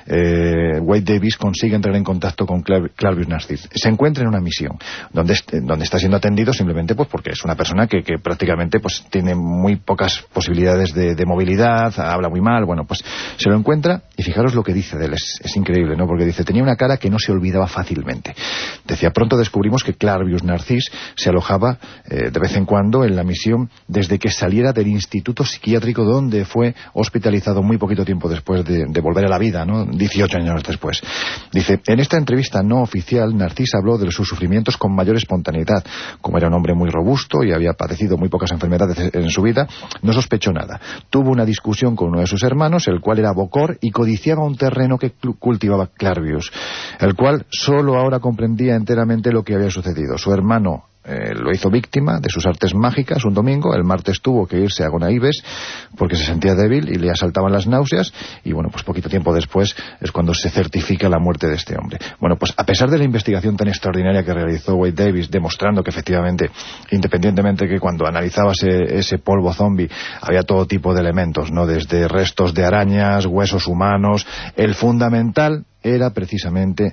eh, Wade Davis consigue entrar en contacto con Clavius Narcís. Se encuentra en una misión donde, donde está siendo atendido simplemente pues porque es una persona que, que prácticamente pues tiene muy pocas posibilidades de, de movilidad, habla muy mal. Bueno, pues se lo encuentra y fijaros lo que dice de él, es, es increíble, ¿no?, porque dice, tenía una cara que no se olvidaba fácilmente. Decía, pronto descubrimos que Clavius Narcís se alojaba eh, de vez en cuando en la misión desde que saliera del instituto psiquiátrico donde fue hospitalizado muy poquito tiempo después de, de volver a la vida, ¿no?, dieciocho años después. Dice, en esta entrevista no oficial, Narcís habló de sus sufrimientos con mayor espontaneidad. Como era un hombre muy robusto y había padecido muy pocas enfermedades en su vida, no sospechó nada. Tuvo una discusión con uno de sus hermanos, el cual era Bocor, y codiciaba un terreno que cultivaba Clavius, el cual solo ahora comprendía enteramente lo que había sucedido. Su hermano Eh, lo hizo víctima de sus artes mágicas un domingo. El martes tuvo que irse a Gonaibes porque se sentía débil y le asaltaban las náuseas, y bueno, pues poquito tiempo después es cuando se certifica la muerte de este hombre. Bueno, pues a pesar de la investigación tan extraordinaria que realizó Wade Davis, demostrando que efectivamente, independientemente que cuando analizaba ese, ese polvo zombie había todo tipo de elementos, ¿no?, desde restos de arañas, huesos humanos, el fundamental era precisamente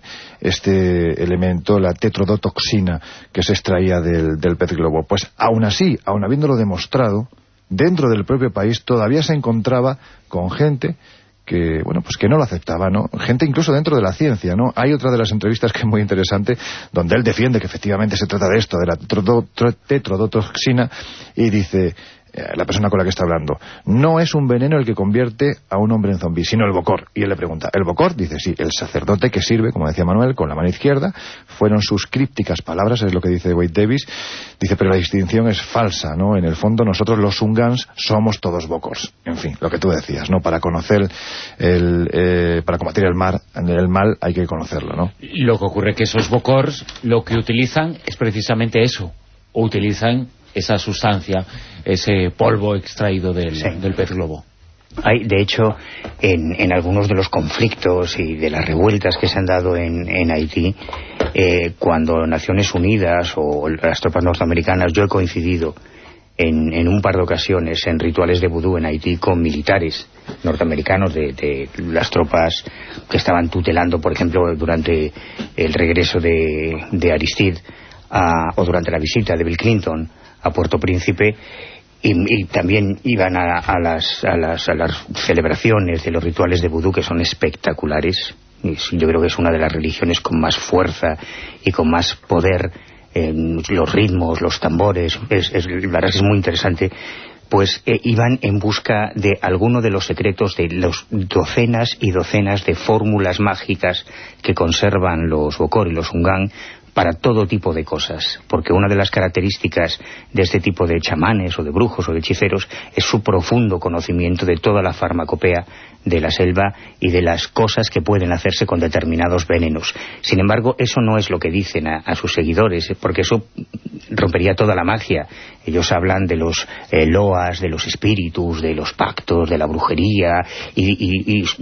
este elemento, la tetrodotoxina, que se extraía del, del pez globo. Pues aún así, aún habiéndolo demostrado, dentro del propio país todavía se encontraba con gente que, bueno, pues que no lo aceptaba, ¿no? Gente incluso dentro de la ciencia, ¿no? Hay otra de las entrevistas que es muy interesante, donde él defiende que efectivamente se trata de esto, de la tetrodotoxina, y dice, la persona con la que está hablando, no es un veneno el que convierte a un hombre en zombi, sino el Bocor. Y él le pregunta, ¿el Bocor? Dice, sí, el sacerdote que sirve, como decía Manuel, con la mano izquierda. Fueron sus crípticas palabras, es lo que dice Wade Davis. Dice, pero la distinción es falsa, ¿no? En el fondo nosotros los Ungans somos todos Bocors. En fin, lo que tú decías, ¿no? Para conocer el, eh, para combatir el mal, el mal hay que conocerlo, ¿no? Lo que ocurre es que esos Bocors lo que utilizan es precisamente eso, utilizan esa sustancia, ese polvo extraído del, sí. del pez globo. Hay, de hecho, en, en algunos de los conflictos y de las revueltas que se han dado en, en Haití, eh, cuando Naciones Unidas o las tropas norteamericanas, yo he coincidido en, en un par de ocasiones en rituales de vudú en Haití con militares norteamericanos de, de las tropas que estaban tutelando, por ejemplo, durante el regreso de, de Aristide a, o durante la visita de Bill Clinton a Puerto Príncipe, y, y también iban a, a, las, a, las, a las celebraciones de los rituales de vudú, que son espectaculares. Y yo creo que es una de las religiones con más fuerza y con más poder, eh, los ritmos, los tambores, es, es, la verdad es que es muy interesante. Pues eh, iban en busca de alguno de los secretos de los docenas y docenas de fórmulas mágicas que conservan los Bokor y los Ungan para todo tipo de cosas, porque una de las características de este tipo de chamanes o de brujos o de hechiceros es su profundo conocimiento de toda la farmacopea de la selva y de las cosas que pueden hacerse con determinados venenos. Sin embargo, eso no es lo que dicen a, a sus seguidores, porque eso rompería toda la magia. Ellos hablan de los eh, loas, de los espíritus, de los pactos, de la brujería, y, y, y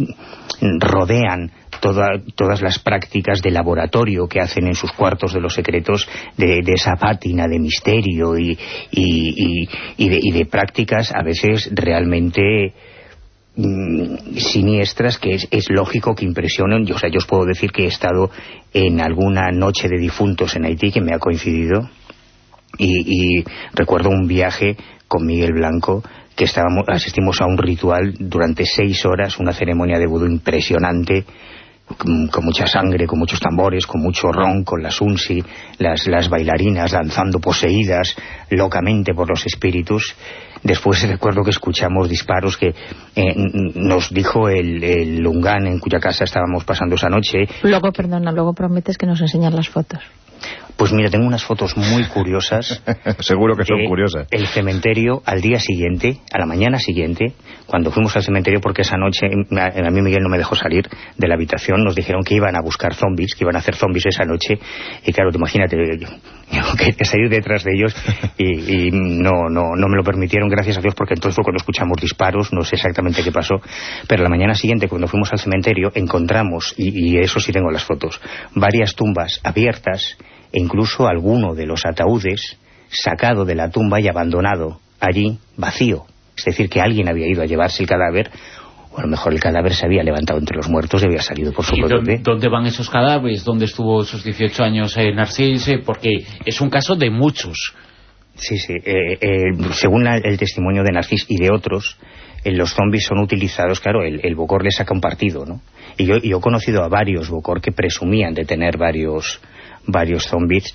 rodean Toda, todas las prácticas de laboratorio que hacen en sus cuartos de los secretos de, de esa pátina de misterio y, y, y, y, de, y de prácticas a veces realmente mmm, siniestras que es, es lógico que impresionen. Yo, o sea, yo os puedo decir que he estado en alguna noche de difuntos en Haití que me ha coincidido, y, y recuerdo un viaje con Miguel Blanco que estábamos, asistimos a un ritual durante seis horas, una ceremonia de vudú impresionante, con, con mucha sangre, con muchos tambores, con mucho ron, con las unsi, las, las bailarinas danzando poseídas locamente por los espíritus. Después recuerdo que escuchamos disparos que eh, nos dijo el, el Lungán, en cuya casa estábamos pasando esa noche. Luego, perdona, luego prometes que nos enseñan las fotos. Pues mira, tengo unas fotos muy curiosas. Seguro que son curiosas. El cementerio, al día siguiente, a la mañana siguiente, cuando fuimos al cementerio, porque esa noche a mí Miguel no me dejó salir de la habitación, nos dijeron que iban a buscar zombies, que iban a hacer zombies esa noche, y claro, imagínate, yo, yo quería salir detrás de ellos y, y no, no, no me lo permitieron, gracias a Dios, porque entonces fue cuando escuchamos disparos, no sé exactamente qué pasó, pero a la mañana siguiente, cuando fuimos al cementerio, encontramos, y, y eso sí tengo las fotos, varias tumbas abiertas, e incluso alguno de los ataúdes sacado de la tumba y abandonado allí, vacío. Es decir, que alguien había ido a llevarse el cadáver, o a lo mejor el cadáver se había levantado entre los muertos y había salido por su propio pie. ¿Dónde van esos cadáveres? ¿Dónde estuvo esos dieciocho años eh, Narcís? Porque es un caso de muchos. Sí, sí. Eh, eh, según la, el testimonio de Narcís y de otros, eh, los zombies son utilizados, claro, el, el Bokor le saca un partido, ¿no? Y yo, yo he conocido a varios Bokor que presumían de tener varios... varios zombies,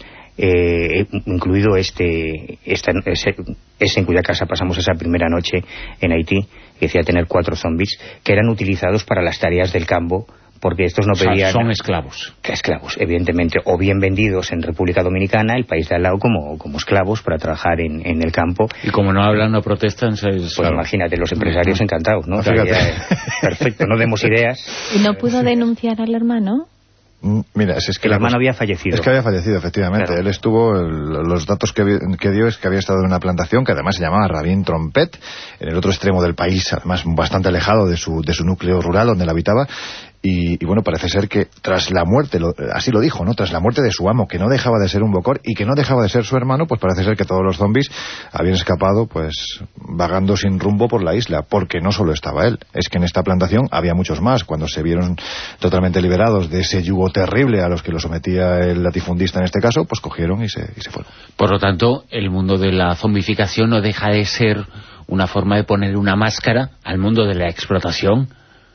eh, incluido este, esta, ese, ese en cuya casa pasamos esa primera noche en Haití, que decía tener cuatro zombies, que eran utilizados para las tareas del campo, porque estos no pedían... O sea, son esclavos. Que esclavos, evidentemente, o bien vendidos en República Dominicana, el país de al lado, como, como esclavos para trabajar en, en el campo. Y como no hablan, no protestan... Es, pues claro. Imagínate, los empresarios encantados, ¿no? O sea, ya, perfecto, no demos ideas. ¿Y no pudo denunciar al hermano? Mira, es, es que el hermano cosa, había fallecido. Es que había fallecido, efectivamente. Claro. Él estuvo, el, los datos que, que dio es que había estado en una plantación que además se llamaba Rabin Trompet, en el otro extremo del país, además bastante alejado de su, de su núcleo rural donde él habitaba. Y, y bueno, parece ser que tras la muerte, lo, así lo dijo, ¿no? Tras la muerte de su amo, que no dejaba de ser un Bokor y que no dejaba de ser su hermano, pues parece ser que todos los zombies habían escapado, pues vagando sin rumbo por la isla, porque no solo estaba él, es que en esta plantación había muchos más. Cuando se vieron totalmente liberados de ese yugo terrible a los que lo sometía el latifundista en este caso, pues cogieron y se, y se fueron. Por lo tanto, el mundo de la zombificación no deja de ser una forma de poner una máscara al mundo de la explotación.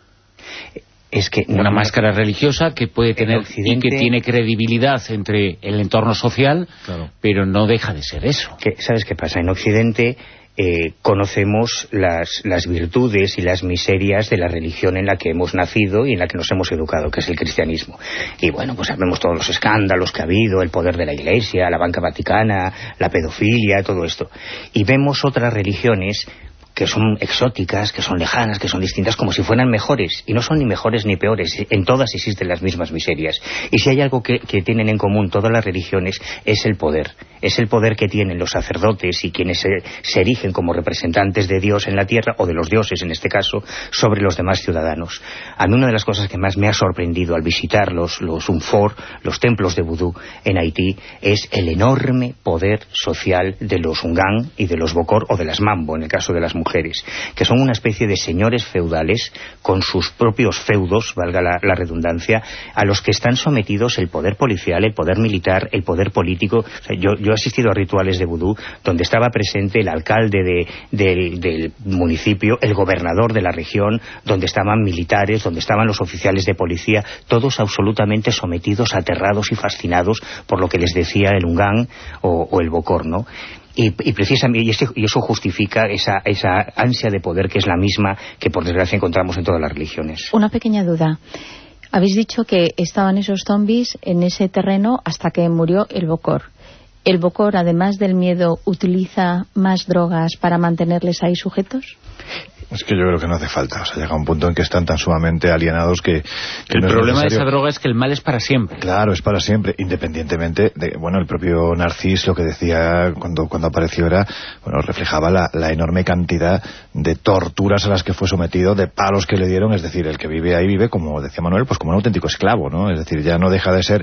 Es que una no, máscara religiosa que puede tener y que tiene credibilidad entre el entorno social, claro, pero no deja de ser eso. Que, ¿sabes qué pasa? En Occidente eh, conocemos las, las virtudes y las miserias de la religión en la que hemos nacido y en la que nos hemos educado, que es el cristianismo. Y bueno, pues sabemos todos los escándalos que ha habido, el poder de la Iglesia, la banca vaticana, la pedofilia, todo esto. Y vemos otras religiones que son exóticas, que son lejanas, que son distintas, como si fueran mejores, y no son ni mejores ni peores, en todas existen las mismas miserias. Y si hay algo que, que tienen en común todas las religiones, es el poder, es el poder que tienen los sacerdotes y quienes se, se erigen como representantes de Dios en la tierra, o de los dioses en este caso, sobre los demás ciudadanos. A mí una de las cosas que más me ha sorprendido al visitar los, los Unfor, los templos de vudú en Haití, es el enorme poder social de los Ungan y de los Bokor, o de las Mambo, en el caso de las mujeres, que son una especie de señores feudales con sus propios feudos, valga la, la redundancia, a los que están sometidos el poder policial, el poder militar, el poder político. O sea, yo, yo he asistido a rituales de vudú donde estaba presente el alcalde de, de, del municipio, el gobernador de la región, donde estaban militares, donde estaban los oficiales de policía, todos absolutamente sometidos, aterrados y fascinados por lo que les decía el Ungan o, o el Bokor, ¿no? Y, y precisamente y, ese, y eso justifica esa, esa ansia de poder que es la misma que por desgracia encontramos en todas las religiones. Una pequeña duda. Habéis dicho que estaban esos zombies en ese terreno hasta que murió el Bokor. ¿El Bokor, además del miedo, utiliza más drogas para mantenerles ahí sujetos? Es que yo creo que no hace falta. O sea, llega un punto en que están tan sumamente alienados que... que el no problema es de esa droga es que el mal es para siempre. Claro, es para siempre, independientemente de... Bueno, el propio Narcís lo que decía cuando, cuando apareció era... Bueno, reflejaba la, la enorme cantidad de torturas a las que fue sometido, de palos que le dieron. Es decir, el que vive ahí vive, como decía Manuel, pues como un auténtico esclavo, ¿no? Es decir, ya no deja de ser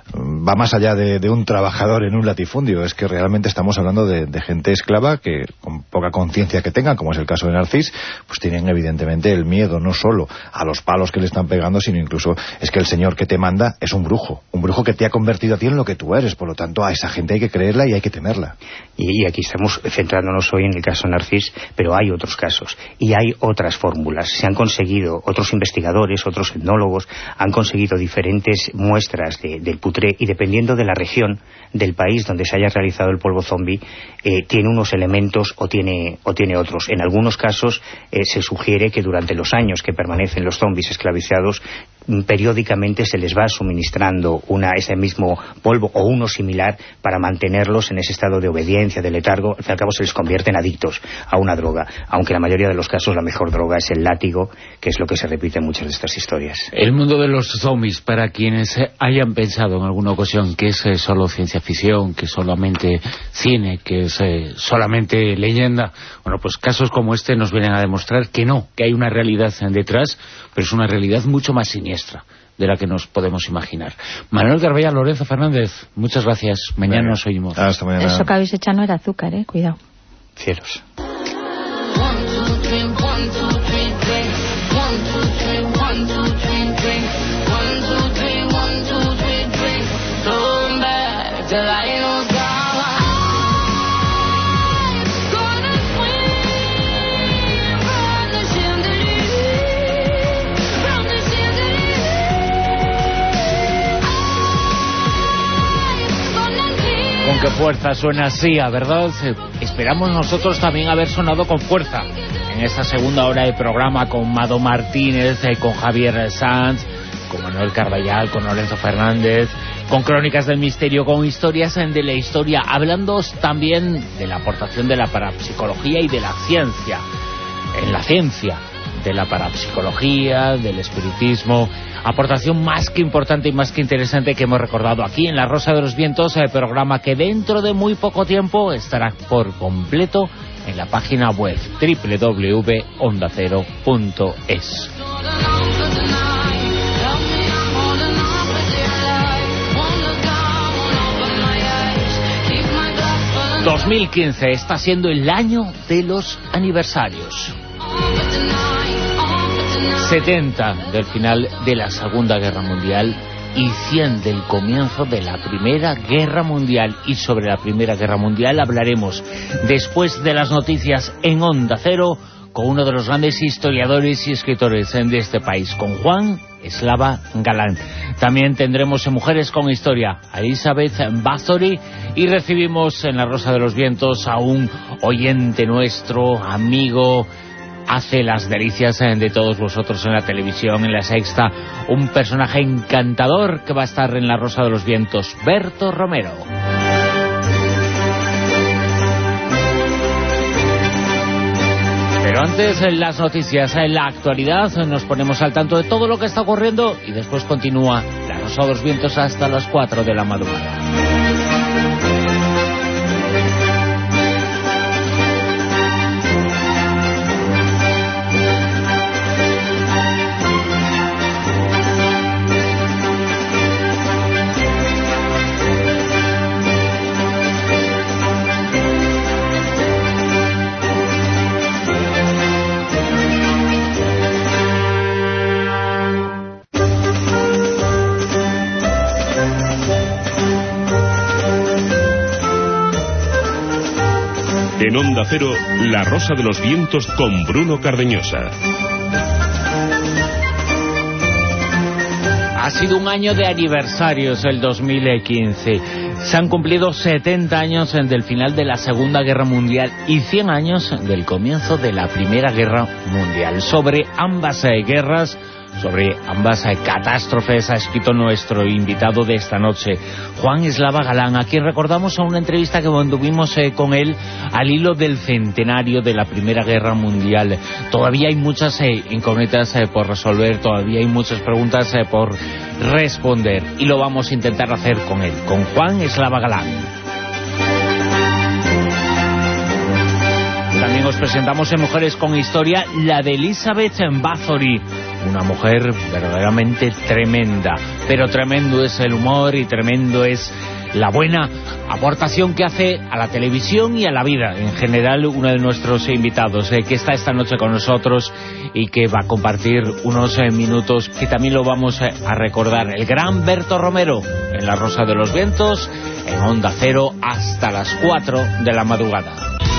va más allá de, de un trabajador en un latifundio. Es que realmente estamos hablando de, de gente esclava que, con poca conciencia que tengan, como es el caso de Narcís, pues tienen evidentemente el miedo no solo a los palos que le están pegando, sino incluso es que el señor que te manda es un brujo, un brujo que te ha convertido a ti en lo que tú eres. Por lo tanto, a esa gente hay que creerla y hay que temerla. Y, y aquí estamos centrándonos hoy en el caso Narcís, pero hay otros casos y hay otras fórmulas. Se han conseguido, otros investigadores, otros etnólogos han conseguido diferentes muestras de, del putre, y dependiendo de la región del país donde se haya realizado el polvo zombie, eh, tiene unos elementos o tiene, o tiene otros. En algunos casos eh, se sugiere que durante los años que permanecen los zombies esclavizados, periódicamente se les va suministrando una, ese mismo polvo o uno similar para mantenerlos en ese estado de obediencia, de letargo. Al fin y al cabo se les convierte en adictos a una droga, aunque en la mayoría de los casos la mejor droga es el látigo, que es lo que se repite en muchas de estas historias. El mundo de los zombies, para quienes hayan pensado en alguna ocasión que es eh, solo ciencia ficción, que es solamente cine, que es eh, solamente leyenda, bueno, pues casos como este nos vienen a demostrar que no, que hay una realidad detrás, pero es una realidad mucho más siniestra de la que nos podemos imaginar. Manuel Carballal, Lorenzo Fernández, muchas gracias. Mañana nos oímos. Hasta mañana. Eso que habéis echado no era azúcar, eh, cuidado. Cielos. Con qué fuerza suena Sia, ¿verdad? Esperamos nosotros también haber sonado con fuerza en esta segunda hora de programa con Mado Martínez, con Javier Sanz, con Manuel Carballal, con Lorenzo Fernández, con Crónicas del Misterio, con historias de la historia, hablando también de la aportación de la parapsicología y de la ciencia, en la ciencia de la parapsicología, del espiritismo, aportación más que importante y más que interesante que hemos recordado aquí en La Rosa de los Vientos, el programa que dentro de muy poco tiempo estará por completo en la página web doble u doble u doble u punto onda cero punto es. dos mil quince está siendo el año de los aniversarios. setenta del final de la Segunda Guerra Mundial y cien del comienzo de la Primera Guerra Mundial. Y sobre la Primera Guerra Mundial hablaremos después de las noticias en Onda Cero con uno de los grandes historiadores y escritores de este país, con Juan Eslava Galán. También tendremos en Mujeres con Historia a Elizabeth Bathory, y recibimos en La Rosa de los Vientos a un oyente nuestro, amigo, hace las delicias de todos vosotros en la televisión, en La Sexta, un personaje encantador que va a estar en La Rosa de los Vientos, Berto Romero. Pero antes, en las noticias, en la actualidad, nos ponemos al tanto de todo lo que está ocurriendo y después continúa La Rosa de los Vientos hasta las cuatro de la madrugada. En Onda Cero, La Rosa de los Vientos con Bruno Cardeñosa. Ha sido un año de aniversarios el dos mil quince. Se han cumplido setenta años del final de la Segunda Guerra Mundial y cien años del comienzo de la Primera Guerra Mundial. Sobre ambas eh, guerras, sobre ambas eh, catástrofes, ha escrito nuestro invitado de esta noche, Juan Eslava Galán, a quien recordamos en una entrevista que mantuvimos eh, con él al hilo del centenario de la Primera Guerra Mundial. Todavía hay muchas eh, incógnitas eh, por resolver, todavía hay muchas preguntas eh, por responder, y lo vamos a intentar hacer con él, con Juan Eslava Galán. También os presentamos en Mujeres con Historia la de Elizabeth Bathory, una mujer verdaderamente tremenda. Pero tremendo es el humor y tremendo es la buena aportación que hace a la televisión y a la vida en general uno de nuestros invitados, eh, que está esta noche con nosotros y que va a compartir unos eh, minutos que también lo vamos eh, a recordar. El gran Berto Romero en La Rosa de los Vientos, en Onda Cero, hasta las cuatro de la madrugada.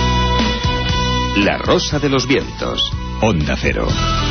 La Rosa de los Vientos, Onda Cero.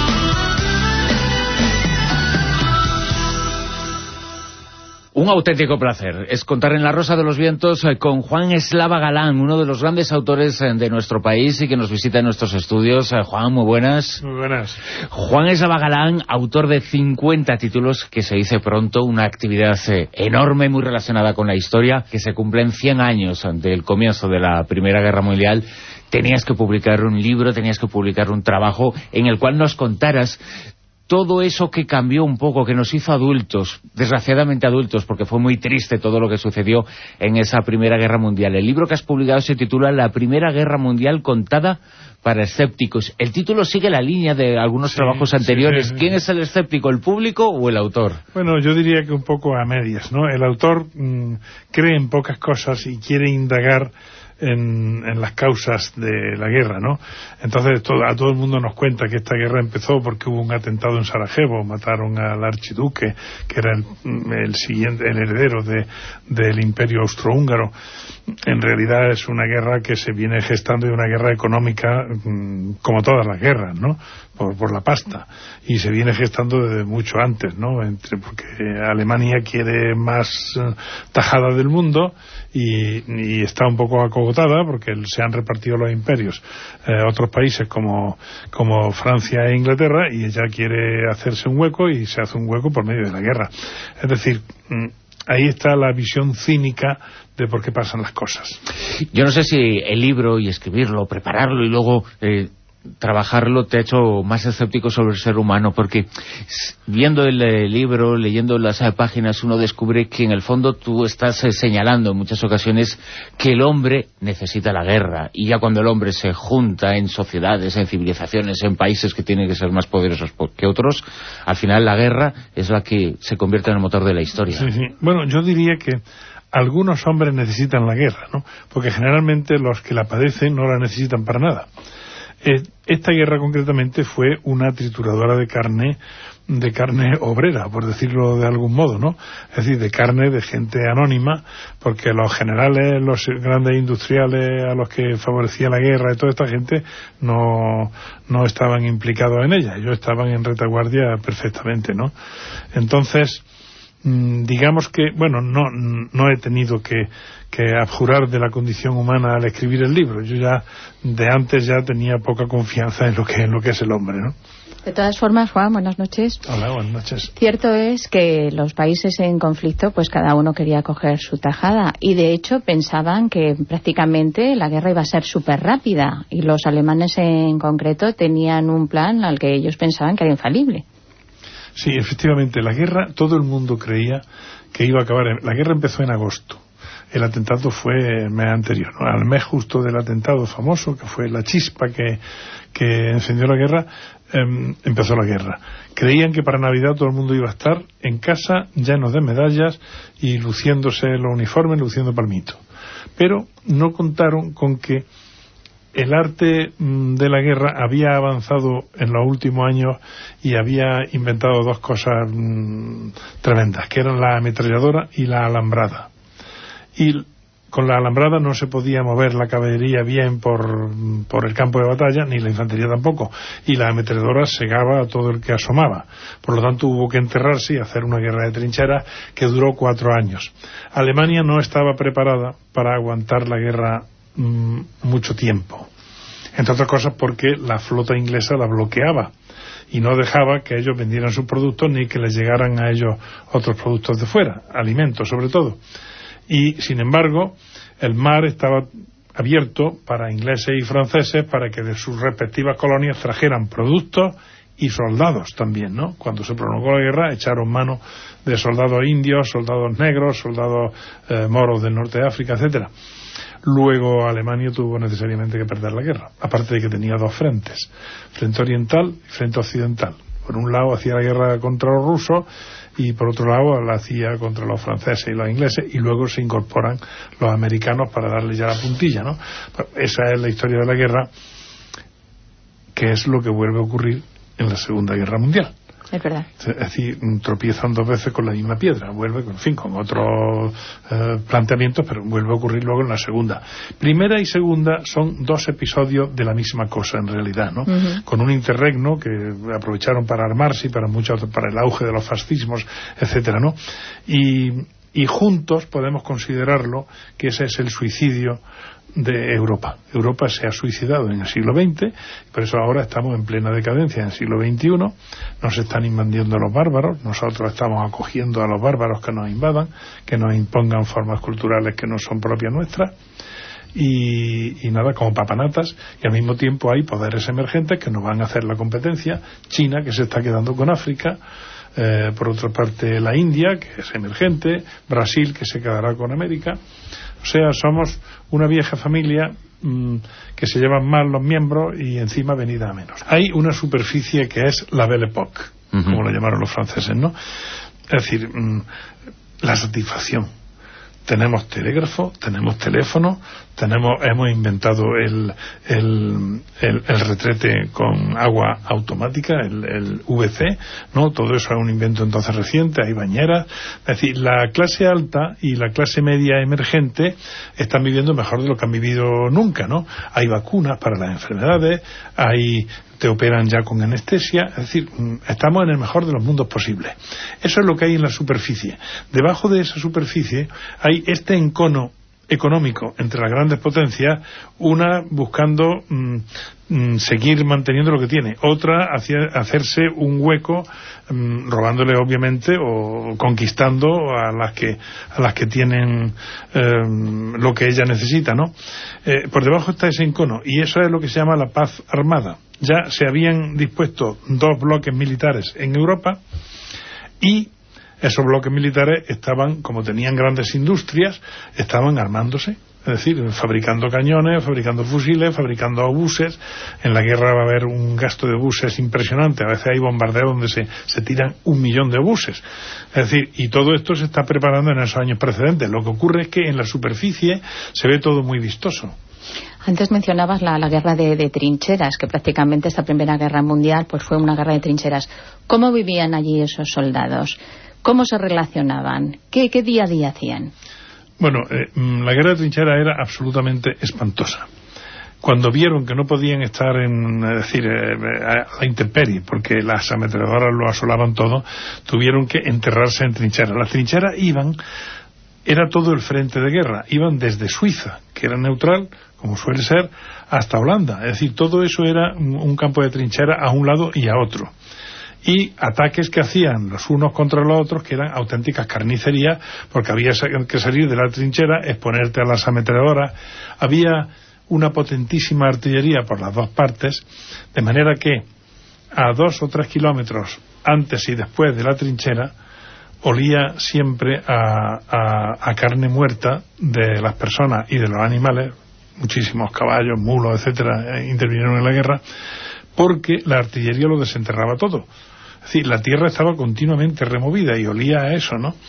Un auténtico placer es contar en La Rosa de los Vientos con Juan Eslava Galán, uno de los grandes autores de nuestro país y que nos visita en nuestros estudios. Juan, muy buenas. Muy buenas. Juan Eslava Galán, autor de cincuenta títulos, que se dice pronto, una actividad enorme, muy relacionada con la historia, que se cumplen cien años del comienzo de la Primera Guerra Mundial. Tenías que publicar un libro, tenías que publicar un trabajo en el cual nos contaras todo eso que cambió un poco, que nos hizo adultos, desgraciadamente adultos, porque fue muy triste todo lo que sucedió en esa Primera Guerra Mundial. El libro que has publicado se titula La Primera Guerra Mundial contada para escépticos. El título sigue la línea de algunos sí, trabajos anteriores. Sí, sí. ¿Quién es el escéptico, el público o el autor? Bueno, yo diría que un poco a medias, ¿no? El autor mmm, cree en pocas cosas y quiere indagar En, en las causas de la guerra, ¿no? Entonces todo, a todo el mundo nos cuenta que esta guerra empezó porque hubo un atentado en Sarajevo, mataron al archiduque, que era el, el siguiente, el heredero de, del imperio austrohúngaro. En realidad es una guerra que se viene gestando y una guerra económica mmm, como todas las guerras, ¿no? Por, por la pasta. Y se viene gestando desde mucho antes, ¿no? Entre, porque Alemania quiere más uh, tajada del mundo y, y está un poco acogotada porque se han repartido los imperios eh, otros países como, como Francia e Inglaterra, y ella quiere hacerse un hueco y se hace un hueco por medio de la guerra. Es decir, mmm, ahí está la visión cínica de por qué pasan las cosas. Yo no sé si el libro y escribirlo, prepararlo y luego eh, trabajarlo te ha hecho más escéptico sobre el ser humano, porque viendo el eh, libro, leyendo las eh, páginas, uno descubre que en el fondo tú estás eh, señalando en muchas ocasiones que el hombre necesita la guerra, y ya cuando el hombre se junta en sociedades, en civilizaciones, en países que tienen que ser más poderosos que otros, al final la guerra es la que se convierte en el motor de la historia. Sí, sí. Bueno, yo diría que algunos hombres necesitan la guerra, ¿no? Porque generalmente los que la padecen no la necesitan para nada. Esta guerra concretamente fue una trituradora de carne, de carne obrera, por decirlo de algún modo, ¿no? Es decir, de carne de gente anónima, porque los generales, los grandes industriales a los que favorecía la guerra y toda esta gente no, no estaban implicados en ella, ellos estaban en retaguardia perfectamente, ¿no? Entonces, digamos que, bueno, no, no he tenido que, que abjurar de la condición humana al escribir el libro. Yo ya, de antes ya tenía poca confianza en lo que, en lo que es el hombre, ¿no? De todas formas, Juan, buenas noches. Hola, buenas noches. Cierto es que los países en conflicto, pues cada uno quería coger su tajada, y de hecho pensaban que prácticamente la guerra iba a ser súper rápida, y los alemanes en concreto tenían un plan al que ellos pensaban que era infalible. Sí, efectivamente, la guerra, todo el mundo creía que iba a acabar. En, la guerra empezó en agosto. El atentado fue el mes anterior, ¿no? Al mes justo del atentado famoso, que fue la chispa que, que encendió la guerra, eh, empezó la guerra. Creían que para Navidad todo el mundo iba a estar en casa llenos de medallas y luciéndose los uniformes, luciendo palmito. Pero no contaron con que el arte de la guerra había avanzado en los últimos años y había inventado dos cosas mmm, tremendas, que eran la ametralladora y la alambrada. Y con la alambrada no se podía mover la caballería bien por, por el campo de batalla, ni la infantería tampoco, y la ametralladora cegaba a todo el que asomaba. Por lo tanto hubo que enterrarse y hacer una guerra de trincheras que duró cuatro años. Alemania no estaba preparada para aguantar la guerra mucho tiempo, entre otras cosas porque la flota inglesa la bloqueaba y no dejaba que ellos vendieran sus productos ni que les llegaran a ellos otros productos de fuera, alimentos sobre todo, y sin embargo el mar estaba abierto para ingleses y franceses para que de sus respectivas colonias trajeran productos y soldados también, ¿no? Cuando se prolongó la guerra echaron mano de soldados indios, soldados negros, soldados eh, moros del norte de África, etcétera. Luego Alemania tuvo necesariamente que perder la guerra, aparte de que tenía dos frentes, frente oriental y frente occidental. Por un lado hacía la guerra contra los rusos y por otro lado la hacía contra los franceses y los ingleses, y luego se incorporan los americanos para darle ya la puntilla, ¿no? Esa es la historia de la guerra, que es lo que vuelve a ocurrir en la Segunda Guerra Mundial. Es verdad. Es decir, tropiezan dos veces con la misma piedra, vuelve, en fin, con otros eh, planteamientos, pero vuelve a ocurrir luego en la segunda. Primera y segunda son dos episodios de la misma cosa, en realidad, ¿no? Uh-huh. Con un interregno que aprovecharon para armarse y para muchos, para el auge de los fascismos, etcétera, ¿no? Y, y juntos podemos considerarlo que ese es el suicidio de Europa. Europa se ha suicidado en el siglo veinte, por eso ahora estamos en plena decadencia en el siglo veintiuno, nos están invadiendo los bárbaros, nosotros estamos acogiendo a los bárbaros que nos invadan, que nos impongan formas culturales que no son propias nuestras, y, y nada, como papanatas, y al mismo tiempo hay poderes emergentes que nos van a hacer la competencia. China, que se está quedando con África, eh, por otra parte la India, que es emergente, Brasil, que se quedará con América. O sea, somos una vieja familia mmm, que se llevan mal los miembros y encima venida a menos. Hay una superficie que es la Belle Époque, uh-huh. como lo llamaron los franceses, ¿no? Es decir, mmm, la satisfacción. Tenemos telégrafo, tenemos teléfono, tenemos, hemos inventado el, el, el, el retrete con agua automática, el, el V C, ¿no? Todo eso es un invento entonces reciente, hay bañeras. Es decir, la clase alta y la clase media emergente están viviendo mejor de lo que han vivido nunca, ¿no? Hay vacunas para las enfermedades, hay... te operan ya con anestesia, es decir, estamos en el mejor de los mundos posibles. Eso es lo que hay en la superficie. Debajo de esa superficie hay este encono económico entre las grandes potencias, una buscando mmm, mmm, seguir manteniendo lo que tiene, otra hacia, hacerse un hueco mmm, robándole obviamente o conquistando a las que a las que tienen eh, lo que ella necesita, ¿no? Eh, por debajo está ese encono y eso es lo que se llama la paz armada. Ya se habían dispuesto dos bloques militares en Europa y esos bloques militares estaban, como tenían grandes industrias, estaban armándose, es decir, fabricando cañones, fabricando fusiles, fabricando obuses. En la guerra va a haber un gasto de obuses impresionante, a veces hay bombardeos donde se, se tiran un millón de obuses. Es decir, y todo esto se está preparando en esos años precedentes. Lo que ocurre es que en la superficie se ve todo muy vistoso. Antes mencionabas la, la guerra de, de trincheras, que prácticamente esta Primera Guerra Mundial pues fue una guerra de trincheras. ¿Cómo vivían allí esos soldados? ¿Cómo se relacionaban? ¿Qué, qué día a día hacían? Bueno, eh, la guerra de trincheras era absolutamente espantosa. Cuando vieron que no podían estar en, es decir, eh, a la intemperie, porque las ametralladoras lo asolaban todo, tuvieron que enterrarse en trincheras. Las trincheras iban, era todo el frente de guerra, iban desde Suiza, que era neutral, como suele ser, hasta Holanda. Es decir, todo eso era un campo de trinchera a un lado y a otro. Y ataques que hacían los unos contra los otros, que eran auténticas carnicerías, porque había que salir de la trinchera, exponerte a las ametralladoras. Había una potentísima artillería por las dos partes, de manera que a dos o tres kilómetros antes y después de la trinchera olía siempre a, a, a carne muerta de las personas y de los animales. Muchísimos caballos, mulos, etcétera, intervinieron en la guerra, porque la artillería lo desenterraba todo. Es decir, la tierra estaba continuamente removida y olía a eso, ¿no?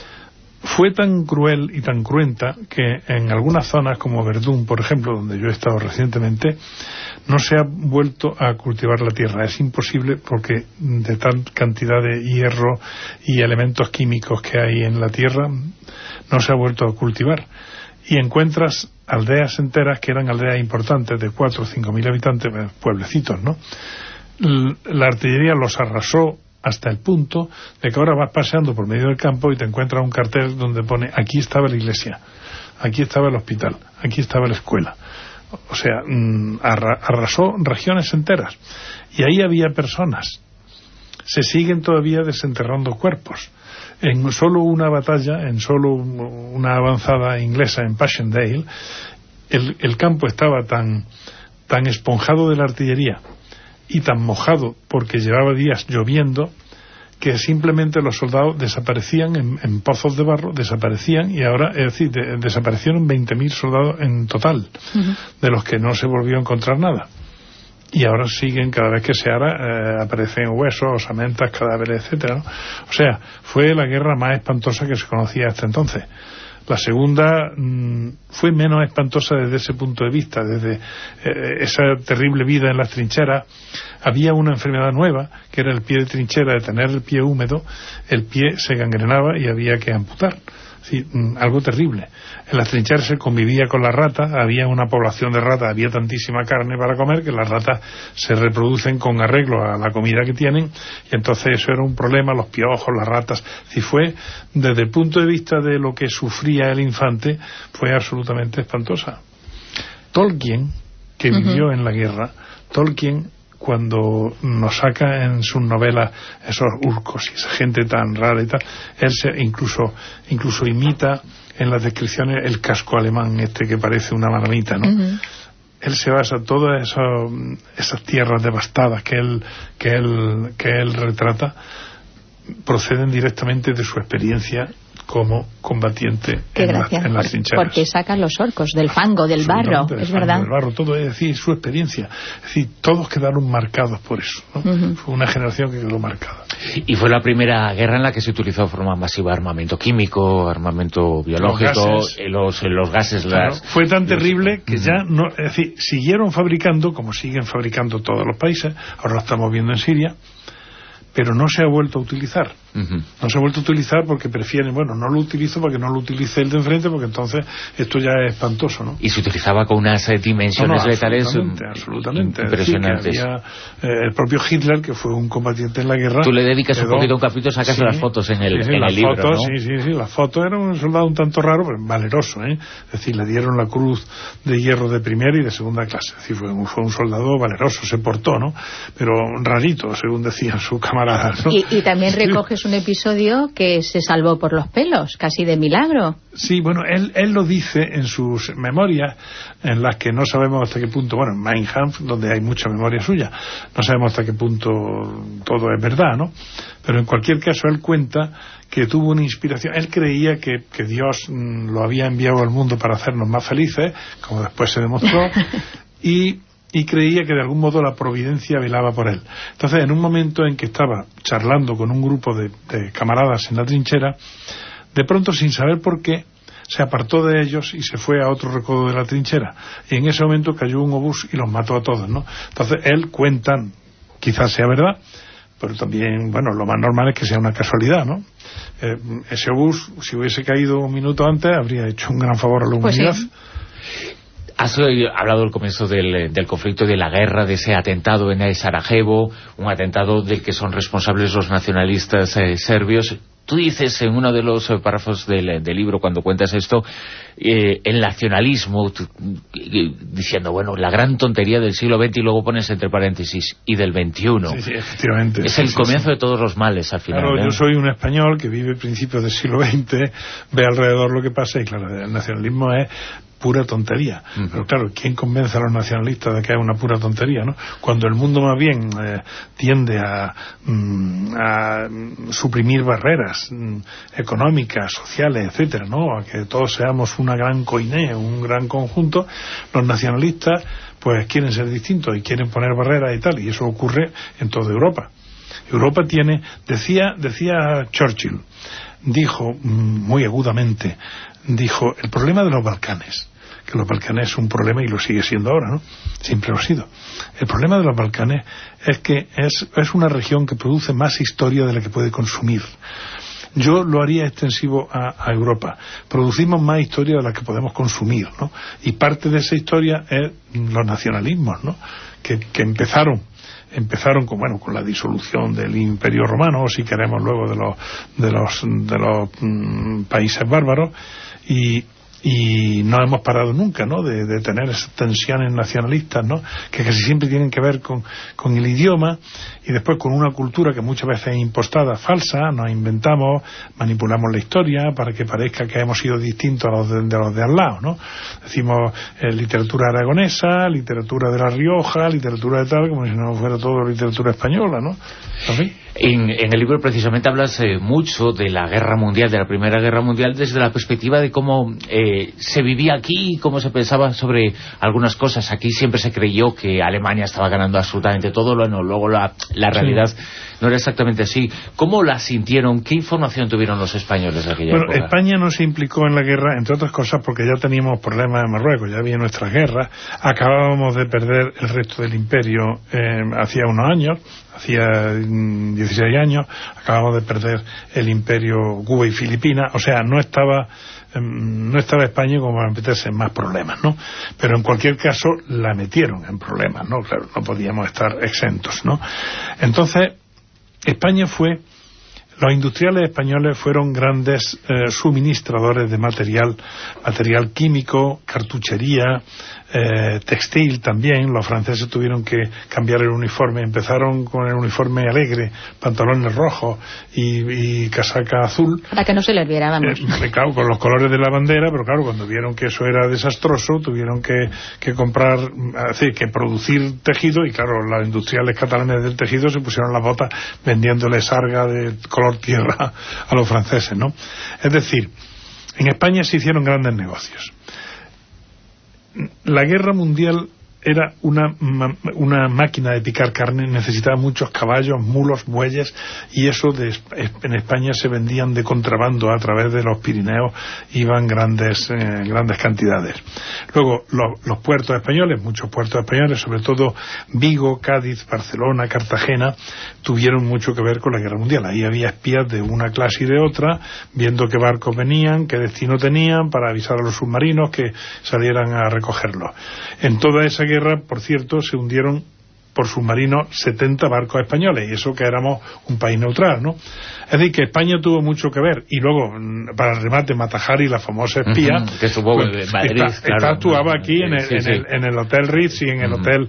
Fue tan cruel y tan cruenta que en algunas zonas como Verdún, por ejemplo, donde yo he estado recientemente, no se ha vuelto a cultivar la tierra. Es imposible porque de tal cantidad de hierro y elementos químicos que hay en la tierra, no se ha vuelto a cultivar. Y encuentras aldeas enteras que eran aldeas importantes de cuatro o cinco mil habitantes, pueblecitos, ¿no? La artillería los arrasó hasta el punto de que ahora vas paseando por medio del campo y te encuentras un cartel donde pone: aquí estaba la iglesia, aquí estaba el hospital, aquí estaba la escuela. O sea, arrasó regiones enteras. Y ahí había personas. Se siguen todavía desenterrando cuerpos. En solo una batalla, en solo una avanzada inglesa en Passchendaele, el, el campo estaba tan, tan esponjado de la artillería y tan mojado porque llevaba días lloviendo, que simplemente los soldados desaparecían en, en pozos de barro, desaparecían, y ahora, es decir, de, desaparecieron veinte mil soldados en total, uh-huh. de los que no se volvió a encontrar nada. y ahora siguen, cada vez que se ara, eh, aparecen huesos, osamentas, cadáveres, etcétera, ¿no? O sea, fue la guerra más espantosa que se conocía hasta entonces. La segunda mmm, fue menos espantosa desde ese punto de vista, desde eh, esa terrible vida en las trincheras. Había una enfermedad nueva, que era el pie de trinchera, de tener el pie húmedo, el pie se gangrenaba y había que amputar. Sí, algo terrible. En las trincheras se convivía con las ratas, había una población de ratas, había tantísima carne para comer que las ratas se reproducen con arreglo a la comida que tienen, y entonces eso era un problema, los piojos, las ratas. Si fue, desde el punto de vista de lo que sufría el infante, fue absolutamente espantosa. Tolkien, que uh-huh. vivió en la guerra, Tolkien, cuando nos saca en sus novelas esos urcos y esa gente tan rara y tal, él se incluso incluso imita en las descripciones el casco alemán este que parece una marmita, ¿no? Uh-huh. Él se basa, todas esas, esas tierras devastadas que él que él que él retrata proceden directamente de su experiencia como combatiente en, la, en las trincheras. Porque sacan los orcos del fango, del barro, del es fango, verdad. Del barro, todo, es decir, su experiencia. Es decir, todos quedaron marcados por eso, ¿no? Uh-huh. Fue una generación que quedó marcada. Y fue la primera guerra en la que se utilizó de forma masiva armamento químico, armamento biológico, los gases, los, los gases claro, las, fue tan terrible que uh-huh. ya no, es decir, siguieron fabricando, como siguen fabricando todos los países, ahora lo estamos viendo en Siria, pero no se ha vuelto a utilizar. Uh-huh. No se ha vuelto a utilizar porque prefieren, bueno, no lo utilizo para que no lo utilice el de enfrente, porque entonces esto ya es espantoso, ¿no? Y se utilizaba con unas eh, dimensiones no, no, letales absolutamente, absolutamente. impresionantes. Es decir, que había, eh, el propio Hitler, que fue un combatiente en la guerra... Tú le dedicas quedó, un poquito a un capítulo, sacas sí, las fotos en el, sí, sí, en el libro, fotos, ¿no? Sí, sí, sí, las fotos. Era un soldado un tanto raro, pero valeroso, ¿eh? Es decir, le dieron la cruz de hierro de primera y de segunda clase. Es decir, fue un, fue un soldado valeroso, se portó, ¿no? Pero rarito, según decían sus camaradas, ¿no? Y, y también recoges un episodio que se salvó por los pelos, casi de milagro. Sí, bueno, él, él lo dice en sus memorias, en las que no sabemos hasta qué punto, bueno, en Mein Kampf, donde hay mucha memoria suya, no sabemos hasta qué punto todo es verdad, ¿no? Pero en cualquier caso él cuenta que tuvo una inspiración. Él creía que, que Dios mmm, lo había enviado al mundo para hacernos más felices, como después se demostró, y... y creía que de algún modo la providencia velaba por él. Entonces, en un momento en que estaba charlando con un grupo de, de camaradas en la trinchera, de pronto, sin saber por qué, se apartó de ellos y se fue a otro recodo de la trinchera. Y en ese momento cayó un obús y los mató a todos, ¿no? Entonces, él cuenta, quizás sea verdad, pero también, bueno, lo más normal es que sea una casualidad, ¿no? Eh, ese obús, si hubiese caído un minuto antes, habría hecho un gran favor a la humanidad. Pues sí. Has hablado del comienzo del, del conflicto, de la guerra, de ese atentado en Sarajevo, un atentado del que son responsables los nacionalistas eh, serbios. Tú dices en uno de los eh, párrafos del, del libro, cuando cuentas esto, eh, el nacionalismo, tú, eh, diciendo, bueno, la gran tontería del siglo veinte, y luego pones entre paréntesis, y del veintiuno. Sí, sí, efectivamente. Es sí, el sí, comienzo sí. de todos los males, al final. Claro, ¿eh? yo soy un español que vive a principios del siglo veinte, ve alrededor lo que pasa, y claro, el nacionalismo es pura tontería. Uh-huh. Pero claro, ¿quién convence a los nacionalistas de que es una pura tontería, no? Cuando el mundo más bien eh, tiende a, mm, a suprimir barreras mm, económicas, sociales, etcétera, ¿no? A que todos seamos una gran coiné, un gran conjunto, los nacionalistas pues quieren ser distintos y quieren poner barreras y tal, y eso ocurre en toda Europa. Europa tiene, decía, decía Churchill, dijo muy agudamente, dijo, el problema de los Balcanes, que los Balcanes es un problema y lo sigue siendo ahora, ¿no? Siempre lo ha sido. El problema de los Balcanes es que es, es una región que produce más historia de la que puede consumir. Yo lo haría extensivo a, a Europa. Producimos más historia de la que podemos consumir, ¿no? Y parte de esa historia es los nacionalismos, ¿no? Que, que empezaron empezaron con, bueno, con la disolución del Imperio Romano, o si queremos luego de los de los de los mm, países bárbaros, y y no hemos parado nunca, ¿no?, de, de tener esas tensiones nacionalistas, ¿no?, que casi siempre tienen que ver con, con el idioma, y después con una cultura que muchas veces es impostada, falsa, nos inventamos, manipulamos la historia para que parezca que hemos sido distintos a los de, de los de al lado, ¿no? Decimos eh, literatura aragonesa, literatura de La Rioja, literatura de tal, como si no fuera todo literatura española, ¿no? ¿Así? En, en el libro precisamente hablas eh, mucho de la guerra mundial, de la Primera Guerra Mundial, desde la perspectiva de cómo eh, eh, se vivía aquí, cómo se pensaba sobre algunas cosas. Aquí siempre se creyó que Alemania estaba ganando absolutamente todo, no, luego la, la realidad sí. no era exactamente así. ¿Cómo la sintieron? ¿Qué información tuvieron los españoles de aquella bueno, época? España no se implicó en la guerra, entre otras cosas porque ya teníamos problemas en Marruecos, ya había nuestras guerras, acabábamos de perder el resto del imperio eh, hacía unos años, hacía dieciséis años, acabamos de perder el imperio Cuba y Filipinas, o sea, no estaba no estaba España como para meterse en más problemas, ¿no? Pero en cualquier caso la metieron en problemas, ¿no? Claro, no podíamos estar exentos, ¿no? Entonces, España fue, los industriales españoles fueron grandes eh, suministradores de material, material químico, cartuchería, eh, textil también. Los franceses tuvieron que cambiar el uniforme, empezaron con el uniforme alegre, pantalones rojos y, y casaca azul. Para que no se les viera, vamos. Eh, claro, con los colores de la bandera, pero claro, cuando vieron que eso era desastroso, tuvieron que, que comprar, así, que producir tejido, y claro, los industriales catalanes del tejido se pusieron las botas vendiéndole sarga de color tierra a los franceses, ¿no? Es decir, en España se hicieron grandes negocios. La guerra mundial era una, una máquina de picar carne, necesitaba muchos caballos, mulos, bueyes, y eso de, en España se vendían de contrabando a través de los Pirineos, iban grandes eh, grandes cantidades. Luego, lo, los puertos españoles, muchos puertos españoles, sobre todo Vigo, Cádiz, Barcelona, Cartagena, tuvieron mucho que ver con la guerra mundial. Ahí había espías de una clase y de otra, viendo qué barcos venían, qué destino tenían, para avisar a los submarinos que salieran a recogerlos. En toda esa guerra, por cierto, se hundieron por submarino setenta barcos españoles, y eso que éramos un país neutral, ¿no? Es decir, que España tuvo mucho que ver. Y luego, para el remate, Matajari, la famosa espía, uh-huh, que supongo pues, de Madrid, está, claro, está actuaba aquí sí, en, el, sí, en, sí. El, en el Hotel Ritz y en el uh-huh. Hotel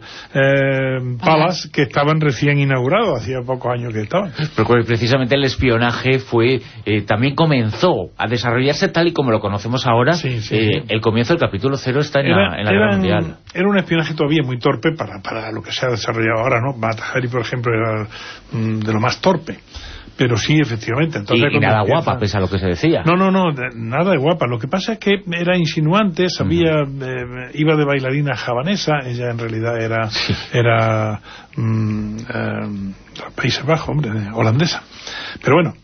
eh, Palace, que estaban recién inaugurados, hacía pocos años que estaban. Pero precisamente el espionaje fue eh, también comenzó a desarrollarse tal y como lo conocemos ahora. Sí, sí, eh, sí. El comienzo del capítulo cero está en era, la, en la Guerra Mundial. Era un espionaje todavía muy torpe para, para lo que se ha desarrollado ahora, ¿no? Matajari, por ejemplo, era mm, de lo más torpe. Pero sí, efectivamente. Entonces, y, y nada empieza... guapa, pese a lo que se decía. No, no, no, de, nada de guapa. Lo que pasa es que era insinuante, sabía, uh-huh. eh, iba de bailarina javanesa, ella en realidad era, sí. era mm, eh, Países Bajos, hombre, holandesa. Pero bueno,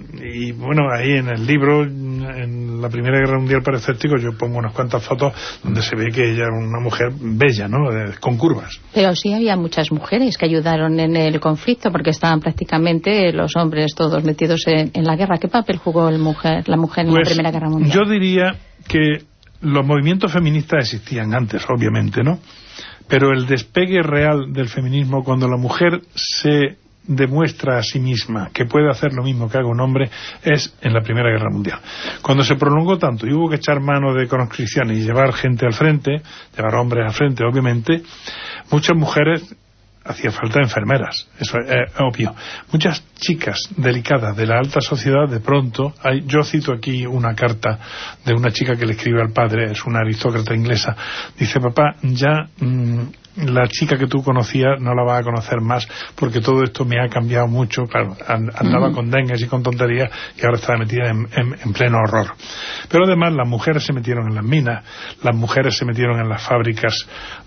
y bueno, ahí en el libro, en la Primera Guerra Mundial para escépticos, yo pongo unas cuantas fotos donde se ve que ella era una mujer bella, ¿no? Con curvas. Pero sí había muchas mujeres que ayudaron en el conflicto, porque estaban prácticamente los hombres todos metidos en, en la guerra. ¿Qué papel jugó el mujer, la mujer en pues, la Primera Guerra Mundial? Yo diría que los movimientos feministas existían antes, obviamente, ¿no? Pero el despegue real del feminismo, cuando la mujer se demuestra a sí misma que puede hacer lo mismo que haga un hombre, es en la Primera Guerra Mundial. Cuando se prolongó tanto y hubo que echar mano de conscripción y llevar gente al frente, llevar hombres al frente, obviamente, muchas mujeres, hacía falta enfermeras, eso es eh, obvio. Muchas chicas delicadas de la alta sociedad, de pronto, hay, yo cito aquí una carta de una chica que le escribe al padre, es una aristócrata inglesa, dice: papá, ya mmm, la chica que tú conocías no la vas a conocer más, porque todo esto me ha cambiado mucho. Claro, andaba uh-huh. con dengues y con tonterías, y ahora está metida en, en, en pleno horror. Pero además las mujeres se metieron en las minas, las mujeres se metieron en las fábricas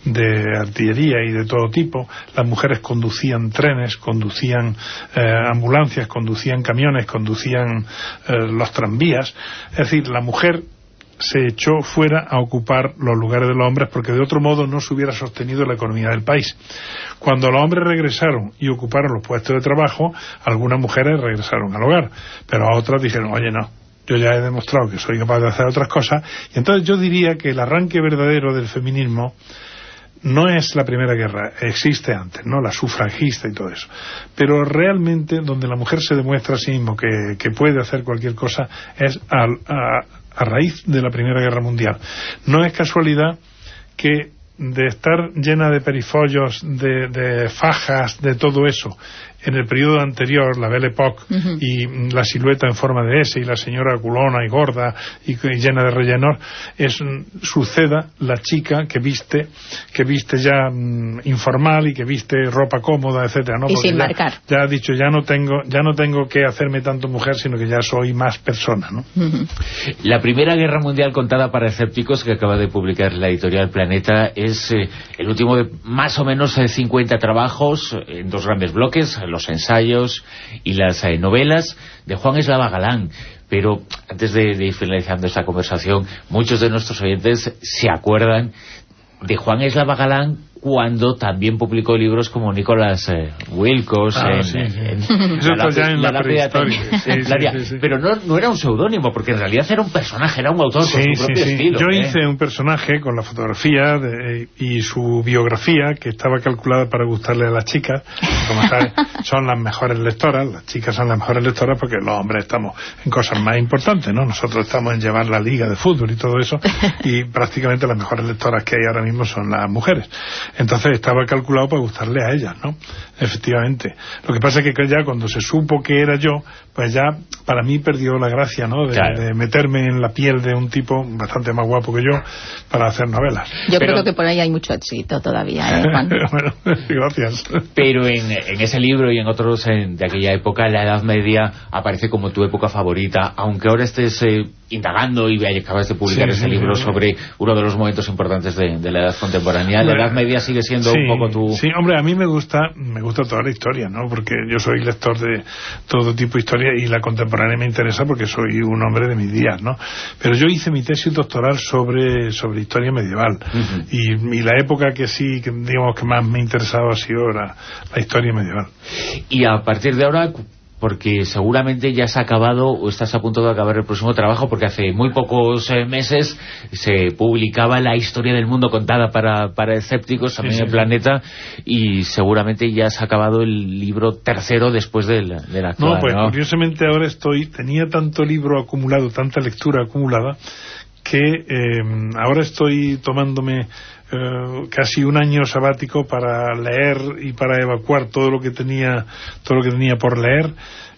de artillería y de todo tipo, las mujeres conducían trenes, conducían eh, ambulancias, conducían camiones, conducían eh, los tranvías. Es decir, la mujer se echó fuera a ocupar los lugares de los hombres, porque de otro modo no se hubiera sostenido la economía del país. Cuando los hombres regresaron y ocuparon los puestos de trabajo, algunas mujeres regresaron al hogar, pero a otras dijeron: oye, no, yo ya he demostrado que soy capaz de hacer otras cosas. Y entonces yo diría que el arranque verdadero del feminismo no es la Primera Guerra, existe antes, ¿no? La sufragista y todo eso. Pero realmente donde la mujer se demuestra a sí mismo que, que puede hacer cualquier cosa es a, a, a raíz de la Primera Guerra Mundial. No es casualidad que de estar llena de perifollos, de, de fajas, de todo eso, en el periodo anterior, la Belle Époque, uh-huh. y la silueta en forma de S, y la señora culona y gorda y, y llena de rellenor, es suceda la chica que viste que viste ya mm, informal y que viste ropa cómoda, etcétera, ¿no? Y Porque sin ya, marcar. ya ha dicho, ya no tengo ya no tengo que hacerme tanto mujer, sino que ya soy más persona, ¿no? Uh-huh. La Primera Guerra Mundial contada para escépticos, que acaba de publicar la editorial Planeta, es eh, el último de más o menos eh, cincuenta trabajos en dos grandes bloques, los ensayos y las eh, novelas de Juan Eslava Galán. Pero antes de, de ir finalizando esta conversación, muchos de nuestros oyentes se acuerdan de Juan Eslava Galán cuando también publicó libros como Nicolás eh, Wilkos ah, en, sí, sí. en, Eso en la, ya en la, la prehistoria. Sí, sí, sí, sí. Pero no, no era un seudónimo, porque en realidad era un personaje, era un autor sí, con su propio sí, sí. estilo. Yo ¿eh? hice un personaje con la fotografía de, y su biografía, que estaba calculada para gustarle a las chicas. Como sabes, son las mejores lectoras, las chicas son las mejores lectoras porque los hombres estamos en cosas más importantes, ¿no? Nosotros estamos en llevar la liga de fútbol y todo eso, y prácticamente las mejores lectoras que hay ahora mismo son las mujeres. Entonces estaba calculado para gustarle a ellas, ¿no? Efectivamente. Lo que pasa es que ya cuando se supo que era yo, pues ya para mí perdió la gracia, ¿no? De, claro. de meterme en la piel de un tipo bastante más guapo que yo para hacer novelas. Yo pero, creo que por ahí hay mucho éxito todavía, ¿eh, Juan? Bueno, gracias. Pero en, en ese libro y en otros en, de aquella época, la Edad Media aparece como tu época favorita, aunque ahora estés eh, indagando y acabas de publicar sí, ese sí, libro sí, sobre uno de los momentos importantes de, de la edad contemporánea. La Edad Media sigue siendo sí, un poco tu... Sí, hombre, a mí me gusta me gusta toda la historia, ¿no? Porque yo soy lector de todo tipo de historia y la contemporánea me interesa porque soy un hombre de mis días, ¿no? Pero yo hice mi tesis doctoral sobre sobre historia medieval. Uh-huh. y, y la época que sí, que digamos que más me interesaba ha sido la, la historia medieval. Y a partir de ahora, porque seguramente ya se ha acabado o estás a punto de acabar el próximo trabajo, porque hace muy pocos eh, meses se publicaba La historia del mundo contada para, para escépticos, también sí, sí, en Planeta, y seguramente ya se ha acabado el libro tercero después del, del actual, ¿no? Pues ¿no? Curiosamente ahora estoy, tenía tanto libro acumulado, tanta lectura acumulada, que eh, ahora estoy tomándome Uh, casi un año sabático para leer y para evacuar todo lo que tenía todo lo que tenía por leer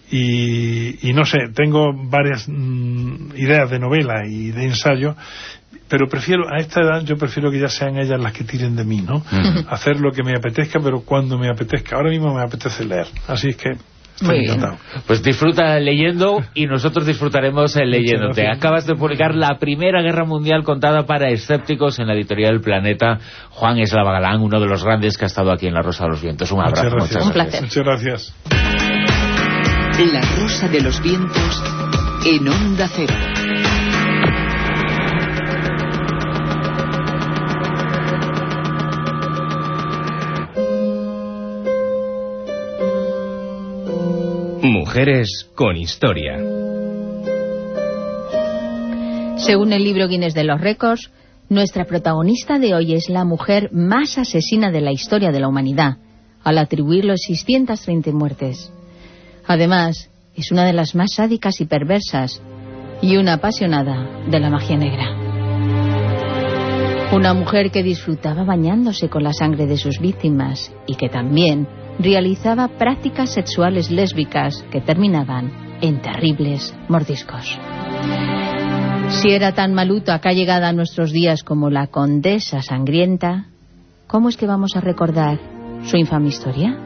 y, y no sé, tengo varias mm, ideas de novela y de ensayo, pero prefiero, a esta edad yo prefiero que ya sean ellas las que tiren de mí, ¿no? Uh-huh. Hacer lo que me apetezca, pero cuando me apetezca. Ahora mismo me apetece leer, así es que muy bien. Pues disfruta leyendo y nosotros disfrutaremos leyéndote. Acabas de publicar La Primera Guerra Mundial contada para escépticos en la editorial Planeta. Juan Eslava Galán, uno de los grandes que ha estado aquí en La Rosa de los Vientos. Un abrazo. Muchas gracias. Un placer. Muchas gracias. La Rosa de los Vientos en Onda Cero. Mujeres con historia. Según el libro Guinness de los Récords, nuestra protagonista de hoy es la mujer más asesina de la historia de la humanidad, al atribuirle seiscientas treinta muertes. Además, es una de las más sádicas y perversas, y una apasionada de la magia negra. Una mujer que disfrutaba bañándose con la sangre de sus víctimas, y que también realizaba prácticas sexuales lésbicas que terminaban en terribles mordiscos. Si era tan maluta acá llegada a nuestros días como la Condesa Sangrienta, ¿cómo es que vamos a recordar su infame historia?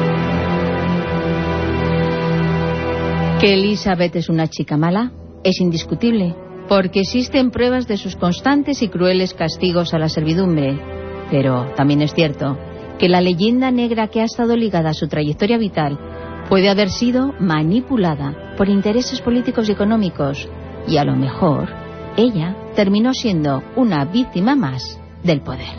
Que Elizabeth es una chica mala es indiscutible, porque existen pruebas de sus constantes y crueles castigos a la servidumbre. Pero también es cierto que la leyenda negra que ha estado ligada a su trayectoria vital puede haber sido manipulada por intereses políticos y económicos, y a lo mejor ella terminó siendo una víctima más del poder.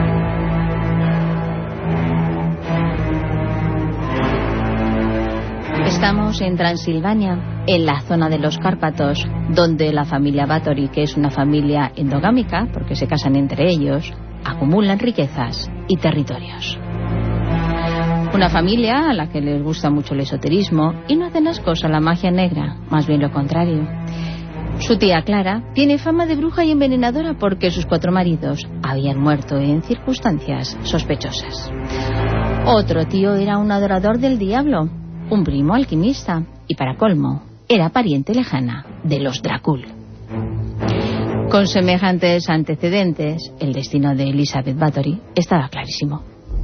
Estamos en Transilvania, en la zona de los Cárpatos, donde la familia Báthory, que es una familia endogámica, porque se casan entre ellos, acumulan riquezas y territorios. Una familia a la que les gusta mucho el esoterismo y no hacen ascos a la magia negra, más bien lo contrario. Su tía Clara tiene fama de bruja y envenenadora porque sus cuatro maridos habían muerto en circunstancias sospechosas. Otro tío era un adorador del diablo, un primo alquimista, y para colmo, era pariente lejana de los Dracul. Con semejantes antecedentes, el destino de Elizabeth Bathory estaba clarísimo.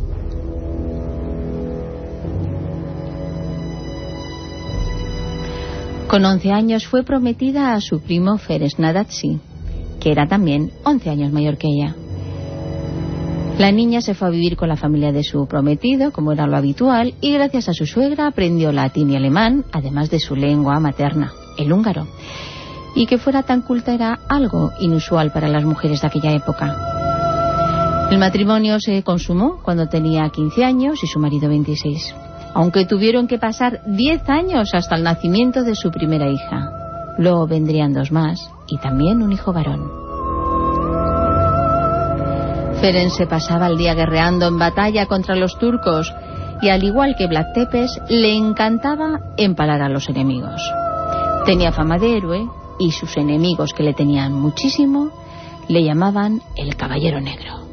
Con once años fue prometida a su primo Ferenc Nadasdy, que era también once años mayor que ella. La niña se fue a vivir con la familia de su prometido, como era lo habitual, y gracias a su suegra aprendió latín y alemán, además de su lengua materna, el húngaro. Y que fuera tan culta era algo inusual para las mujeres de aquella época. El matrimonio se consumó cuando tenía quince años y su marido veintiséis. Aunque tuvieron que pasar diez años hasta el nacimiento de su primera hija. Luego vendrían dos más y también un hijo varón. Ferenc se pasaba el día guerreando en batalla contra los turcos y, al igual que Vlad Tepes, le encantaba empalar a los enemigos. Tenía fama de héroe y sus enemigos, que le tenían muchísimo, le llamaban el Caballero Negro.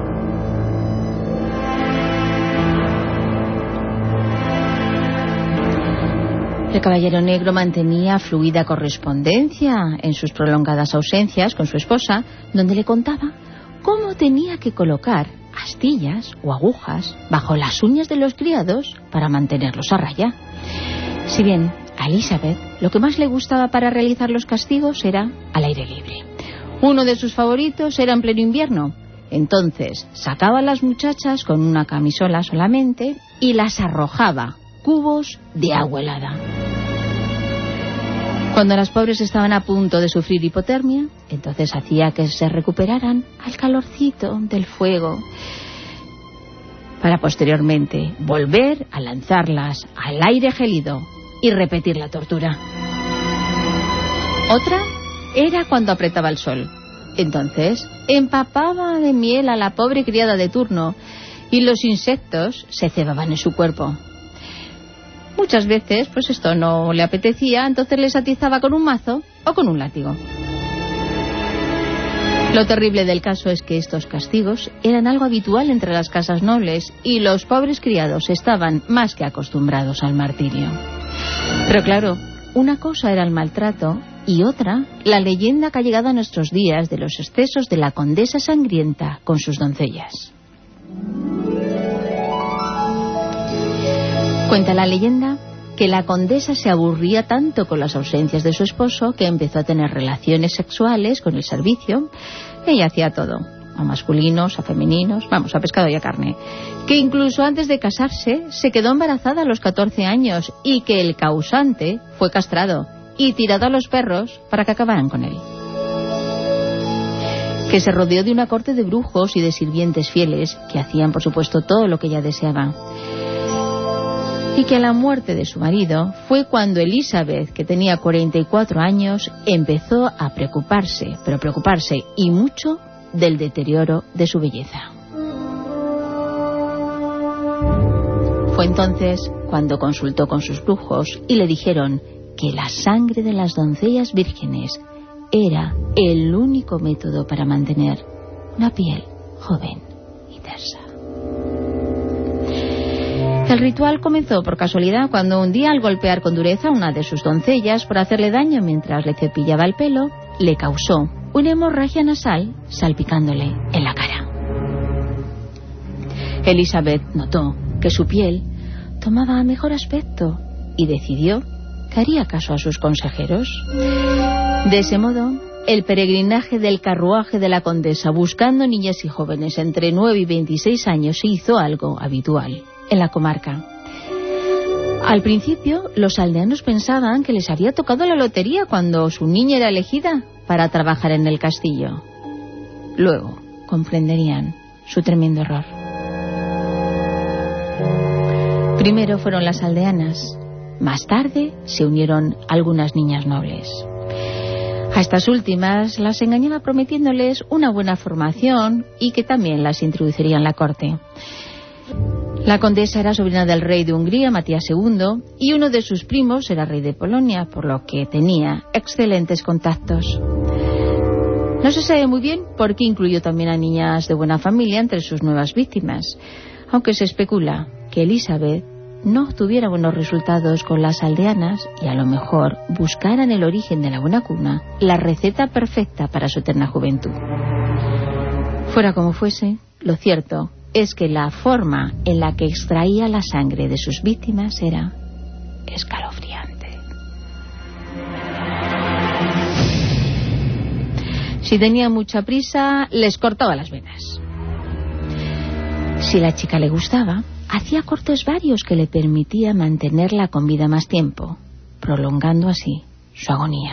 El Caballero Negro mantenía fluida correspondencia en sus prolongadas ausencias con su esposa, donde le contaba cómo tenía que colocar astillas o agujas bajo las uñas de los criados para mantenerlos a raya. Si bien a Elizabeth lo que más le gustaba para realizar los castigos era al aire libre. Uno de sus favoritos era en pleno invierno. Entonces sacaba a las muchachas con una camisola solamente y las arrojaba cubos de agua helada. Cuando las pobres estaban a punto de sufrir hipotermia, entonces hacía que se recuperaran al calorcito del fuego, para posteriormente volver a lanzarlas al aire gélido y repetir la tortura. Otra era cuando apretaba el sol. Entonces empapaba de miel a la pobre criada de turno y los insectos se cebaban en su cuerpo. Muchas veces, pues esto no le apetecía, entonces les atizaba con un mazo o con un látigo. Lo terrible del caso es que estos castigos eran algo habitual entre las casas nobles y los pobres criados estaban más que acostumbrados al martirio. Pero claro, una cosa era el maltrato y otra, la leyenda que ha llegado a nuestros días de los excesos de la condesa sangrienta con sus doncellas. Cuenta la leyenda que la condesa se aburría tanto con las ausencias de su esposo que empezó a tener relaciones sexuales con el servicio. Ella hacía todo, a masculinos, a femeninos, vamos, a pescado y a carne. Que incluso antes de casarse se quedó embarazada a los catorce años y que el causante fue castrado y tirado a los perros para que acabaran con él. Que se rodeó de una corte de brujos y de sirvientes fieles que hacían, por supuesto, todo lo que ella deseaba. Y que a la muerte de su marido fue cuando Elizabeth, que tenía cuarenta y cuatro años, empezó a preocuparse, pero preocuparse y mucho, del deterioro de su belleza. Fue entonces cuando consultó con sus brujos y le dijeron que la sangre de las doncellas vírgenes era el único método para mantener una piel joven y tersa. El ritual comenzó por casualidad cuando un día, al golpear con dureza a una de sus doncellas por hacerle daño mientras le cepillaba el pelo, le causó una hemorragia nasal salpicándole en la cara. Elizabeth notó que su piel tomaba mejor aspecto y decidió que haría caso a sus consejeros. De ese modo, el peregrinaje del carruaje de la condesa buscando niñas y jóvenes entre nueve y veintiséis años se hizo algo habitual en la comarca. Al principio, los aldeanos pensaban que les había tocado la lotería cuando su niña era elegida para trabajar en el castillo. Luego comprenderían su tremendo error. Primero fueron las aldeanas. Más tarde se unieron algunas niñas nobles. A estas últimas las engañaba prometiéndoles una buena formación y que también las introduciría en la corte. La condesa era sobrina del rey de Hungría, Matías segundo, y uno de sus primos era rey de Polonia, por lo que tenía excelentes contactos. No se sabe muy bien por qué incluyó también a niñas de buena familia entre sus nuevas víctimas, aunque se especula que Elizabeth no obtuviera buenos resultados con las aldeanas y a lo mejor buscara en el origen de la buena cuna la receta perfecta para su eterna juventud. Fuera como fuese, lo cierto es que la forma en la que extraía la sangre de sus víctimas era escalofriante. Si tenía mucha prisa, les cortaba las venas. Si la chica le gustaba, hacía cortes varios que le permitía mantenerla con vida más tiempo, prolongando así su agonía.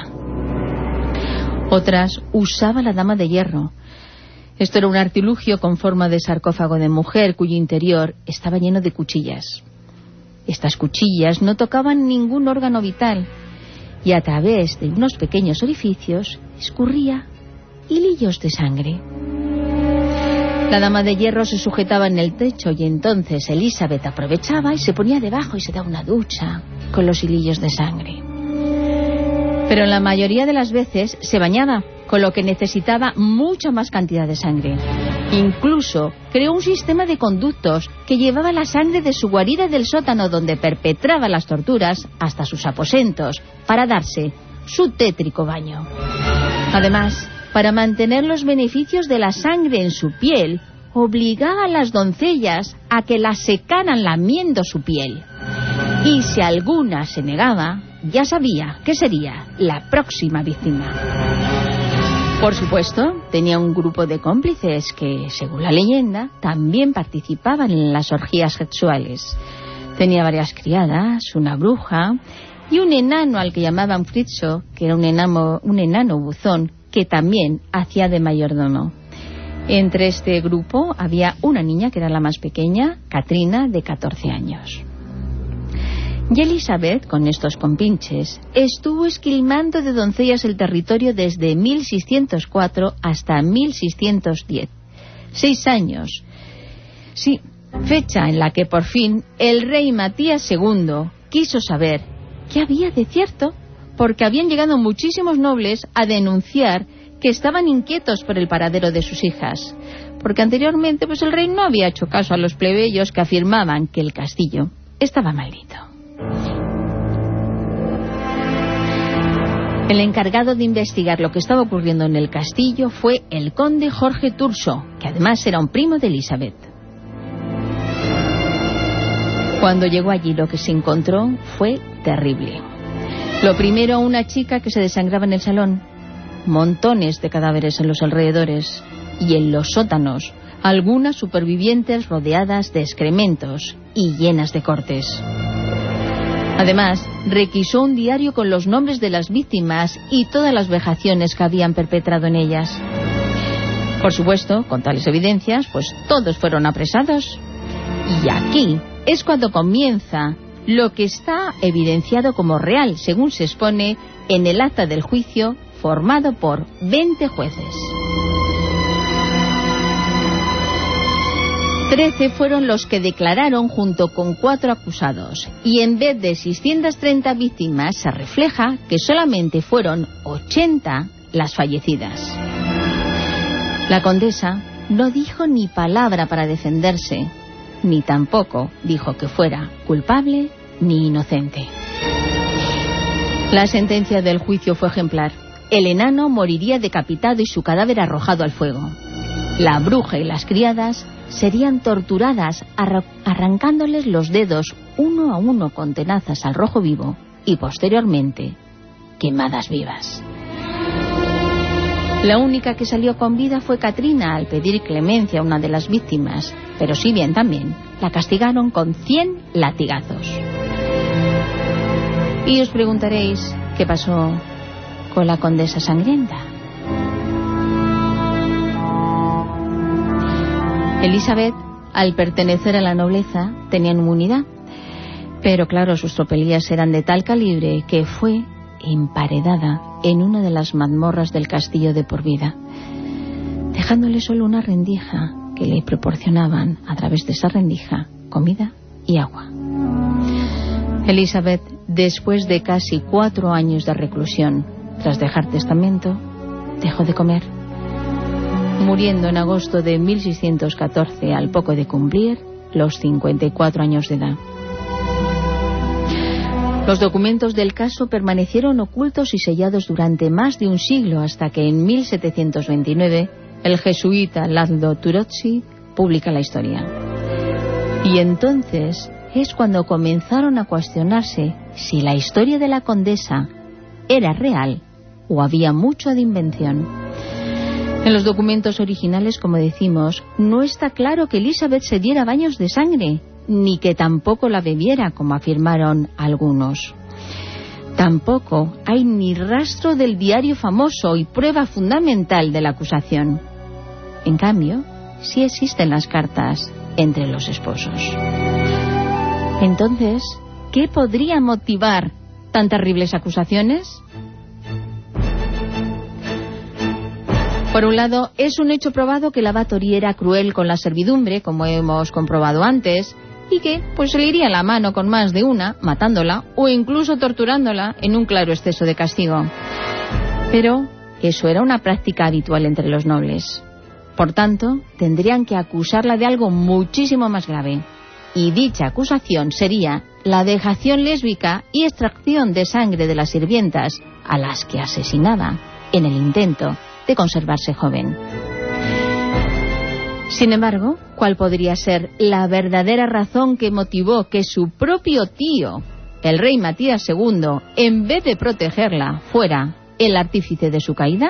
Otras usaba la dama de hierro. Esto era un artilugio con forma de sarcófago de mujer cuyo interior estaba lleno de cuchillas. Estas cuchillas no tocaban ningún órgano vital y a través de unos pequeños orificios escurría hilillos de sangre. La dama de hierro se sujetaba en el techo y entonces Elizabeth aprovechaba y se ponía debajo y se daba una ducha con los hilillos de sangre. Pero en la mayoría de las veces se bañaba, con lo que necesitaba mucha más cantidad de sangre. Incluso creó un sistema de conductos que llevaba la sangre de su guarida del sótano donde perpetraba las torturas hasta sus aposentos para darse su tétrico baño. Además, para mantener los beneficios de la sangre en su piel, obligaba a las doncellas a que la secaran lamiendo su piel. Y si alguna se negaba, ya sabía que sería la próxima víctima. Por supuesto, tenía un grupo de cómplices que, según la leyenda, también participaban en las orgías sexuales. Tenía varias criadas, una bruja y un enano al que llamaban Fritzo, que era un enano, un enano buzón, que también hacía de mayordomo. Entre este grupo había una niña que era la más pequeña, Katrina, de catorce años. Y Elizabeth, con estos compinches, estuvo esquilmando de doncellas el territorio desde mil seiscientos cuatro hasta mil seiscientos diez. Seis años. Sí, fecha en la que por fin el rey Matías segundo quiso saber qué había de cierto, porque habían llegado muchísimos nobles a denunciar que estaban inquietos por el paradero de sus hijas, porque anteriormente pues el rey no había hecho caso a los plebeyos que afirmaban que el castillo estaba maldito. El encargado de investigar lo que estaba ocurriendo en el castillo fue el conde Jorge Turso, que además era un primo de Elizabeth. Cuando llegó allí, lo que se encontró fue terrible. Lo primero, una chica que se desangraba en el salón, montones de cadáveres en los alrededores y en los sótanos, algunas supervivientes rodeadas de excrementos y llenas de cortes. Además, requisó un diario con los nombres de las víctimas y todas las vejaciones que habían perpetrado en ellas. Por supuesto, con tales evidencias, pues todos fueron apresados. Y aquí es cuando comienza lo que está evidenciado como real, según se expone en el acta del juicio formado por veinte jueces. Trece fueron los que declararon junto con cuatro acusados, y en vez de seiscientas treinta víctimas se refleja que solamente fueron ochenta las fallecidas. La condesa no dijo ni palabra para defenderse, ni tampoco dijo que fuera culpable ni inocente. La sentencia del juicio fue ejemplar. El enano moriría decapitado y su cadáver arrojado al fuego. La bruja y las criadas serían torturadas arra- arrancándoles los dedos uno a uno con tenazas al rojo vivo y posteriormente quemadas vivas. La única que salió con vida fue Katrina al pedir clemencia a una de las víctimas, pero si bien también la castigaron con cien latigazos. Y os preguntaréis qué pasó con la condesa sangrienta. Elizabeth, al pertenecer a la nobleza, tenía inmunidad, pero claro, sus tropelías eran de tal calibre que fue emparedada en una de las mazmorras del castillo de por vida, dejándole solo una rendija que le proporcionaban, a través de esa rendija, comida y agua. Elizabeth, después de casi cuatro años de reclusión, tras dejar testamento, dejó de comer, muriendo en agosto de mil seiscientos catorce al poco de cumplir los cincuenta y cuatro años de edad. Los documentos del caso permanecieron ocultos y sellados durante más de un siglo, hasta que en mil setecientos veintinueve el jesuita László Turoczi publica la historia. Y entonces es cuando comenzaron a cuestionarse si la historia de la condesa era real o había mucho de invención. En los documentos originales, como decimos, no está claro que Elizabeth se diera baños de sangre, ni que tampoco la bebiera, como afirmaron algunos. Tampoco hay ni rastro del diario famoso y prueba fundamental de la acusación. En cambio, sí existen las cartas entre los esposos. Entonces, ¿qué podría motivar tan terribles acusaciones? Por un lado, es un hecho probado que la Bathory era cruel con la servidumbre, como hemos comprobado antes, y que pues se le iría la mano con más de una, matándola o incluso torturándola en un claro exceso de castigo. Pero eso era una práctica habitual entre los nobles. Por tanto, tendrían que acusarla de algo muchísimo más grave. Y dicha acusación sería la dejación lésbica y extracción de sangre de las sirvientas a las que asesinaba en el intento de conservarse joven. Sin embargo, ¿cuál podría ser la verdadera razón que motivó que su propio tío, el rey Matías segundo, en vez de protegerla, fuera el artífice de su caída?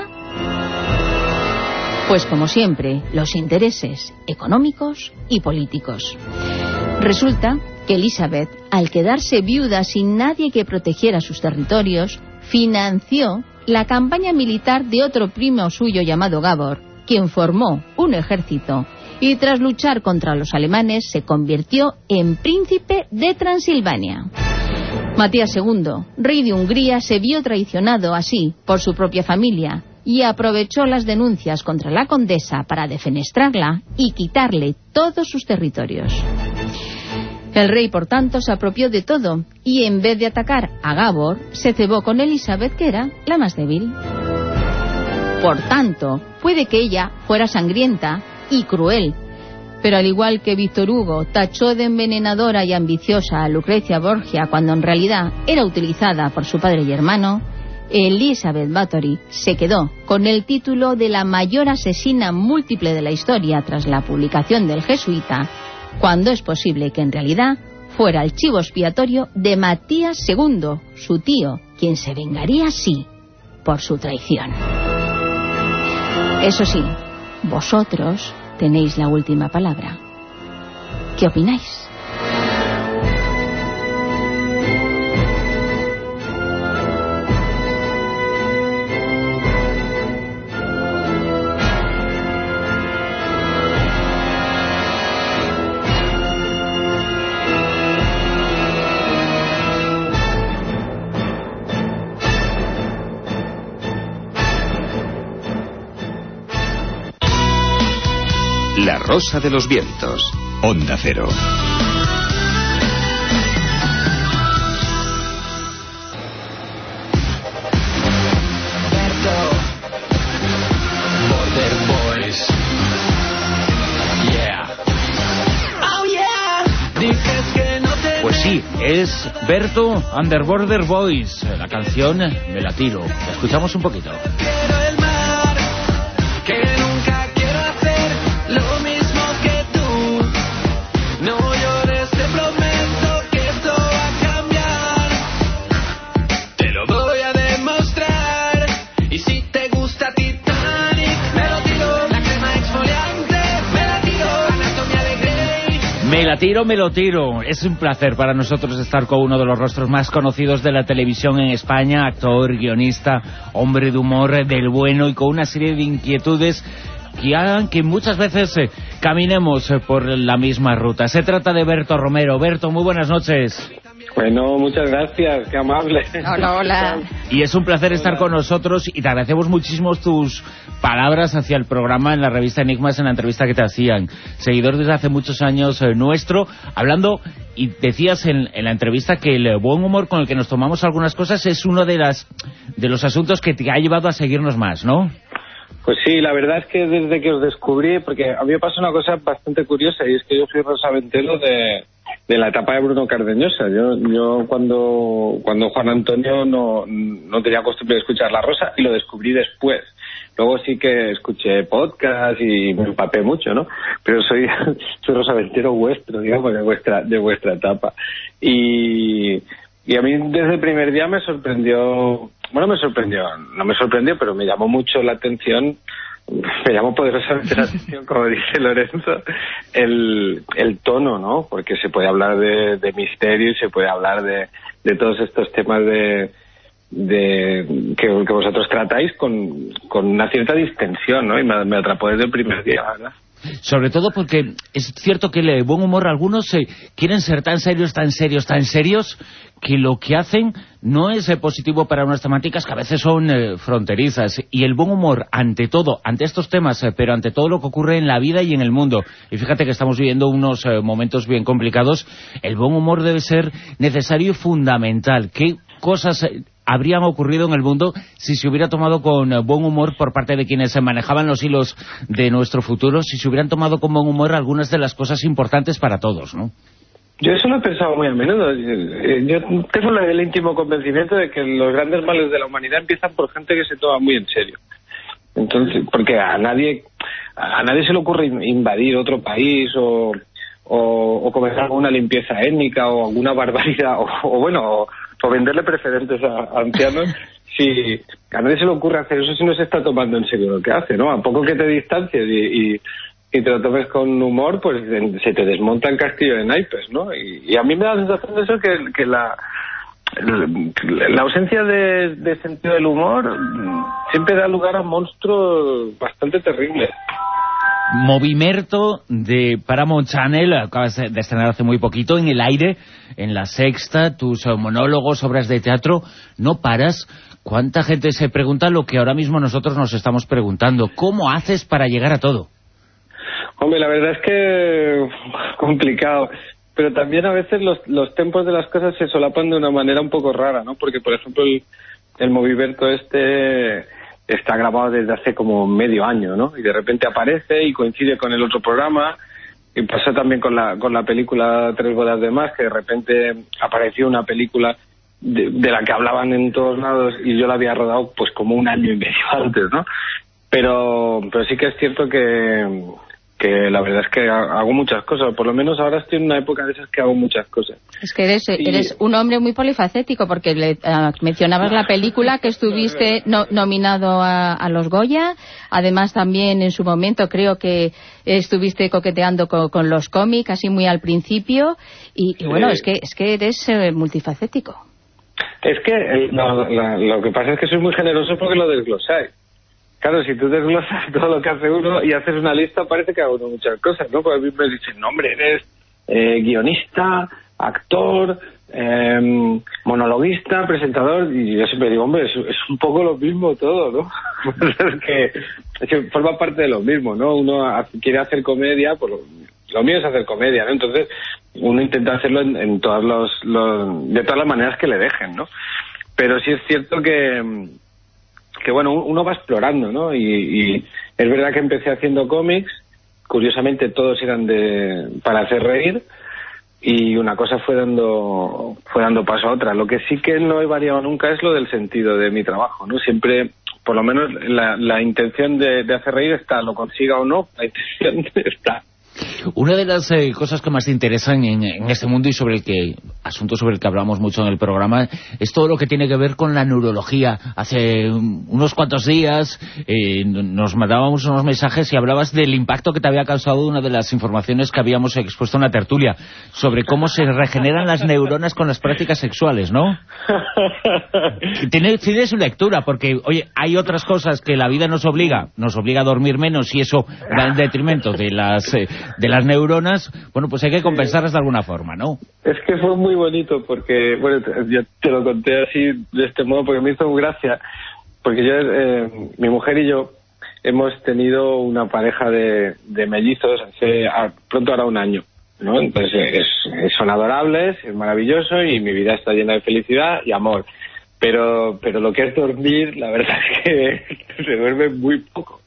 Pues como siempre, los intereses económicos y políticos. Resulta que Elizabeth, al quedarse viuda sin nadie que protegiera sus territorios, financió la campaña militar de otro primo suyo llamado Gábor, quien formó un ejército y tras luchar contra los alemanes se convirtió en príncipe de Transilvania. Matías segundo, rey de Hungría, se vio traicionado así por su propia familia y aprovechó las denuncias contra la condesa para defenestrarla y quitarle todos sus territorios. El rey, por tanto, se apropió de todo y en vez de atacar a Gábor, se cebó con Elizabeth, que era la más débil. Por tanto, puede que ella fuera sangrienta y cruel, pero al igual que Víctor Hugo tachó de envenenadora y ambiciosa a Lucrecia Borgia cuando en realidad era utilizada por su padre y hermano, Elizabeth Bathory se quedó con el título de la mayor asesina múltiple de la historia tras la publicación del jesuita, cuando es posible que en realidad fuera el chivo expiatorio de Matías segundo, su tío, quien se vengaría así por su traición. Eso sí, vosotros tenéis la última palabra. ¿Qué opináis? La Rosa de los Vientos, Onda Cero. Pues sí, es Berto and the Border Boys, la canción Me la tiro. La escuchamos un poquito. Me la tiro, me lo tiro. Es un placer para nosotros estar con uno de los rostros más conocidos de la televisión en España, actor, guionista, hombre de humor, del bueno y con una serie de inquietudes que hagan que muchas veces eh, caminemos eh, por la misma ruta. Se trata de Berto Romero. Berto, muy buenas noches. Bueno, muchas gracias, qué amable. Hola, hola. Y es un placer estar con nosotros y te agradecemos muchísimo tus palabras hacia el programa en la revista Enigmas, en la entrevista que te hacían. Seguidor desde hace muchos años eh, nuestro, hablando, y decías en, en la entrevista que el buen humor con el que nos tomamos algunas cosas es uno de las de los asuntos que te ha llevado a seguirnos más, ¿no? Pues sí, la verdad es que desde que os descubrí, porque a mí me pasa una cosa bastante curiosa, y es que yo soy rosaventero de, de la etapa de Bruno Cardeñosa. Yo yo cuando cuando Juan Antonio no, no tenía costumbre de escuchar La Rosa, y lo descubrí después. Luego sí que escuché podcast y me empapé mucho, ¿no? Pero soy, soy rosaventero vuestro, digamos, de vuestra, de vuestra etapa. Y, y a mí desde el primer día me sorprendió... Bueno, me sorprendió, no me sorprendió, pero me llamó mucho la atención, me llamó poderosamente la atención, como dice Lorenzo, el, el tono, ¿no? Porque se puede hablar de, de misterio y se puede hablar de, de todos estos temas de, de que, que vosotros tratáis con, con una cierta distensión, ¿no? Y me, me atrapó desde el primer día, ¿verdad? Sobre todo porque es cierto que el buen humor, algunos eh, quieren ser tan serios, tan serios, tan serios, que lo que hacen no es eh, positivo para unas temáticas que a veces son eh, fronterizas. Y el buen humor, ante todo, ante estos temas, eh, pero ante todo lo que ocurre en la vida y en el mundo, y fíjate que estamos viviendo unos eh, momentos bien complicados, el buen humor debe ser necesario y fundamental. ¿Qué cosas eh, habrían ocurrido en el mundo si se hubiera tomado con eh, buen humor por parte de quienes se manejaban los hilos de nuestro futuro, si se hubieran tomado con buen humor algunas de las cosas importantes para todos, ¿no? Yo eso lo he pensado muy a menudo. Yo tengo el íntimo convencimiento de que los grandes males de la humanidad empiezan por gente que se toma muy en serio. Entonces, porque a nadie a nadie se le ocurre invadir otro país o, o, o comenzar alguna limpieza étnica o alguna barbaridad, o, o bueno, o, o venderle precedentes a, a ancianos. Si a nadie se le ocurre hacer eso si no se está tomando en serio lo que hace, ¿no? A poco que te distancies y... y y te lo tomes con humor, pues se te desmonta el castillo de naipes, ¿no? Y, y a mí me da la sensación de eso, que, que la, la ausencia de, de sentido del humor siempre da lugar a monstruos bastante terribles. Movimerto de Paramount Channel, acabas de estrenar hace muy poquito, en el aire, en La Sexta, tus monólogos, obras de teatro, no paras. ¿Cuánta gente se pregunta lo que ahora mismo nosotros nos estamos preguntando? ¿Cómo haces para llegar a todo? Hombre, la verdad es que complicado, pero también a veces los, los tempos de las cosas se solapan de una manera un poco rara, ¿no? Porque, por ejemplo, el, el Moviverto este está grabado desde hace como medio año, ¿no? Y de repente aparece y coincide con el otro programa, y pasó también con la, con la película Tres bodas de más, que de repente apareció una película de, de la que hablaban en todos lados y yo la había rodado pues como un año y medio antes, ¿no? Pero, pero sí que es cierto que... que la verdad es que hago muchas cosas, por lo menos ahora estoy en una época de esas que hago muchas cosas. Es que eres, y... eres un hombre muy polifacético, porque le, uh, mencionabas la película que estuviste no, nominado a, a los Goya, además también en su momento creo que estuviste coqueteando con, con los cómics, así muy al principio, y, y bueno, sí. es que es que eres eh, multifacético. Es que eh, no, la, lo que pasa es que soy muy generoso porque lo desglosáis. Claro, si tú desglosas todo lo que hace uno y haces una lista, parece que hago uno muchas cosas, ¿no? Porque a mí me dicen, no, hombre, eres eh, guionista, actor, eh, monologuista, presentador, y yo siempre digo, hombre, es, es un poco lo mismo todo, ¿no? es, que, es que forma parte de lo mismo, ¿no? Uno hace, quiere hacer comedia, pues lo, lo mío es hacer comedia, ¿no? Entonces, uno intenta hacerlo en, en todas los, los, de todas las maneras que le dejen, ¿no? Pero sí es cierto que... que bueno, uno va explorando, ¿no? Y, y es verdad que empecé haciendo cómics, curiosamente todos eran de para hacer reír, y una cosa fue dando fue dando paso a otra. Lo que sí que no he variado nunca es lo del sentido de mi trabajo, ¿no? Siempre, por lo menos, la, la intención de, de hacer reír está, lo consiga o no, la intención está. Una de las eh, cosas que más te interesan en, en este mundo y sobre el que asunto sobre el que hablamos mucho en el programa es todo lo que tiene que ver con la neurología. Hace unos cuantos días eh, nos mandábamos unos mensajes y hablabas del impacto que te había causado una de las informaciones que habíamos expuesto en la tertulia sobre cómo se regeneran las neuronas con las prácticas sexuales, ¿no? Tiene, tiene su lectura, porque, oye, hay otras cosas que la vida nos obliga, nos obliga a dormir menos y eso va en detrimento de las... Eh, de las las neuronas, bueno, pues hay que compensarlas de alguna forma, ¿no? Es que fue muy bonito porque, bueno, yo te lo conté así de este modo porque me hizo gracia, porque yo, eh, mi mujer y yo hemos tenido una pareja de, de mellizos hace, a, pronto hará un año, ¿no? Entonces es, son adorables, es maravilloso y mi vida está llena de felicidad y amor. Pero pero lo que es dormir, la verdad es que se duerme muy poco.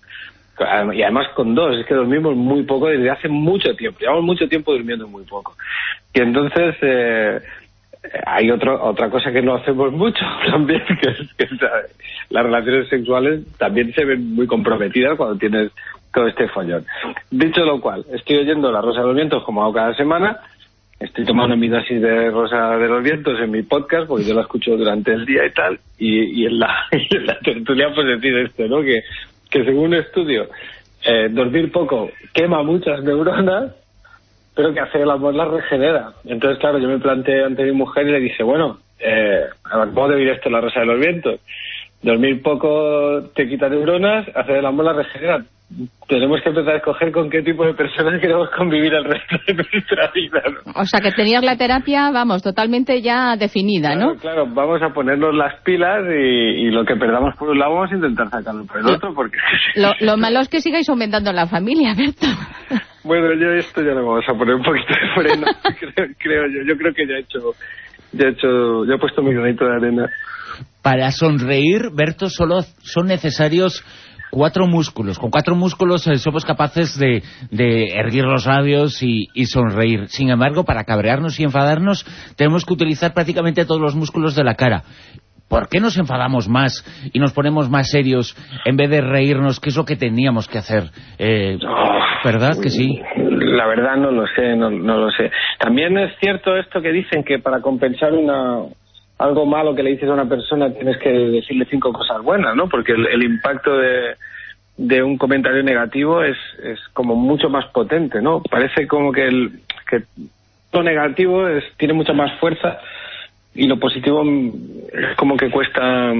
Y además con dos, es que dormimos muy poco desde hace mucho tiempo. Llevamos mucho tiempo durmiendo muy poco. Y entonces eh, hay otro, otra cosa que no hacemos mucho también, que es que las relaciones sexuales también se ven muy comprometidas cuando tienes todo este follón. Dicho lo cual, estoy oyendo La Rosa de los Vientos como hago cada semana. Estoy tomando mi dosis de Rosa de los Vientos en mi podcast, porque yo la escucho durante el día y tal, y, y, en, la, y en la tertulia pues decir esto, ¿no? Que, que según un estudio, eh, dormir poco quema muchas neuronas, pero que hacer el amor las regenera. Entonces, claro, yo me planteé ante mi mujer y le dije, bueno, eh, ¿cómo debe ir esto La Rosa de los Vientos? Dormir poco te quita neuronas, hacer el amor las regenera. Tenemos que empezar a escoger con qué tipo de personas queremos convivir el resto de nuestra vida, ¿no? O sea, que tenías la terapia, vamos, totalmente ya definida, claro, ¿no? Claro, vamos a ponernos las pilas y, y lo que perdamos por un lado vamos a intentar sacarlo por el otro, porque... Lo, lo malo es que sigáis aumentando la familia, Berto. Bueno, yo esto ya lo vamos a poner un poquito de freno, creo, creo yo. Yo creo que ya he hecho, ya he hecho, ya he puesto mi granito de arena. Para sonreír, Berto, solo son necesarios cuatro músculos. Con cuatro músculos eh, somos capaces de, de erguir los labios y, y sonreír. Sin embargo, para cabrearnos y enfadarnos, tenemos que utilizar prácticamente todos los músculos de la cara. ¿Por qué nos enfadamos más y nos ponemos más serios en vez de reírnos? ¿Qué es lo que teníamos que hacer? Eh, ¿Verdad que sí? La verdad no lo sé, no, no lo sé. También es cierto esto que dicen que para compensar una... algo malo que le dices a una persona tienes que decirle cinco cosas buenas, ¿no? Porque el, el impacto de, de un comentario negativo es, es como mucho más potente, ¿no? Parece como que, el, que lo negativo es, tiene mucha más fuerza y lo positivo es como que cuesta...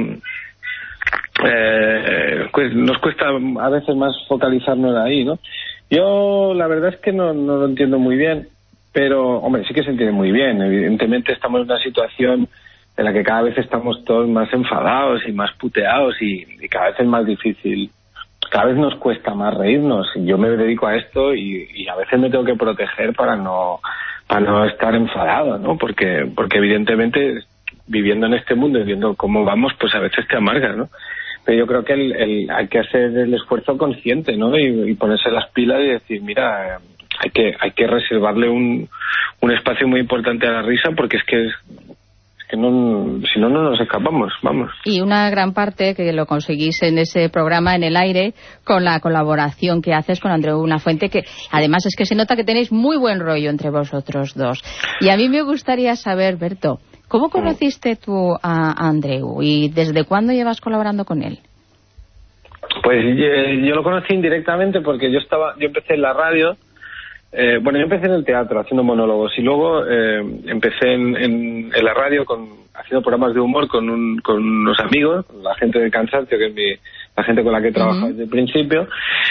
Eh, nos cuesta a veces más focalizarnos ahí, ¿no? Yo la verdad es que no, no lo entiendo muy bien, pero, hombre, sí que se entiende muy bien. Evidentemente estamos en una situación en la que cada vez estamos todos más enfadados y más puteados y, y cada vez es más difícil, cada vez nos cuesta más reírnos. Y yo me dedico a esto y, y a veces me tengo que proteger para no para no estar enfadado, ¿no? Porque porque evidentemente viviendo en este mundo y viendo cómo vamos, pues a veces te amargas, ¿no? Pero yo creo que el, el, hay que hacer el esfuerzo consciente, ¿no? Y, y ponerse las pilas y decir, mira, hay que hay que reservarle un, un espacio muy importante a la risa porque es que es, que no, si no, no nos escapamos, vamos. Y una gran parte que lo conseguís en ese programa En el Aire, con la colaboración que haces con Andreu Buenafuente, que además es que se nota que tenéis muy buen rollo entre vosotros dos. Y a mí me gustaría saber, Berto, ¿cómo conociste tú a Andreu y desde cuándo llevas colaborando con él? Pues yo, yo lo conocí indirectamente porque yo estaba, yo empecé en la radio. Eh, bueno, yo empecé en el teatro haciendo monólogos y luego eh, empecé en, en, en la radio con, haciendo programas de humor con, un, con unos amigos, la gente de Cansancio, que es mi, la gente con la que he trabajado uh-huh. desde el principio,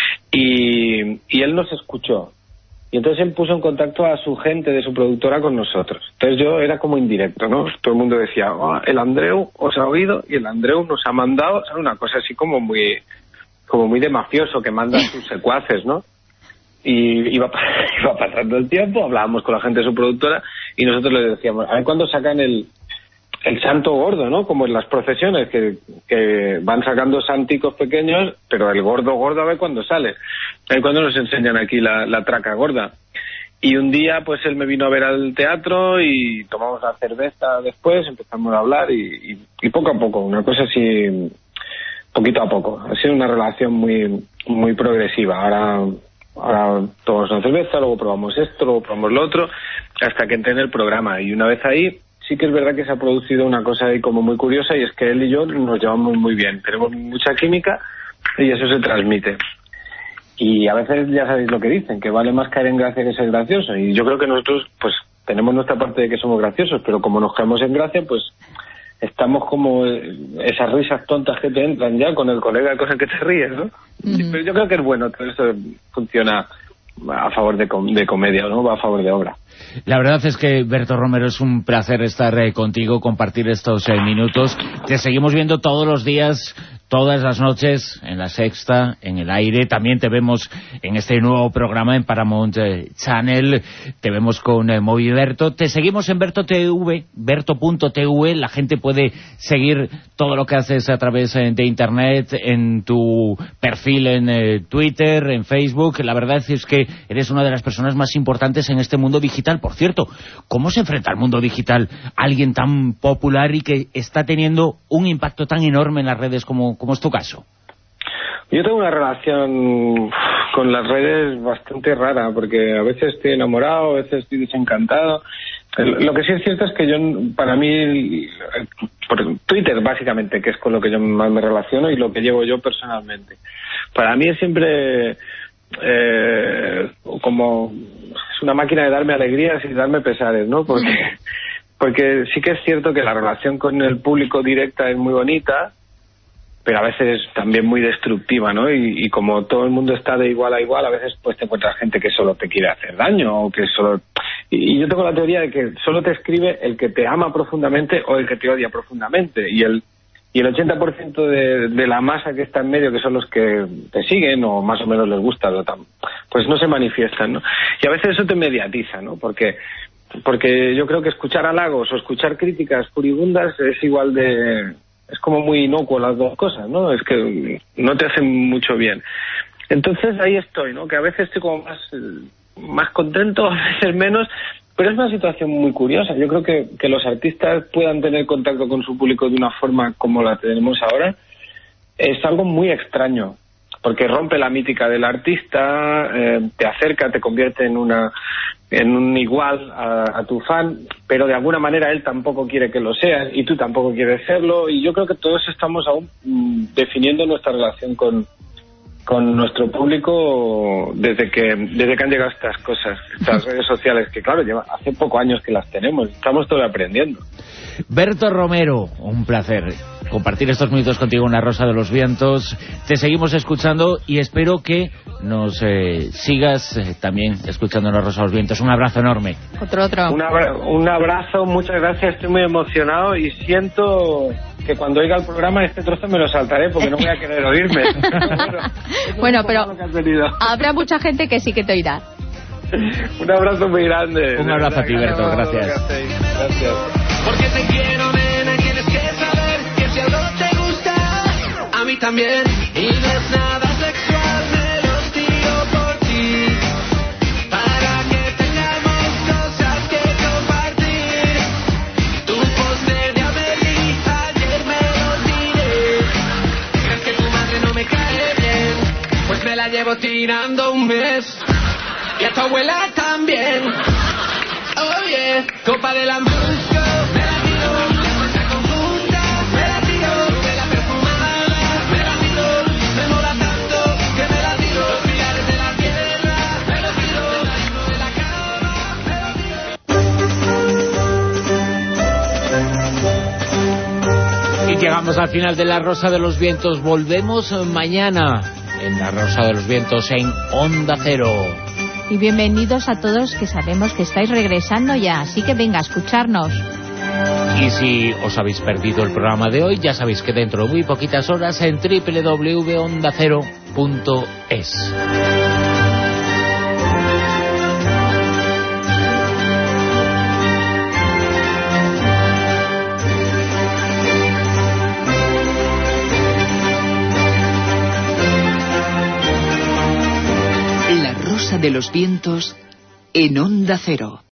y, y él nos escuchó. Y entonces él puso en contacto a su gente de su productora con nosotros. Entonces yo era como indirecto, ¿no? Todo el mundo decía, oh, el Andreu os ha oído y el Andreu nos ha mandado, ¿sabes? Una cosa así como muy, como muy de mafioso que manda a sus secuaces, ¿no? Y iba, iba pasando el tiempo, hablábamos con la gente de su productora y nosotros les decíamos, a ver cuándo sacan el, el santo gordo, ¿no? Como en las procesiones, que, que van sacando santicos pequeños, pero el gordo gordo a ver cuándo sale. A ver cuándo nos enseñan aquí la, la traca gorda. Y un día pues él me vino a ver al teatro y tomamos la cerveza después, empezamos a hablar y, y, y poco a poco, una cosa así, poquito a poco. Ha sido una relación muy, muy progresiva. Ahora... Ahora tomamos una cerveza, luego probamos esto, luego probamos lo otro, hasta que entré en el programa. Y una vez ahí, sí que es verdad que se ha producido una cosa ahí como muy curiosa, y es que él y yo nos llevamos muy bien. Tenemos mucha química y eso se transmite. Y a veces ya sabéis lo que dicen, que vale más caer en gracia que ser gracioso. Y yo creo que nosotros, pues, tenemos nuestra parte de que somos graciosos, pero como nos caemos en gracia, pues... estamos como esas risas tontas que te entran ya con el colega con el que te ríes, ¿no? Uh-huh. Pero yo creo que es bueno, todo eso funciona a favor de, com de comedia, ¿no? Va a favor de obra. La verdad es que, Berto Romero, es un placer estar eh, contigo, compartir estos eh, minutos. Te seguimos viendo todos los días, todas las noches, en La Sexta, en El Aire. También te vemos en este nuevo programa en Paramount eh, Channel. Te vemos con eh, Moviberto. Te seguimos en Berto T V, berto punto t v. La gente puede seguir todo lo que haces a través eh, de Internet, en tu perfil en eh, Twitter, en Facebook. La verdad es que eres una de las personas más importantes en este mundo digital. Por cierto, ¿cómo se enfrenta al mundo digital alguien tan popular y que está teniendo un impacto tan enorme en las redes como, como es tu caso? Yo tengo una relación con las redes bastante rara, porque a veces estoy enamorado, a veces estoy desencantado. Lo que sí es cierto es que yo, para mí, por Twitter básicamente, que es con lo que yo más me relaciono y lo que llevo yo personalmente, para mí es siempre eh, como es una máquina de darme alegrías y darme pesares, ¿no? Porque, porque sí que es cierto que la relación con el público directa es muy bonita, pero a veces es también muy destructiva, ¿no? Y, y como todo el mundo está de igual a igual, a veces pues te encuentras gente que solo te quiere hacer daño, o que solo... Y, y yo tengo la teoría de que solo te escribe el que te ama profundamente o el que te odia profundamente, y el y el ochenta por ciento de, de la masa que está en medio, que son los que te siguen o más o menos les gusta, pues no se manifiestan, ¿no? Y a veces eso te mediatiza, ¿no? Porque porque yo creo que escuchar halagos o escuchar críticas furibundas es igual de... es como muy inocuo las dos cosas, ¿no? Es que no te hacen mucho bien. Entonces ahí estoy, ¿no? Que a veces estoy como más, más contento, a veces menos, pero es una situación muy curiosa. Yo creo que, que los artistas puedan tener contacto con su público de una forma como la tenemos ahora es algo muy extraño, porque rompe la mítica del artista, eh, te acerca, te convierte en una en un igual a, a tu fan, pero de alguna manera él tampoco quiere que lo seas y tú tampoco quieres serlo, y yo creo que todos estamos aún mm, definiendo nuestra relación con con nuestro público desde que desde que han llegado estas cosas, estas redes sociales, que claro, lleva hace pocos años que las tenemos, estamos todavía aprendiendo. Berto Romero, un placer compartir estos minutos contigo en La Rosa de los Vientos. Te seguimos escuchando y espero que nos eh, sigas eh, también escuchando en La Rosa de los Vientos. Un abrazo enorme. Otro, otro. Un, abra un abrazo, muchas gracias, estoy muy emocionado y siento que cuando oiga el programa este trozo me lo saltaré porque no voy a querer oírme. Bueno, pero habrá mucha gente que sí que te oirá. Un abrazo muy grande. Un abrazo a ti, Berto, gracias. Gracias. Porque te quiero, nena, tienes que saber que si algo te gusta, a mí también. Y no es nada sexual, me los tiro por ti, para que tengamos cosas que compartir. Tu póster de Amelie, ayer me lo tiré. ¿Crees que tu madre no me cae bien? Pues me la llevo tirando un mes. Y a tu abuela también. Oh yeah, copa de la Musco, me la tiro, después se confunda, me la tiro, de la perfumada, me la tiro, me mola tanto que me la tiro, los pilares de la tierra, me la tiro, de la cama, me la tiro. Y llegamos al final de La Rosa de los Vientos. Volvemos mañana en La Rosa de los Vientos en Onda Cero. Y bienvenidos a todos, que sabemos que estáis regresando ya, así que venga a escucharnos. Y si os habéis perdido el programa de hoy, ya sabéis que dentro de muy poquitas horas en doble u doble u doble u punto onda cero punto es. De los Vientos en Onda Cero.